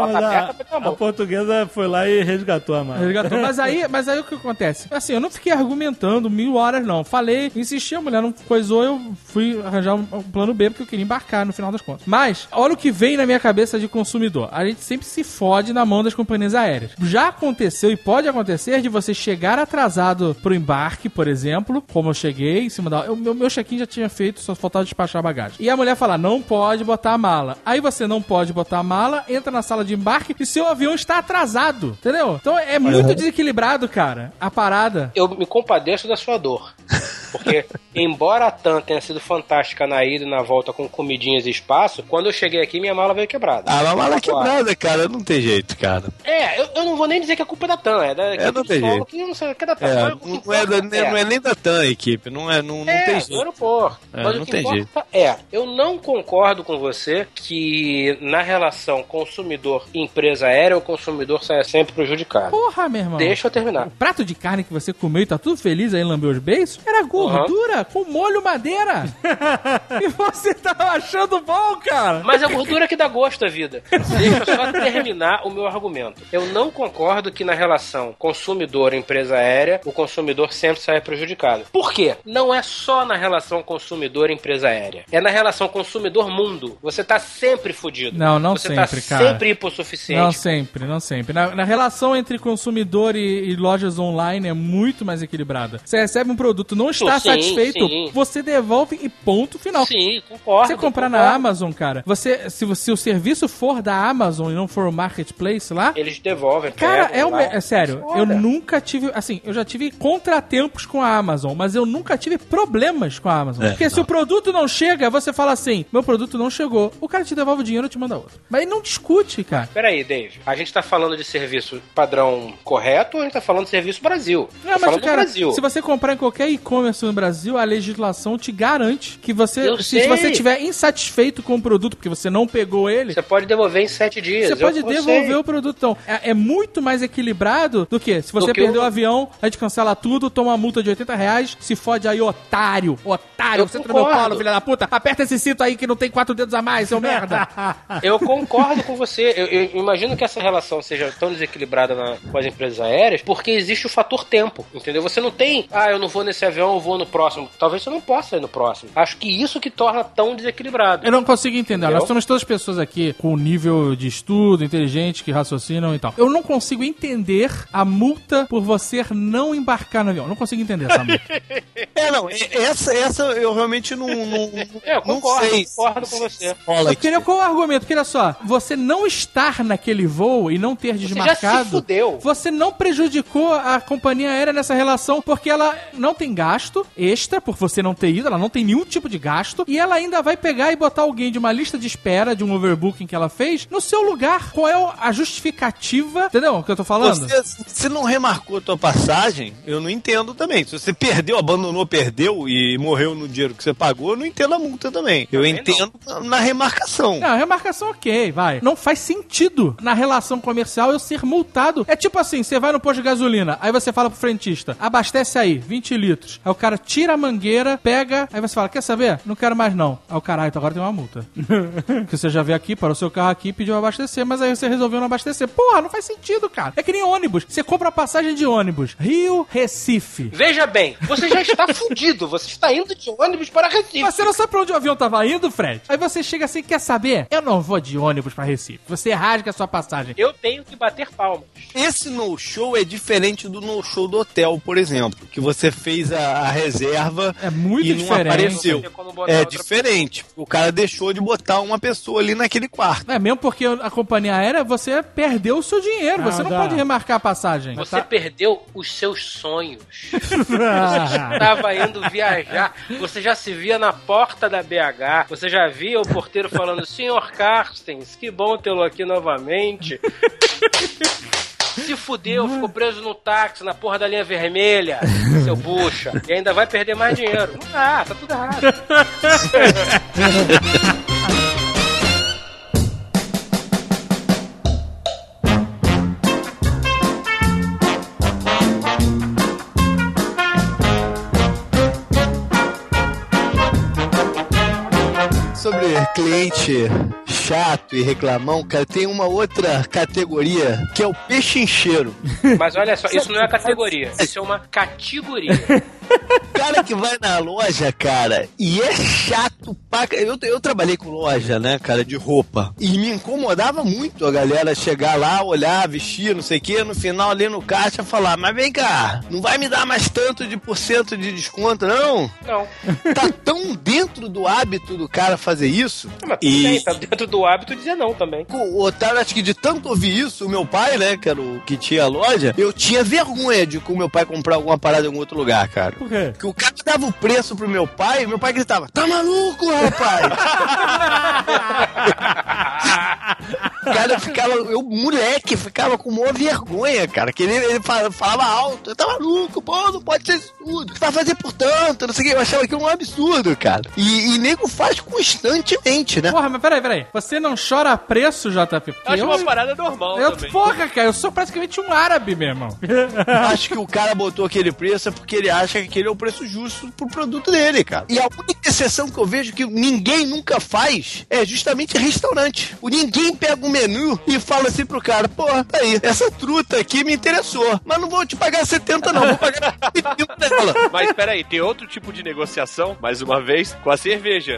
Speaker 2: A portuguesa foi lá e resgatou a mala.
Speaker 6: Mas aí o que acontece? Assim, eu não fiquei argumentando 1000 horas, não. Falei, insisti, a mulher não coisou, eu fui arranjar um plano B, porque eu queria embarcar no final das contas. Mas, olha o que vem na minha cabeça de consumidor. A gente sempre se fode na mão das companhias aéreas. Já aconteceu e pode acontecer de você chegar atrasado pro embarque, por exemplo, como eu cheguei em cima da... Meu check-in já tinha feito, só faltava despachar a bagagem. E a mulher falar, não pode botar a mala. Aí você não pode botar a mala, entra na sala de embarque e seu avião está atrasado. Entendeu? Então é muito desequilibrado, cara, a parada.
Speaker 5: Eu me compadeço da sua dor. Porque, embora a TAM tenha sido fantástica na ida e na volta com comidinhas e espaço, quando eu cheguei aqui, minha mala veio quebrada.
Speaker 3: A mala quebrada, cara, não tem jeito, cara.
Speaker 5: Eu não vou nem dizer que a culpa é da TAM, é da equipe
Speaker 3: não tem jeito.
Speaker 5: Que não sei o que é da TAM.
Speaker 3: Não é nem da TAM a equipe, não tem jeito.
Speaker 5: Aeroporto. Mas o que importa eu não concordo com você que na relação consumidor-empresa aérea, o consumidor saia sempre prejudicado.
Speaker 6: Porra, meu irmão.
Speaker 5: Deixa eu terminar.
Speaker 6: O prato de carne que você comeu e tá tudo feliz aí, lambeu os beiços, era gordura com molho madeira. E você tava achando bom, cara.
Speaker 5: Mas a gordura que dá gosto à vida. Deixa eu só terminar o meu argumento. Eu não concordo que na relação consumidor-empresa aérea, o consumidor sempre sai prejudicado. Por quê? Não é só na relação consumidor-empresa aérea. É na relação consumidor-mundo. Você tá sempre fudido.
Speaker 6: Não
Speaker 5: você
Speaker 6: sempre,
Speaker 5: tá
Speaker 6: cara.
Speaker 5: sempre hipossuficiente.
Speaker 6: Não sempre. Na relação entre consumidor e lojas online é muito mais equilibrada. Você recebe um produto, não está satisfeito, você devolve e ponto final.
Speaker 5: Sim, concordo.
Speaker 6: Você comprar na Amazon, cara, se o serviço for da Amazon e não for o Marketplace lá,
Speaker 5: eles devolvem.
Speaker 6: Cara, é sério, foda. Eu nunca tive, assim, eu já tive contratempos com a Amazon, mas eu nunca tive problemas com a Amazon. Porque se o produto não chega, você fala assim, meu produto não chegou, o cara te devolve o dinheiro e te manda outro. Mas não discute, cara.
Speaker 5: Peraí, Dave, a gente tá falando de serviço padrão correto ou a gente tá falando de serviço Brasil?
Speaker 6: Não, mas cara, Brasil. Se você comprar em qualquer e-commerce no Brasil, a legislação te garante que você, se você estiver insatisfeito com o produto, porque você não pegou ele,
Speaker 5: você pode devolver em 7 dias.
Speaker 6: Você pode devolver o produto. Então, é muito mais equilibrado do que se você perdeu o avião, a gente cancela tudo, toma uma multa de R$80, se fode aí, otário, você tá no meu colo, filha da puta, aperta esse cinto aí que não tem 4 dedos a mais, seu merda.
Speaker 5: Eu concordo com você, eu imagino que essa relação seja tão desequilibrada com as empresas aéreas, porque existe o fator tempo, entendeu? Você não tem, eu não vou nesse avião, eu vou no próximo. Talvez você não possa ir no próximo. Acho que isso que torna tão desequilibrado.
Speaker 6: Eu não consigo entender. Nós temos todas as pessoas aqui com nível de estudo, inteligente, que raciocinam e tal. Eu não consigo entender a multa por você não embarcar no avião. Eu não consigo entender essa multa.
Speaker 3: Essa eu realmente não
Speaker 5: concordo,
Speaker 3: sei.
Speaker 5: Concordo com você.
Speaker 6: Eu queria qual o argumento? Porque olha só, você não estar naquele voo e não ter desmarcado,
Speaker 5: você já se fudeu.
Speaker 6: Você não prejudicou a companhia aérea nessa relação porque ela não tem gasto extra por você não ter ido, ela não tem nenhum tipo de gasto e ela ainda vai pegar e botar alguém de uma lista de espera, de um overbooking que ela fez, no seu lugar. Qual é a justificativa? Entendeu o que eu tô falando?
Speaker 3: Você não remarcou a tua passagem, eu não entendo também. Se você perdeu, abandonou, perdeu e morreu no dinheiro que você pagou, eu não entendo a multa também. Eu entendo na remarcação.
Speaker 6: Não, a remarcação ok, vai. Não faz sentido na relação comercial eu ser multado. É tipo assim, você vai no posto de gasolina, aí você fala pro frentista, abastece aí, 20 litros. Aí o cara tira a mangueira, pega, aí você fala, quer saber? Não quero mais não. Aí o caralho, então agora tem uma multa. Porque você já veio aqui, parou o seu carro aqui e pediu abastecer, mas aí você resolveu não abastecer. Porra, não faz sentido, cara. É que nem ônibus. Você compra a passagem de ônibus. Rio, Recife.
Speaker 5: Veja bem, você já está fudido. Você está indo de ônibus para Recife.
Speaker 6: Mas você não sabe pra onde o avião tava indo, Fred? Aí você chega assim, quer saber? Eu não vou de ônibus pra Recife. Você rasga a sua passagem.
Speaker 5: Eu tenho que bater palmas.
Speaker 3: Esse no-show é diferente do no-show do hotel, por exemplo. Que você fez a reserva
Speaker 6: é muito
Speaker 3: e
Speaker 6: diferente.
Speaker 3: Não apareceu. É diferente. O cara deixou de botar uma pessoa ali naquele quarto.
Speaker 6: É mesmo porque a companhia aérea, você perdeu o seu dinheiro. Você não pode remarcar a passagem.
Speaker 5: Você perdeu os seus sonhos. Você estava indo viajar. Você já se via na porta da BH. Você já via o porteiro falando, senhor Carstens, que bom tê-lo aqui novamente. Se fudeu, ficou preso no táxi, na porra da linha vermelha, seu bucha. E ainda vai perder mais dinheiro. Não dá, tá tudo errado.
Speaker 3: Sobre cliente chato e reclamão, cara, tem uma outra categoria que é o pechincheiro.
Speaker 5: Mas olha só, isso não é categoria, isso é uma categoria.
Speaker 3: Cara que vai na loja, cara, e é chato pra... Eu trabalhei com loja, né, cara, de roupa. E me incomodava muito a galera chegar lá, olhar, vestir, não sei o quê, no final ali no caixa falar, mas vem cá, não vai me dar mais tanto de % de desconto, não?
Speaker 5: Não.
Speaker 3: Tá tão dentro do hábito do cara fazer isso.
Speaker 5: Mas bem, tá dentro do hábito dizer não também.
Speaker 3: O Otário, acho que de tanto ouvir isso, o meu pai, né, que era o que tinha a loja, eu tinha vergonha de com o meu pai comprar alguma parada em algum outro lugar, cara.
Speaker 6: Por quê?
Speaker 3: Porque o cara dava o preço pro meu pai gritava, tá maluco, rapaz? cara ficava, moleque, ficava com maior vergonha, cara, que ele falava alto, eu tava maluco, pô, não pode ser isso tudo, você vai fazer por tanto, não sei o que, eu achava aquilo um absurdo, cara. E nego faz constantemente, né?
Speaker 6: Porra, mas peraí, você não chora a preço, JP?
Speaker 4: Acho uma parada normal também.
Speaker 6: Porra, cara, eu sou praticamente um árabe, meu irmão.
Speaker 3: Acho que o cara botou aquele preço é porque ele acha que aquele é o preço justo pro produto dele, cara. E a única exceção que eu vejo que ninguém nunca faz é justamente restaurante. Ninguém pega um menu e fala assim pro cara, porra, tá aí, essa truta aqui me interessou, mas não vou te pagar 70 não, vou pagar 25 dela.
Speaker 4: Mas peraí, tem outro tipo de negociação, mais uma vez, com a cerveja.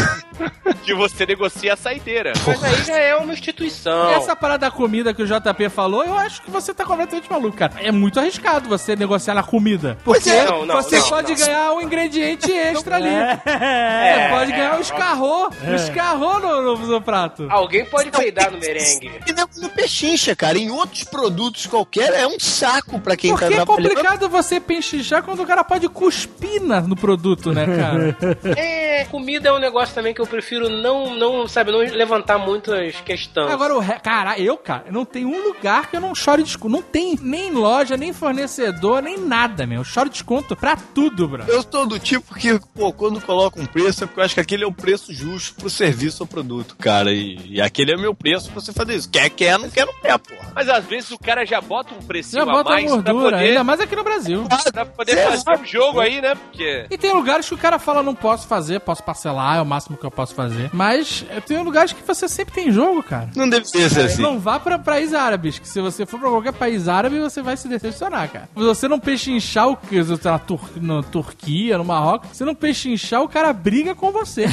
Speaker 4: Que você negocia a saideira.
Speaker 5: Mas aí já é uma instituição.
Speaker 6: Essa parada da comida que o JP falou, eu acho que você tá completamente maluco, cara. É muito arriscado você negociar na comida. Porque você pode ganhar um ingrediente extra ali. Você pode ganhar um escarrot. Um escarrot no prato.
Speaker 5: Alguém pode peidar no merengue.
Speaker 3: E não no pechincha, cara. Em outros produtos qualquer, é um saco pra quem tá trabalhando.
Speaker 6: Porque é complicado você pechinchar quando o cara pode cuspir no produto, né, cara?
Speaker 5: Comida é um negócio também que eu prefiro não levantar muitas questões.
Speaker 6: Agora, cara, não tem um lugar que eu não chore desconto. Não tem nem loja, nem fornecedor, nem nada, meu. Eu choro desconto pra tudo, bro.
Speaker 3: Eu sou do tipo que, pô, quando coloca um preço, é porque eu acho que aquele é o preço justo pro serviço ou produto, cara. E aquele é o meu preço pra você fazer isso. Quer, não quer, porra.
Speaker 4: Mas às vezes o cara já bota um precinho
Speaker 6: a mais
Speaker 4: gordura,
Speaker 6: pra poder... ainda mais aqui no Brasil.
Speaker 4: Pra poder fazer um jogo aí, né? Porque...
Speaker 6: E tem lugares que o cara fala, não posso fazer, posso parcelar, é o máximo que eu posso fazer. Mas tem lugares que você sempre tem jogo, cara.
Speaker 3: Não deve ser assim.
Speaker 6: Não vá pra países árabes, que se você for pra qualquer país árabe, você vai se decepcionar, cara. Se você não pechinchar o que na Turquia, no Marrocos, se não pechinchar, o cara briga com você.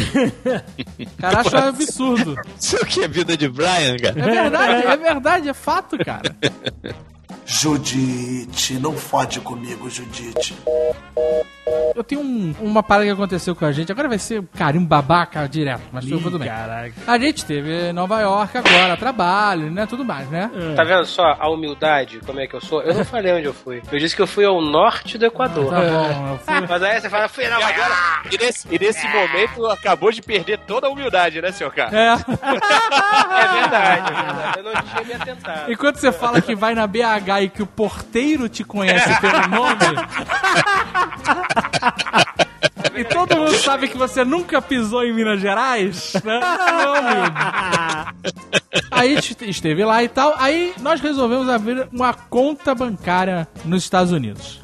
Speaker 6: O cara acha um absurdo.
Speaker 3: Isso aqui é vida de Brian, cara.
Speaker 6: É verdade, é fato, cara.
Speaker 8: Judite, não fode comigo, Judite.
Speaker 6: Eu tenho uma parada que aconteceu com a gente. Agora vai ser carimbo babaca direto, mas tudo bem.
Speaker 2: Caraca.
Speaker 6: A gente teve em Nova York agora, trabalho, né? Tudo mais, né?
Speaker 5: Tá vendo só a humildade, como é que eu sou? Eu não falei onde eu fui. Eu disse que eu fui ao norte do Equador.
Speaker 6: Tá bom, eu fui.
Speaker 5: Mas aí você fala, fui não, agora.
Speaker 4: E nesse momento acabou de perder toda a humildade, né, senhor K?
Speaker 5: É verdade. Eu não tinha me atentado.
Speaker 6: E quando você fala que vai na BH e que o porteiro te conhece pelo nome... E todo mundo sabe que você nunca pisou em Minas Gerais, né? Não, amigo. Aí esteve lá e tal. Aí nós resolvemos abrir uma conta bancária nos Estados Unidos.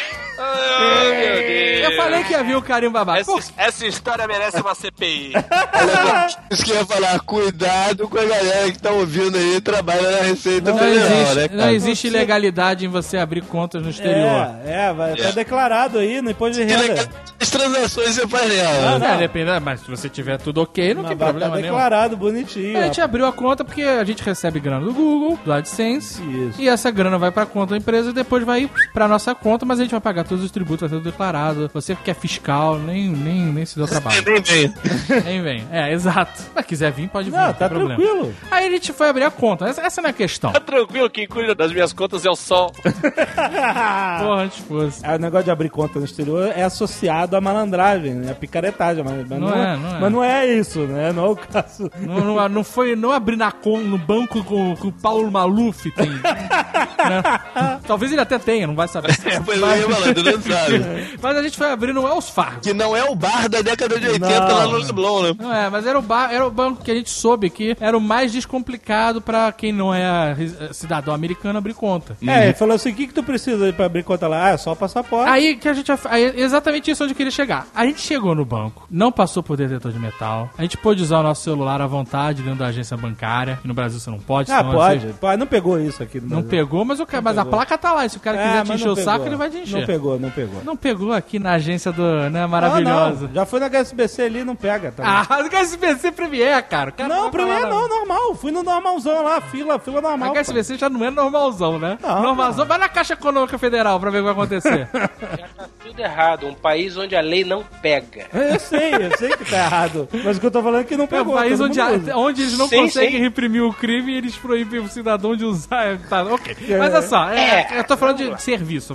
Speaker 4: Ai, meu Deus.
Speaker 6: Eu falei que havia um carinho babaca.
Speaker 4: Essa história merece uma CPI.
Speaker 3: Isso que eu ia falar, cuidado com a galera que tá ouvindo aí e trabalha na Receita Federal, né, cara?
Speaker 6: Não existe ilegalidade em você abrir contas no exterior.
Speaker 2: Vai estar declarado aí no imposto de renda.
Speaker 3: As transações você faz nela.
Speaker 6: Depende, mas se você tiver tudo ok, não tem problema nenhum.
Speaker 2: Declarado, bonitinho.
Speaker 6: A gente abriu a conta porque a gente recebe grana do Google, do AdSense. Isso. E essa grana vai pra conta da empresa e depois vai pra nossa conta, mas a gente vai pagar todos os tributos, vai ser tudo declarado. Você que é fiscal, nem se deu trabalho. Nem vem. Exato. Se quiser vir, pode vir. Não
Speaker 2: tá
Speaker 6: problema.
Speaker 2: Tranquilo.
Speaker 6: Aí a gente foi abrir a conta. Essa não é a questão.
Speaker 4: Tá tranquilo, quem cuida das minhas contas é o sol.
Speaker 6: Porra, antes fosse.
Speaker 2: O negócio de abrir conta no exterior é associado à malandragem, né? A picaretagem. Mas não é isso, né? Não é o caso.
Speaker 6: Não foi abrir no banco com o Paulo Maluf tem. Né? Talvez ele até tenha, não vai saber.
Speaker 3: Não sabe.
Speaker 6: Mas a gente foi abrir no Wells Fargo.
Speaker 3: Que não é o bar da década de 80 lá no Leblon, né?
Speaker 6: Não é, mas era o banco que a gente soube que era o mais descomplicado pra quem não é cidadão americano abrir conta.
Speaker 2: Ele falou assim, o que tu precisa pra abrir conta lá? É só o passaporte.
Speaker 6: Aí exatamente isso onde eu queria chegar. A gente chegou no banco, não passou por detetor de metal, a gente pôde usar o nosso celular à vontade dentro da agência bancária, que no Brasil você não pode.
Speaker 2: Pode. Não pegou isso aqui no Brasil.
Speaker 6: Não pegou, mas a placa tá lá. Se o cara quiser te encher o saco, ele vai te encher.
Speaker 2: Não pegou.
Speaker 6: Pegou aqui na agência do... né, maravilhosa.
Speaker 2: Não. Já foi na HSBC ali, não pega.
Speaker 6: Tá no HSBC Premier, cara.
Speaker 2: Não, Premier não, normal. Fui no normalzão lá, fila normal.
Speaker 6: A HSBC já não é normalzão, né? Não. Normalzão, vai na Caixa Econômica Federal pra ver o que vai acontecer.
Speaker 5: Já tá tudo tudo errado. Um país onde a lei não pega.
Speaker 2: Eu sei que tá errado. Mas o que eu tô falando é que não
Speaker 6: É
Speaker 2: pegou.
Speaker 6: um país
Speaker 2: todo
Speaker 6: onde,
Speaker 2: mundo usa.
Speaker 6: onde eles não
Speaker 5: Sim,
Speaker 6: conseguem
Speaker 5: sim.
Speaker 6: reprimir o crime e eles proíbem o cidadão de usar. Tá, ok. Mas olha só, eu tô falando de serviço,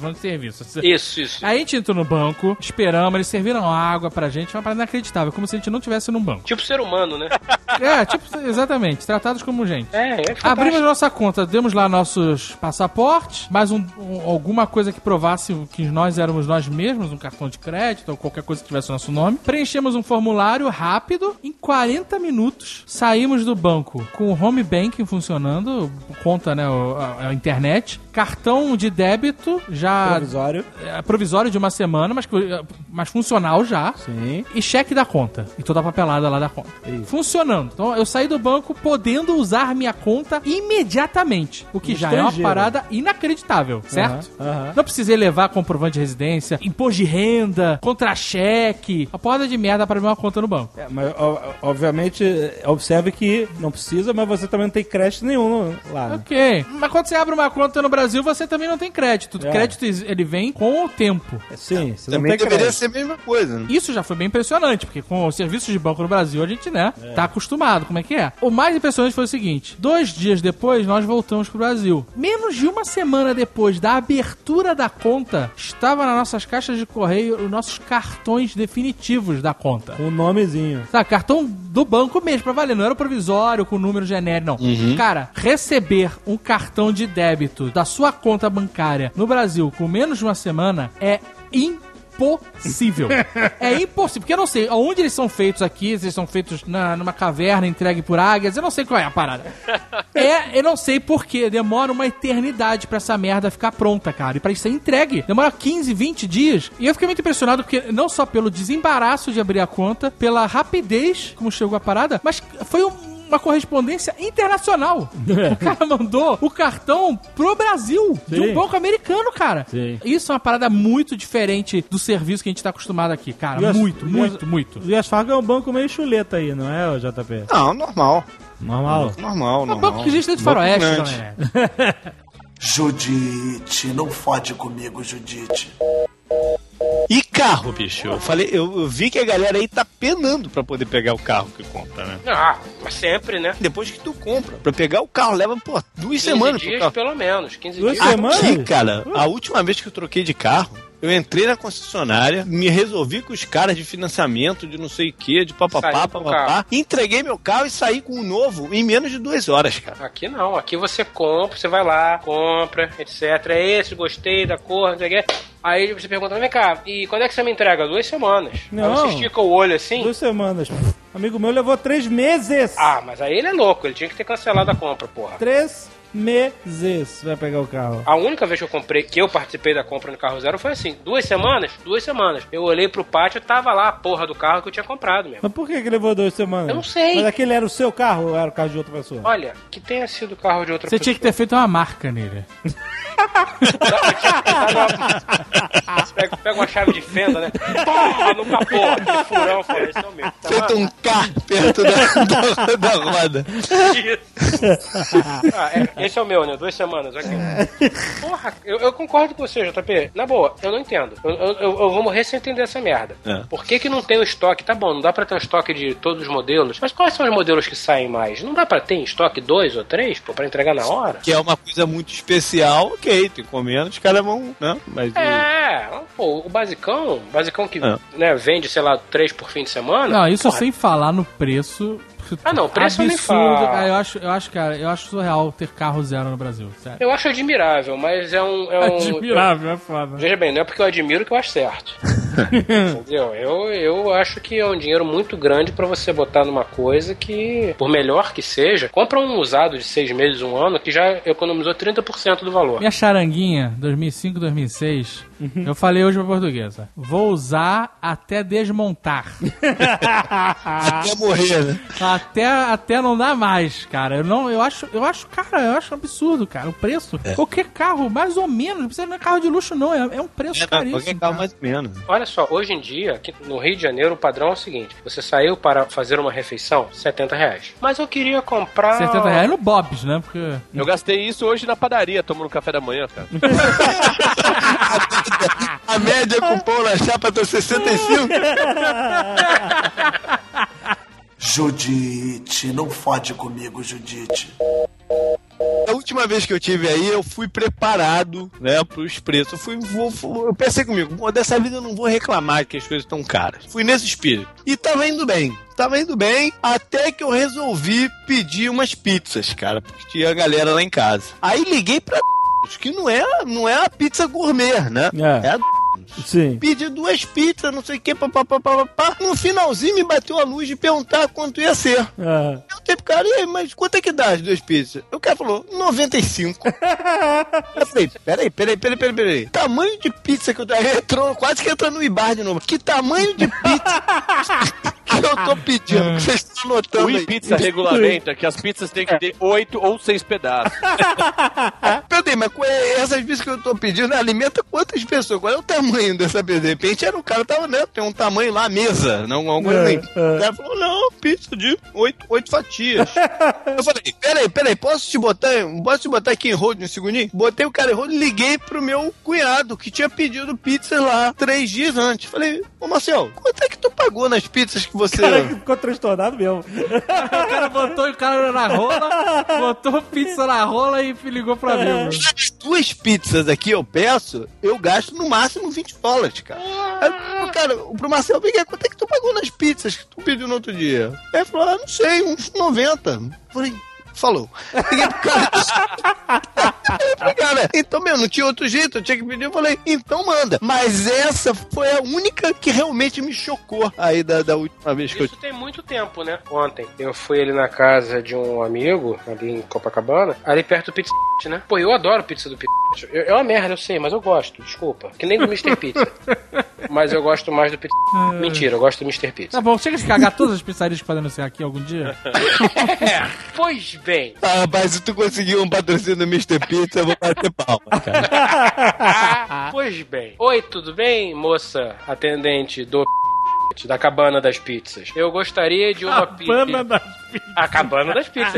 Speaker 5: Isso.
Speaker 6: Aí a gente entrou no banco, esperamos, eles serviram água pra gente, foi uma parada inacreditável, como se a gente não estivesse num banco.
Speaker 5: Tipo ser humano, né?
Speaker 6: Exatamente, tratados como gente.
Speaker 5: É fantástico.
Speaker 6: Abrimos nossa conta, demos lá nossos passaportes, mais alguma coisa que provasse que nós éramos nós mesmos, um cartão de crédito ou qualquer coisa que tivesse o nosso nome. Preenchemos um formulário rápido, em 40 minutos saímos do banco com o home banking funcionando, conta, né, a internet, cartão de débito já provisório de uma semana, mas funcional já.
Speaker 2: Sim.
Speaker 6: E cheque da conta. E toda a papelada lá da conta.
Speaker 2: Isso.
Speaker 6: Funcionando. Então eu saí do banco podendo usar minha conta imediatamente. O que já é uma parada inacreditável, certo? Não precisei levar comprovante de residência, imposto de renda, contra-cheque, uma porrada de merda para abrir uma conta no banco.
Speaker 2: Mas obviamente, observe que não precisa, mas você também não tem crédito nenhum lá. Né?
Speaker 6: Ok. Mas quando você abre uma conta no Brasil, você também não tem crédito. O crédito, ele vem com o tempo.
Speaker 2: Sim, você
Speaker 3: Também
Speaker 2: não tem
Speaker 3: deveria
Speaker 2: crédito.
Speaker 3: ser a mesma coisa, né?
Speaker 6: Isso já foi bem impressionante, porque com os serviços de banco no Brasil, a gente, né, tá acostumado. Como é que é? O mais impressionante foi o seguinte: 2 dias depois, nós voltamos pro Brasil. Menos de uma semana depois da abertura da conta, estava nas nossas caixas de correio os nossos cartões definitivos da conta.
Speaker 2: Com o nomezinho.
Speaker 6: Tá, cartão do banco mesmo, pra valer. Não era o provisório com número genérico, não. Cara, receber um cartão de débito da sua conta bancária no Brasil com menos de uma semana é impossível. É impossível, porque eu não sei onde eles são feitos aqui, se eles são feitos numa caverna entregue por águias, eu não sei qual é a parada. Eu não sei porquê, demora uma eternidade pra essa merda ficar pronta, cara, e pra isso ser entregue. Demora 15, 20 dias. E eu fiquei muito impressionado, porque não só pelo desembaraço de abrir a conta, pela rapidez como chegou a parada, mas foi uma correspondência internacional. O cara mandou o cartão pro Brasil, de um banco americano, cara.
Speaker 2: Sim.
Speaker 6: Isso é uma parada muito diferente do serviço que a gente tá acostumado aqui, cara. Muito.
Speaker 2: O Vias Fargo é um banco meio chuleta aí, não é, JP?
Speaker 3: Não, normal.
Speaker 2: Normal.
Speaker 6: É um banco que existe dentro de faroeste também, né?
Speaker 8: Judite, não fode comigo, Judite.
Speaker 3: E carro, bicho? Eu vi que a galera aí tá penando pra poder pegar o carro que compra, né?
Speaker 5: Ah, mas sempre, né?
Speaker 3: Depois que tu compra, pra pegar o carro leva, 2
Speaker 5: 15
Speaker 3: semanas pro
Speaker 5: dias,
Speaker 3: carro.
Speaker 5: pelo menos. 15
Speaker 2: 2
Speaker 5: dias.
Speaker 2: semanas?
Speaker 3: Aqui, cara, a última vez que eu troquei de carro, eu entrei na concessionária, me resolvi com os caras de financiamento, de não sei o que, de papapá, entreguei meu carro e saí com o novo em menos de 2 horas, cara.
Speaker 5: Aqui não, aqui você compra, você vai lá, compra, etc. É esse, gostei da cor, não sei o que. Aí você pergunta, vem cá, e quando é que você me entrega? 2 semanas.
Speaker 2: Não.
Speaker 5: Aí você estica o olho assim.
Speaker 2: 2 semanas. Amigo meu levou 3 meses.
Speaker 5: Ah, mas aí ele é louco, ele tinha que ter cancelado a compra, porra.
Speaker 2: 3 meses vai pegar o carro.
Speaker 5: A única vez que eu comprei, que eu participei da compra no carro zero foi assim, 2 semanas. Eu olhei pro pátio e tava lá a porra do carro que eu tinha comprado mesmo.
Speaker 2: Mas por que levou 2 semanas?
Speaker 5: Eu não sei.
Speaker 2: Mas aquele era o seu carro ou era o carro de outra pessoa?
Speaker 5: Olha, que tenha sido o carro de outra
Speaker 6: Você
Speaker 5: pessoa.
Speaker 6: tinha que ter feito uma marca nele.
Speaker 5: Pega uma chave de fenda, né? Pá, no capô, que furão, falei, esse é o meu. Tá
Speaker 3: Feito
Speaker 5: vendo?
Speaker 3: um K perto da roda.
Speaker 5: Esse é o meu, né? 2 semanas, aqui. Porra, eu concordo com você, JP. Na boa, eu não entendo. Eu vou morrer sem entender essa merda. Por que não tem o estoque? Tá bom, não dá pra ter um estoque de todos os modelos, mas quais são os modelos que saem mais? Não dá pra ter em estoque 2 ou 3, pô, pra entregar na hora?
Speaker 3: Que é uma coisa muito especial, ok, tem comendo, os caras vão, né? Mas
Speaker 5: Pô, o basicão que né, vende, sei lá, 3 por fim de semana.
Speaker 6: Não, isso sem falar no preço.
Speaker 5: Ah, não, preço eu nem
Speaker 6: absurdo.
Speaker 5: falo.
Speaker 6: Eu acho surreal ter carro zero no Brasil, sério.
Speaker 5: Eu acho admirável, mas é um...
Speaker 6: Admirável, é foda.
Speaker 5: Veja bem, não é porque eu admiro que eu acho certo. Entendeu? Eu acho que é um dinheiro muito grande pra você botar numa coisa que, por melhor que seja, compra um usado de 6 meses, 1 ano, que já economizou 30% do valor.
Speaker 6: Minha charanguinha, 2005, 2006, eu falei hoje pra portuguesa, vou usar até desmontar.
Speaker 3: até morrer, né?
Speaker 6: Até não dá mais, cara. Eu acho absurdo, cara. O preço. Qualquer carro, mais ou menos, não precisa de carro de luxo, não. É um preço caríssimo.
Speaker 3: Qualquer carro mais ou menos.
Speaker 5: Olha só, hoje em dia, aqui no Rio de Janeiro, o padrão é o seguinte: você saiu para fazer uma refeição, R$70. Mas eu queria comprar...
Speaker 6: R$70 no Bob's, né? Porque...
Speaker 4: Eu gastei isso hoje na padaria, tomando café da manhã, cara.
Speaker 3: A média com pão na chapa tá 65.
Speaker 8: Judite, não fode comigo, Judite.
Speaker 3: A última vez que eu tive aí, eu fui preparado, né, pros preços. Eu pensei comigo, pô, dessa vida eu não vou reclamar que as coisas estão caras. Fui nesse espírito. E tava indo bem. Até que eu resolvi pedir umas pizzas, cara, porque tinha a galera lá em casa. Aí liguei pra que não é a pizza gourmet, né? É a
Speaker 2: Sim.
Speaker 3: Pedi 2 pizzas, não sei o que, papapá. No finalzinho me bateu a luz de perguntar quanto ia ser. Eu falei, cara, e aí, mas quanto é que dá as 2 pizzas? O cara falou, 95. Eu falei, peraí. Tamanho de pizza que eu tô... Quase que entra no Ibar de novo. Que tamanho de pizza que eu tô pedindo? Que vocês estão notando aí?
Speaker 4: O pizza regulamenta que as pizzas têm que ter 8 ou 6 pedaços.
Speaker 3: Peraí, mas essas pizzas que eu tô pedindo alimenta quantas pessoas? Qual é o tamanho dessa pizza? De repente era o cara tava, né? Tem um tamanho lá, mesa, não alguma coisa assim. O cara falou, não, pizza de 8 fatias. Eu falei, peraí, posso te botar aqui em hold um segundinho? Botei o cara em hold e liguei pro meu cunhado, que tinha pedido pizza lá 3 dias antes. Falei, ô Marcel, quanto é que tu pagou nas pizzas que você...
Speaker 2: O cara ficou transtornado mesmo.
Speaker 6: O cara botou o cara na rola, botou pizza na rola e ligou pra mim. Mano.
Speaker 3: 2 pizzas aqui eu peço, eu gasto no máximo $20, cara. Aí, cara, pro Marcel, quanto é que tu pagou nas pizzas que tu pediu no outro dia? Aí ele falou, não sei, uns 90. Falei, falou. Liguei pro cara. Então, não tinha outro jeito, eu tinha que pedir. Eu falei, então manda. Mas essa foi a única que realmente me chocou aí da última vez que eu...
Speaker 5: Isso tem muito tempo, né? Ontem eu fui ali na casa de um amigo, ali em Copacabana, ali perto do Pizza, né? Pô, eu adoro pizza do Pizza. É uma merda, eu sei, mas eu gosto, desculpa. Que nem do Mr. Pizza. Mas eu gosto mais do Pizza. Mentira, eu gosto do Mr. Pizza.
Speaker 6: Tá bom, chega de cagar todas as pizzarias que podem anunciar aqui algum dia?
Speaker 5: Pois bem.
Speaker 3: Ah, rapaz, se tu conseguir um patrocínio do Mr. Pizza, eu vou bater palma, cara.
Speaker 5: Pois bem. Oi, tudo bem, moça atendente do da Cabana das Pizzas? Eu gostaria de uma pizza. A Cabana das Pizzas.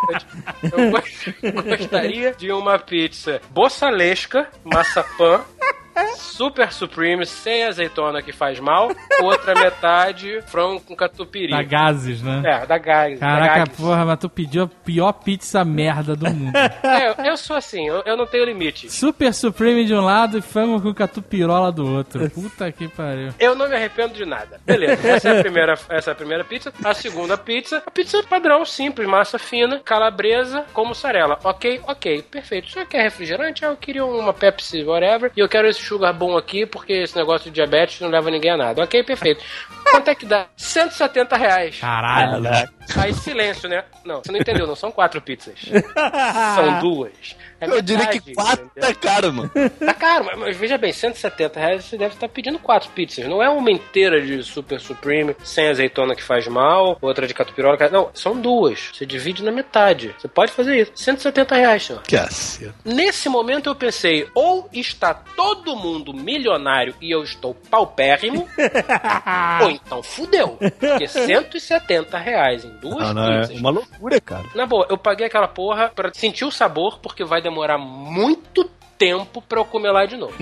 Speaker 5: Eu gostaria de uma pizza bossalesca, maçapã, Super Supreme, sem azeitona que faz mal, outra metade frango com catupiry.
Speaker 6: Da Gases, né?
Speaker 5: É, da Gases.
Speaker 6: Caraca, porra, mas tu pediu a pior pizza merda do mundo.
Speaker 5: Eu sou assim, eu não tenho limite.
Speaker 6: Super Supreme de um lado e frango com catupirola do outro. Puta que pariu.
Speaker 5: Eu não me arrependo de nada. Beleza, essa é a primeira pizza. A segunda pizza, a pizza padrão, simples, massa fina, calabresa com mussarela. Ok, perfeito. O senhor quer refrigerante? Eu queria uma Pepsi, whatever, e eu quero esse sugar bom aqui, porque esse negócio de diabetes não leva ninguém a nada. Ok, perfeito. Quanto é que dá? R$170.
Speaker 6: Caralho.
Speaker 5: Aí silêncio, né? Não, você não entendeu, não são 4 pizzas. São 2.
Speaker 3: Eu diria que 4 tá caro, mano.
Speaker 5: Tá caro, mas veja bem, R$170 você deve estar pedindo 4 pizzas. Não é uma inteira de Super Supreme, sem azeitona que faz mal, outra de catupirola. Não, são 2. Você divide na metade. Você pode fazer isso. R$170, senhor.
Speaker 3: Caceta.
Speaker 5: Nesse momento eu pensei, ou está todo mundo milionário e eu estou paupérrimo, ou então fudeu. Porque R$170 em 2 pizzas.
Speaker 3: É uma loucura, cara.
Speaker 5: Na boa, eu paguei aquela porra pra sentir o sabor, porque vai demorar muito tempo pra eu comer lá de novo.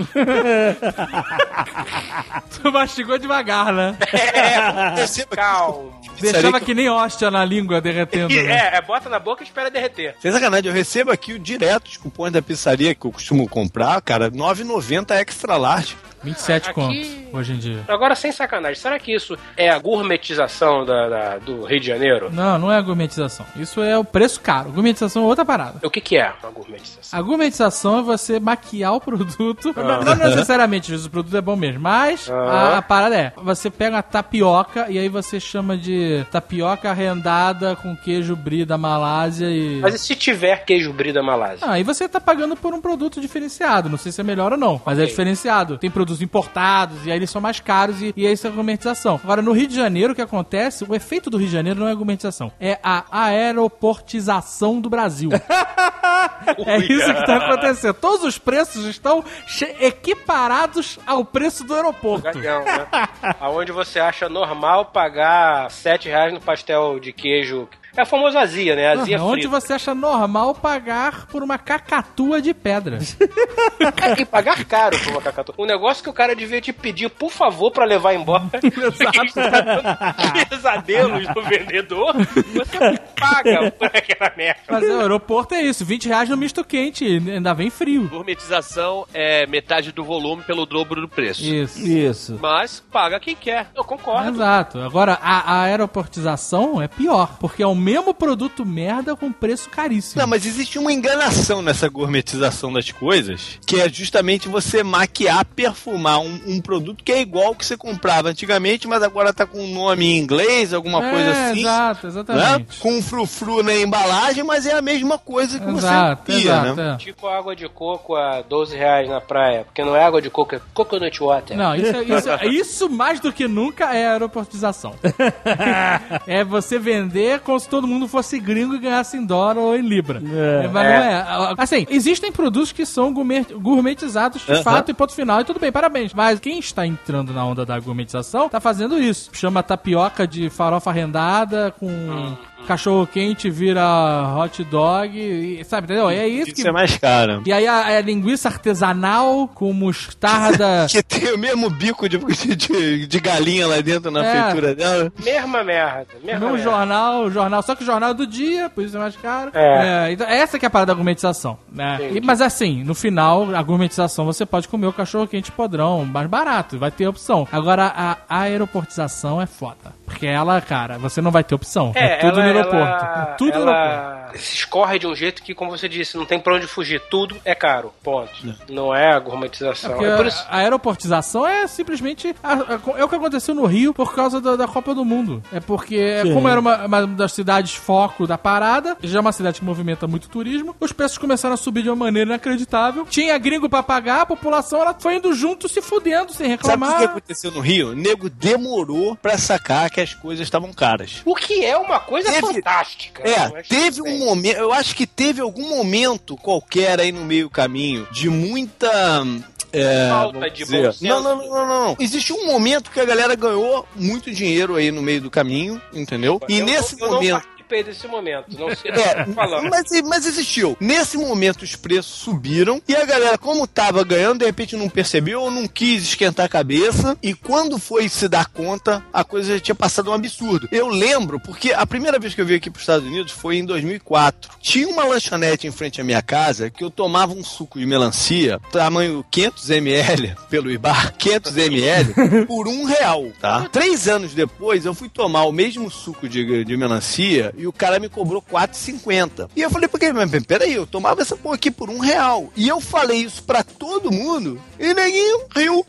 Speaker 6: Tu mastigou devagar, né?
Speaker 5: Calma.
Speaker 6: Deixava que nem hóstia na língua derretendo.
Speaker 5: Né? Bota na boca e espera derreter.
Speaker 3: Sem sacanagem, eu recebo aqui direto os cupons da pizzaria que eu costumo comprar, cara, R$9,90 extra large.
Speaker 6: 27 contos hoje em dia.
Speaker 5: Agora, sem sacanagem, será que isso é a gourmetização do Rio de Janeiro?
Speaker 6: Não é a gourmetização. Isso é o preço caro. Gourmetização é outra parada.
Speaker 5: O que é a gourmetização?
Speaker 6: A gourmetização é você maquiar o produto. Não necessariamente, às vezes o produto é bom mesmo, mas a parada é, você pega uma tapioca e aí você chama de tapioca arrendada com queijo brie da Malásia e...
Speaker 5: Mas e se tiver queijo brie da Malásia?
Speaker 6: Aí você tá pagando por um produto diferenciado. Não sei se é melhor ou não, mas é diferenciado. Tem produtos importados, e aí eles são mais caros, e isso é gourmetização. Agora, no Rio de Janeiro, o que acontece, o efeito do Rio de Janeiro não é gourmetização, é a aeroportização do Brasil. É isso que tá acontecendo. Todos os preços estão equiparados ao preço do aeroporto.
Speaker 5: Legal, né? Aonde você acha normal pagar R$7 no pastel de queijo É a famosa azia, né? Azia frita.
Speaker 6: Onde você acha normal pagar por uma cacatua de pedra.
Speaker 5: E pagar caro por uma cacatua. Um negócio que o cara devia te pedir, por favor, pra levar embora. Pesadelos do vendedor. Você paga por aquela merda.
Speaker 6: Mas o aeroporto é isso, R$20 no misto quente, ainda vem frio.
Speaker 4: Gourmetização é metade do volume pelo dobro do preço.
Speaker 2: Isso.
Speaker 4: Mas paga quem quer.
Speaker 5: Eu concordo.
Speaker 6: Exato. Agora, a aeroportização é pior, porque é o mesmo produto merda com preço caríssimo.
Speaker 3: Não, mas existe uma enganação nessa gourmetização das coisas, que é justamente você maquiar, perfumar um produto que é igual ao que você comprava antigamente, mas agora tá com um nome em inglês, alguma coisa assim.
Speaker 6: Exato, exatamente.
Speaker 3: Né? Com um frufru na embalagem, mas é a mesma coisa que você copia, né?
Speaker 5: Tipo água de coco a R$12 na praia, porque não é água de coco, é coconut water.
Speaker 6: Não, isso mais do que nunca é aeroportização. É você vender como se todo mundo fosse gringo e ganhasse em dólar ou em libra. Mas não é. Assim, existem produtos que são gourmetizados de fato e ponto final, e tudo bem, parabéns. Mas quem está entrando na onda da gourmetização tá fazendo isso. Chama tapioca de farofa rendada com cachorro quente vira hot dog, e, sabe, entendeu? É isso
Speaker 3: é mais caro.
Speaker 6: E aí a linguiça artesanal com mostarda...
Speaker 3: que tem o mesmo bico de galinha lá dentro na feitura dela.
Speaker 5: Mesma merda.
Speaker 6: Mesmo jornal, só que o jornal é do dia, por isso é mais caro. Então, essa que é a parada da gourmetização, né? Mas assim, no final, a gourmetização, você pode comer o cachorro quente podrão, mais barato, vai ter opção. Agora, a aeroportização é foda. Porque ela, cara, você não vai ter opção. É tudo no aeroporto. Tudo no aeroporto.
Speaker 5: Se escorre de um jeito que, como você disse, não tem pra onde fugir. Tudo é caro. Ponto. Não é a gourmetização.
Speaker 6: Por isso... A aeroportização é simplesmente... É o que aconteceu no Rio por causa da Copa do Mundo. É porque, como era uma das cidades foco da parada, já é uma cidade que movimenta muito turismo, os preços começaram a subir de uma maneira inacreditável. Tinha gringo pra pagar, a população ela foi indo junto, se fudendo, sem reclamar.
Speaker 3: Sabe o que aconteceu no Rio? O nego demorou pra sacar que as coisas estavam caras.
Speaker 5: O que é uma coisa fantástica.
Speaker 3: Teve um momento, eu acho que teve algum momento qualquer aí no meio caminho de muita...
Speaker 5: falta de bom senso.
Speaker 3: Não. Existe um momento que a galera ganhou muito dinheiro aí no meio do caminho, entendeu? E nesse momento...
Speaker 5: desse momento, não sei falando.
Speaker 3: Mas existiu. Nesse momento os preços subiram e a galera, como tava ganhando, de repente não percebeu ou não quis esquentar a cabeça, e quando foi se dar conta, a coisa já tinha passado um absurdo. Eu lembro, porque a primeira vez que eu vim aqui pros Estados Unidos foi em 2004. Tinha uma lanchonete em frente à minha casa que eu tomava um suco de melancia, tamanho 500 ml, pelo Ibar, 500 ml, por R$1, tá? 3 anos depois, eu fui tomar o mesmo suco de melancia e o cara me cobrou R$4,50. E eu falei, mas peraí, eu tomava essa porra aqui por R$1. E eu falei isso pra todo mundo e ninguém riu.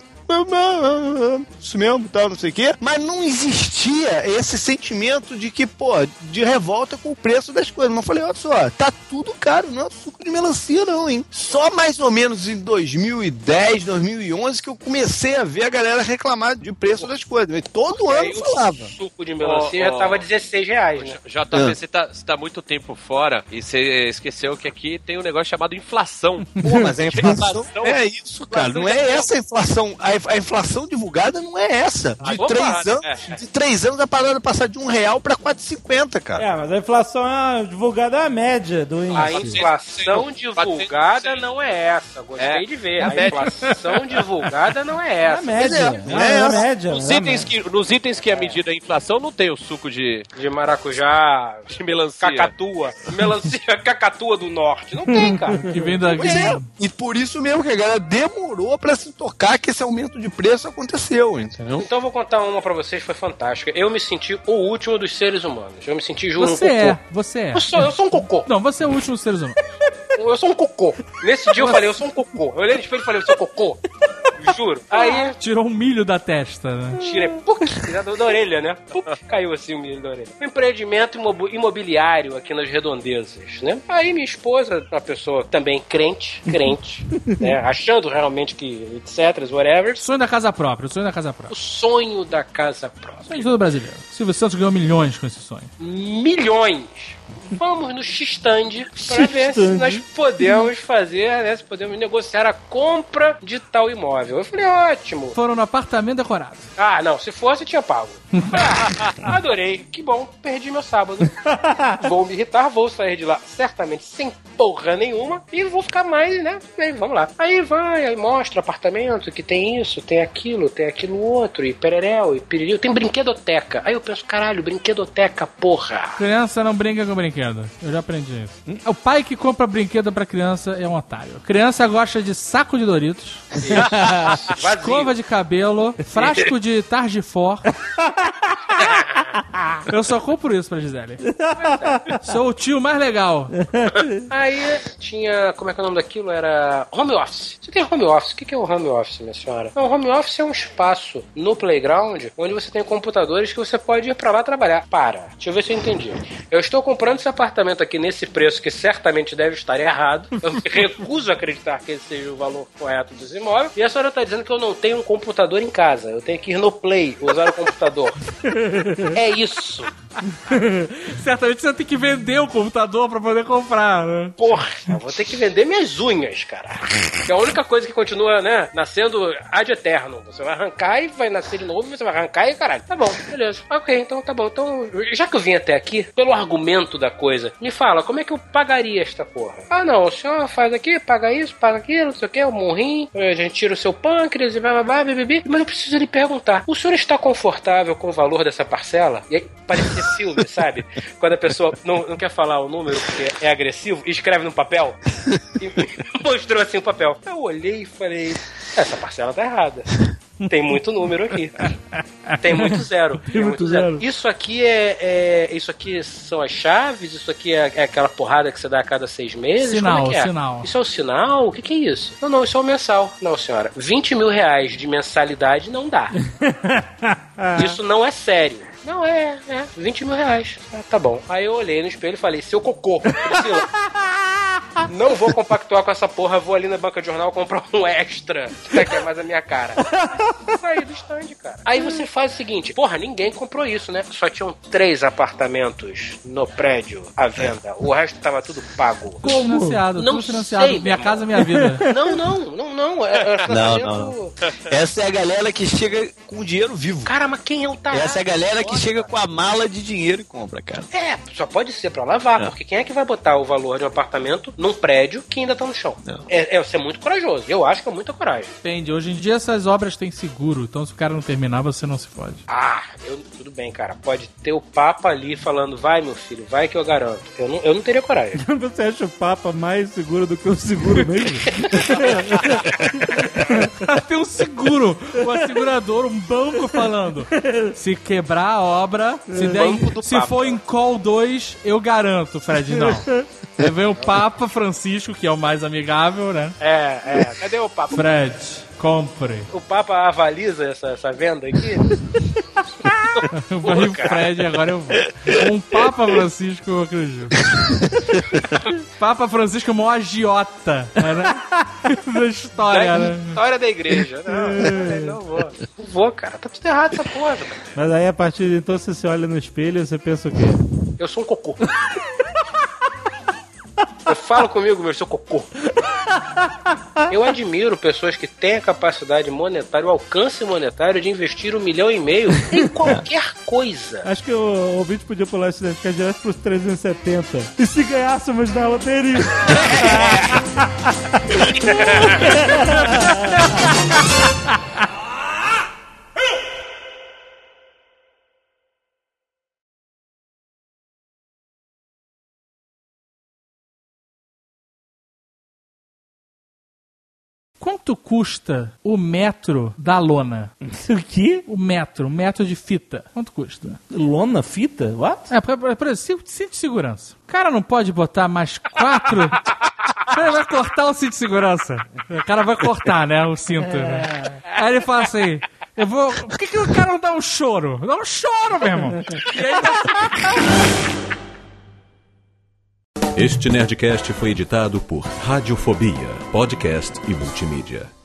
Speaker 3: Isso mesmo, tal, não sei o quê. Mas não existia esse sentimento de que, de revolta com o preço das coisas. Mas eu falei, olha só, tá tudo caro, não é suco de melancia não, hein? Só mais ou menos em 2010, 2011 que eu comecei a ver a galera reclamar de preço das coisas. Todo ano falava.
Speaker 5: O suco de melancia já tava R$16, né?
Speaker 4: JP, você tá muito tempo fora e você esqueceu que aqui tem um negócio chamado inflação.
Speaker 3: Mas a inflação é isso, cara. Não é essa a inflação. A inflação divulgada não é essa. De 3 anos a parada passar de R$1 pra R$4,50, cara.
Speaker 2: Mas a inflação divulgada é a média do índice.
Speaker 5: A inflação divulgada não é essa. Gostei de ver. A inflação divulgada não é essa.
Speaker 2: É a média. É a média.
Speaker 4: Nos itens que é medida a inflação, não tem o suco de
Speaker 5: maracujá,
Speaker 4: de melancia.
Speaker 5: Cacatua. Melancia cacatua do norte. Não tem, cara.
Speaker 6: Que vem da...
Speaker 3: E por isso mesmo que a galera demorou pra se tocar que esse aumento de preço aconteceu, entendeu?
Speaker 5: Então eu vou contar uma pra vocês, foi fantástica. Eu me senti o último dos seres humanos. Eu me senti, juro, um cocô.
Speaker 6: Você é.
Speaker 5: Eu sou um cocô.
Speaker 6: Não, você é o último dos seres humanos.
Speaker 5: Eu sou um cocô. Nesse dia eu falei, eu sou um cocô. Eu olhei no espelho e falei, eu sou cocô. Juro. Aí...
Speaker 6: Tirou um milho da testa, né?
Speaker 5: Tirei, da orelha, né? Caiu assim o milho da orelha. Um empreendimento imobiliário aqui nas redondezas, né? Aí minha esposa, uma pessoa também crente, né? Achando realmente que etc, whatever.
Speaker 6: Sonho da casa própria.
Speaker 5: O sonho da casa própria.
Speaker 6: Sonho de todo brasileiro. Silvio Santos ganhou milhões com esse sonho.
Speaker 5: Milhões! Vamos no X-Stand para ver se nós podemos fazer, né, se podemos negociar a compra de tal imóvel. incrível. Eu falei, ótimo.
Speaker 6: Foram no apartamento decorado.
Speaker 5: Ah, não, se fosse, tinha pago. Adorei, que bom, perdi meu sábado. Vou me irritar, vou sair de lá certamente sem porra nenhuma e vou ficar mais, né? Bem, vamos lá. Aí vai, aí mostra o apartamento que tem isso, tem aquilo outro, e pereréu, e piriri. Tem brinquedoteca. Aí eu penso, caralho, brinquedoteca, porra.
Speaker 6: Criança não brinca com brinquedo. Eu já aprendi isso. O pai que compra brinquedo pra criança é um otário. Criança gosta de saco de Doritos, escova de cabelo, frasco de Targifor. Eu só compro isso pra Gisele. Sou o tio mais legal.
Speaker 5: Aí tinha, como é que é o nome daquilo? Era home office. Você tem home office? O que é o home office, minha senhora? Não, home office é um espaço no playground onde você tem computadores que você pode ir pra lá trabalhar. Deixa eu ver se eu entendi. Eu estou comprando esse apartamento aqui nesse preço que certamente deve estar errado. Eu me recuso a acreditar que esse seja o valor correto desse imóvel. E a senhora está dizendo que eu não tenho um computador em casa. Eu tenho que ir no Play usar o computador. É isso.
Speaker 6: Certamente você tem que vender o computador pra poder comprar, né?
Speaker 5: Porra, eu vou ter que vender minhas unhas, cara. Que é a única coisa que continua, né, nascendo ad eterno. Você vai arrancar e vai nascer de novo, você vai arrancar e caralho. Tá bom, beleza. Ok, então tá bom. Então, já que eu vim até aqui, pelo argumento da coisa, me fala, como é que eu pagaria esta porra? Ah, não, o senhor faz aqui, paga isso, paga aquilo, não sei o que, o morrinho, a gente tira o seu pâncreas e blá, bibibi. Mas eu preciso lhe perguntar, o senhor está confortável com o valor dessa parcela? E aí, parece filme, sabe? Quando a pessoa não quer falar o número porque é agressivo e escreve no papel e mostrou assim o papel. Eu olhei e falei, essa parcela tá errada. Tem muito número aqui. Tem muito zero.
Speaker 2: Tem muito zero.
Speaker 5: Isso aqui isso aqui são as chaves? Isso aqui é aquela porrada que você dá a cada 6 meses?
Speaker 6: Sinal,
Speaker 5: Como é que é?
Speaker 6: sinal.
Speaker 5: Isso é o sinal? O que é isso? Não, isso é o mensal. Não, senhora. 20 mil reais de mensalidade não dá. Isso não é sério. Não, 20 mil reais. Tá bom. Aí eu olhei no espelho e falei, seu cocô, Priscila, não vou compactuar com essa porra, vou ali na banca de jornal comprar um extra, que é mais a minha cara. Saí do stand, cara. Aí você faz o seguinte, porra, ninguém comprou isso, né? Só tinham 3 apartamentos no prédio à venda. O resto tava tudo pago.
Speaker 6: Tudo financiado,
Speaker 5: Não
Speaker 6: tudo financiado.
Speaker 5: sei,
Speaker 6: Minha casa, minha vida.
Speaker 5: Não.
Speaker 3: Não. Essa é a galera que chega com dinheiro vivo.
Speaker 5: Cara, mas quem é o tarado?
Speaker 3: Essa é a galera que chega com a mala de dinheiro e compra, cara.
Speaker 5: Só pode ser pra lavar, porque quem é que vai botar o valor de um apartamento num prédio que ainda tá no chão? Você é muito corajoso. Eu acho que é muita coragem.
Speaker 6: Depende. Hoje em dia essas obras têm seguro, então se o cara não terminar, você não se fode.
Speaker 5: Tudo bem, cara. Pode ter o Papa ali falando, vai, meu filho, vai que eu garanto. Eu não teria coragem.
Speaker 2: Você acha o Papa mais seguro do que o seguro mesmo?
Speaker 6: Tem um seguro, um asegurador, um banco falando, se quebrar a obra, se for em call 2, eu garanto, Fred, não. Aí vem o Papa Francisco, que é o mais amigável, né?
Speaker 5: Cadê o Papa?
Speaker 6: Fred, compre.
Speaker 5: O Papa avaliza essa venda aqui?
Speaker 6: Eu falei o Fred, agora eu vou. Um Papa Francisco, eu acredito. Papa Francisco é o maior agiota, né? Da história, né?
Speaker 5: História da igreja. Não vou. Não vou, cara. Tá tudo errado essa porra, cara.
Speaker 2: Mas aí, a partir de então, você se olha no espelho e você pensa o quê?
Speaker 5: Eu sou um cocô. Fala comigo, meu seu cocô. Eu admiro pessoas que têm a capacidade monetária, o alcance monetário de investir 1,5 milhão em qualquer coisa.
Speaker 2: Acho que o ouvinte podia pular esse deve ficar direto pros 370. E se ganhássemos na loteria?
Speaker 6: Quanto custa o metro da lona?
Speaker 2: O quê?
Speaker 6: O metro de fita. Quanto custa?
Speaker 2: Lona? Fita? What?
Speaker 6: Por exemplo, cinto de segurança. O cara não pode botar mais 4... O cara vai cortar o cinto de segurança. O cara vai cortar, né, o cinto. Né? Aí ele fala assim... Por que o cara não dá um choro? Dá um choro, meu irmão. E aí
Speaker 1: Este Nerdcast foi editado por Radiofobia, podcast e multimídia.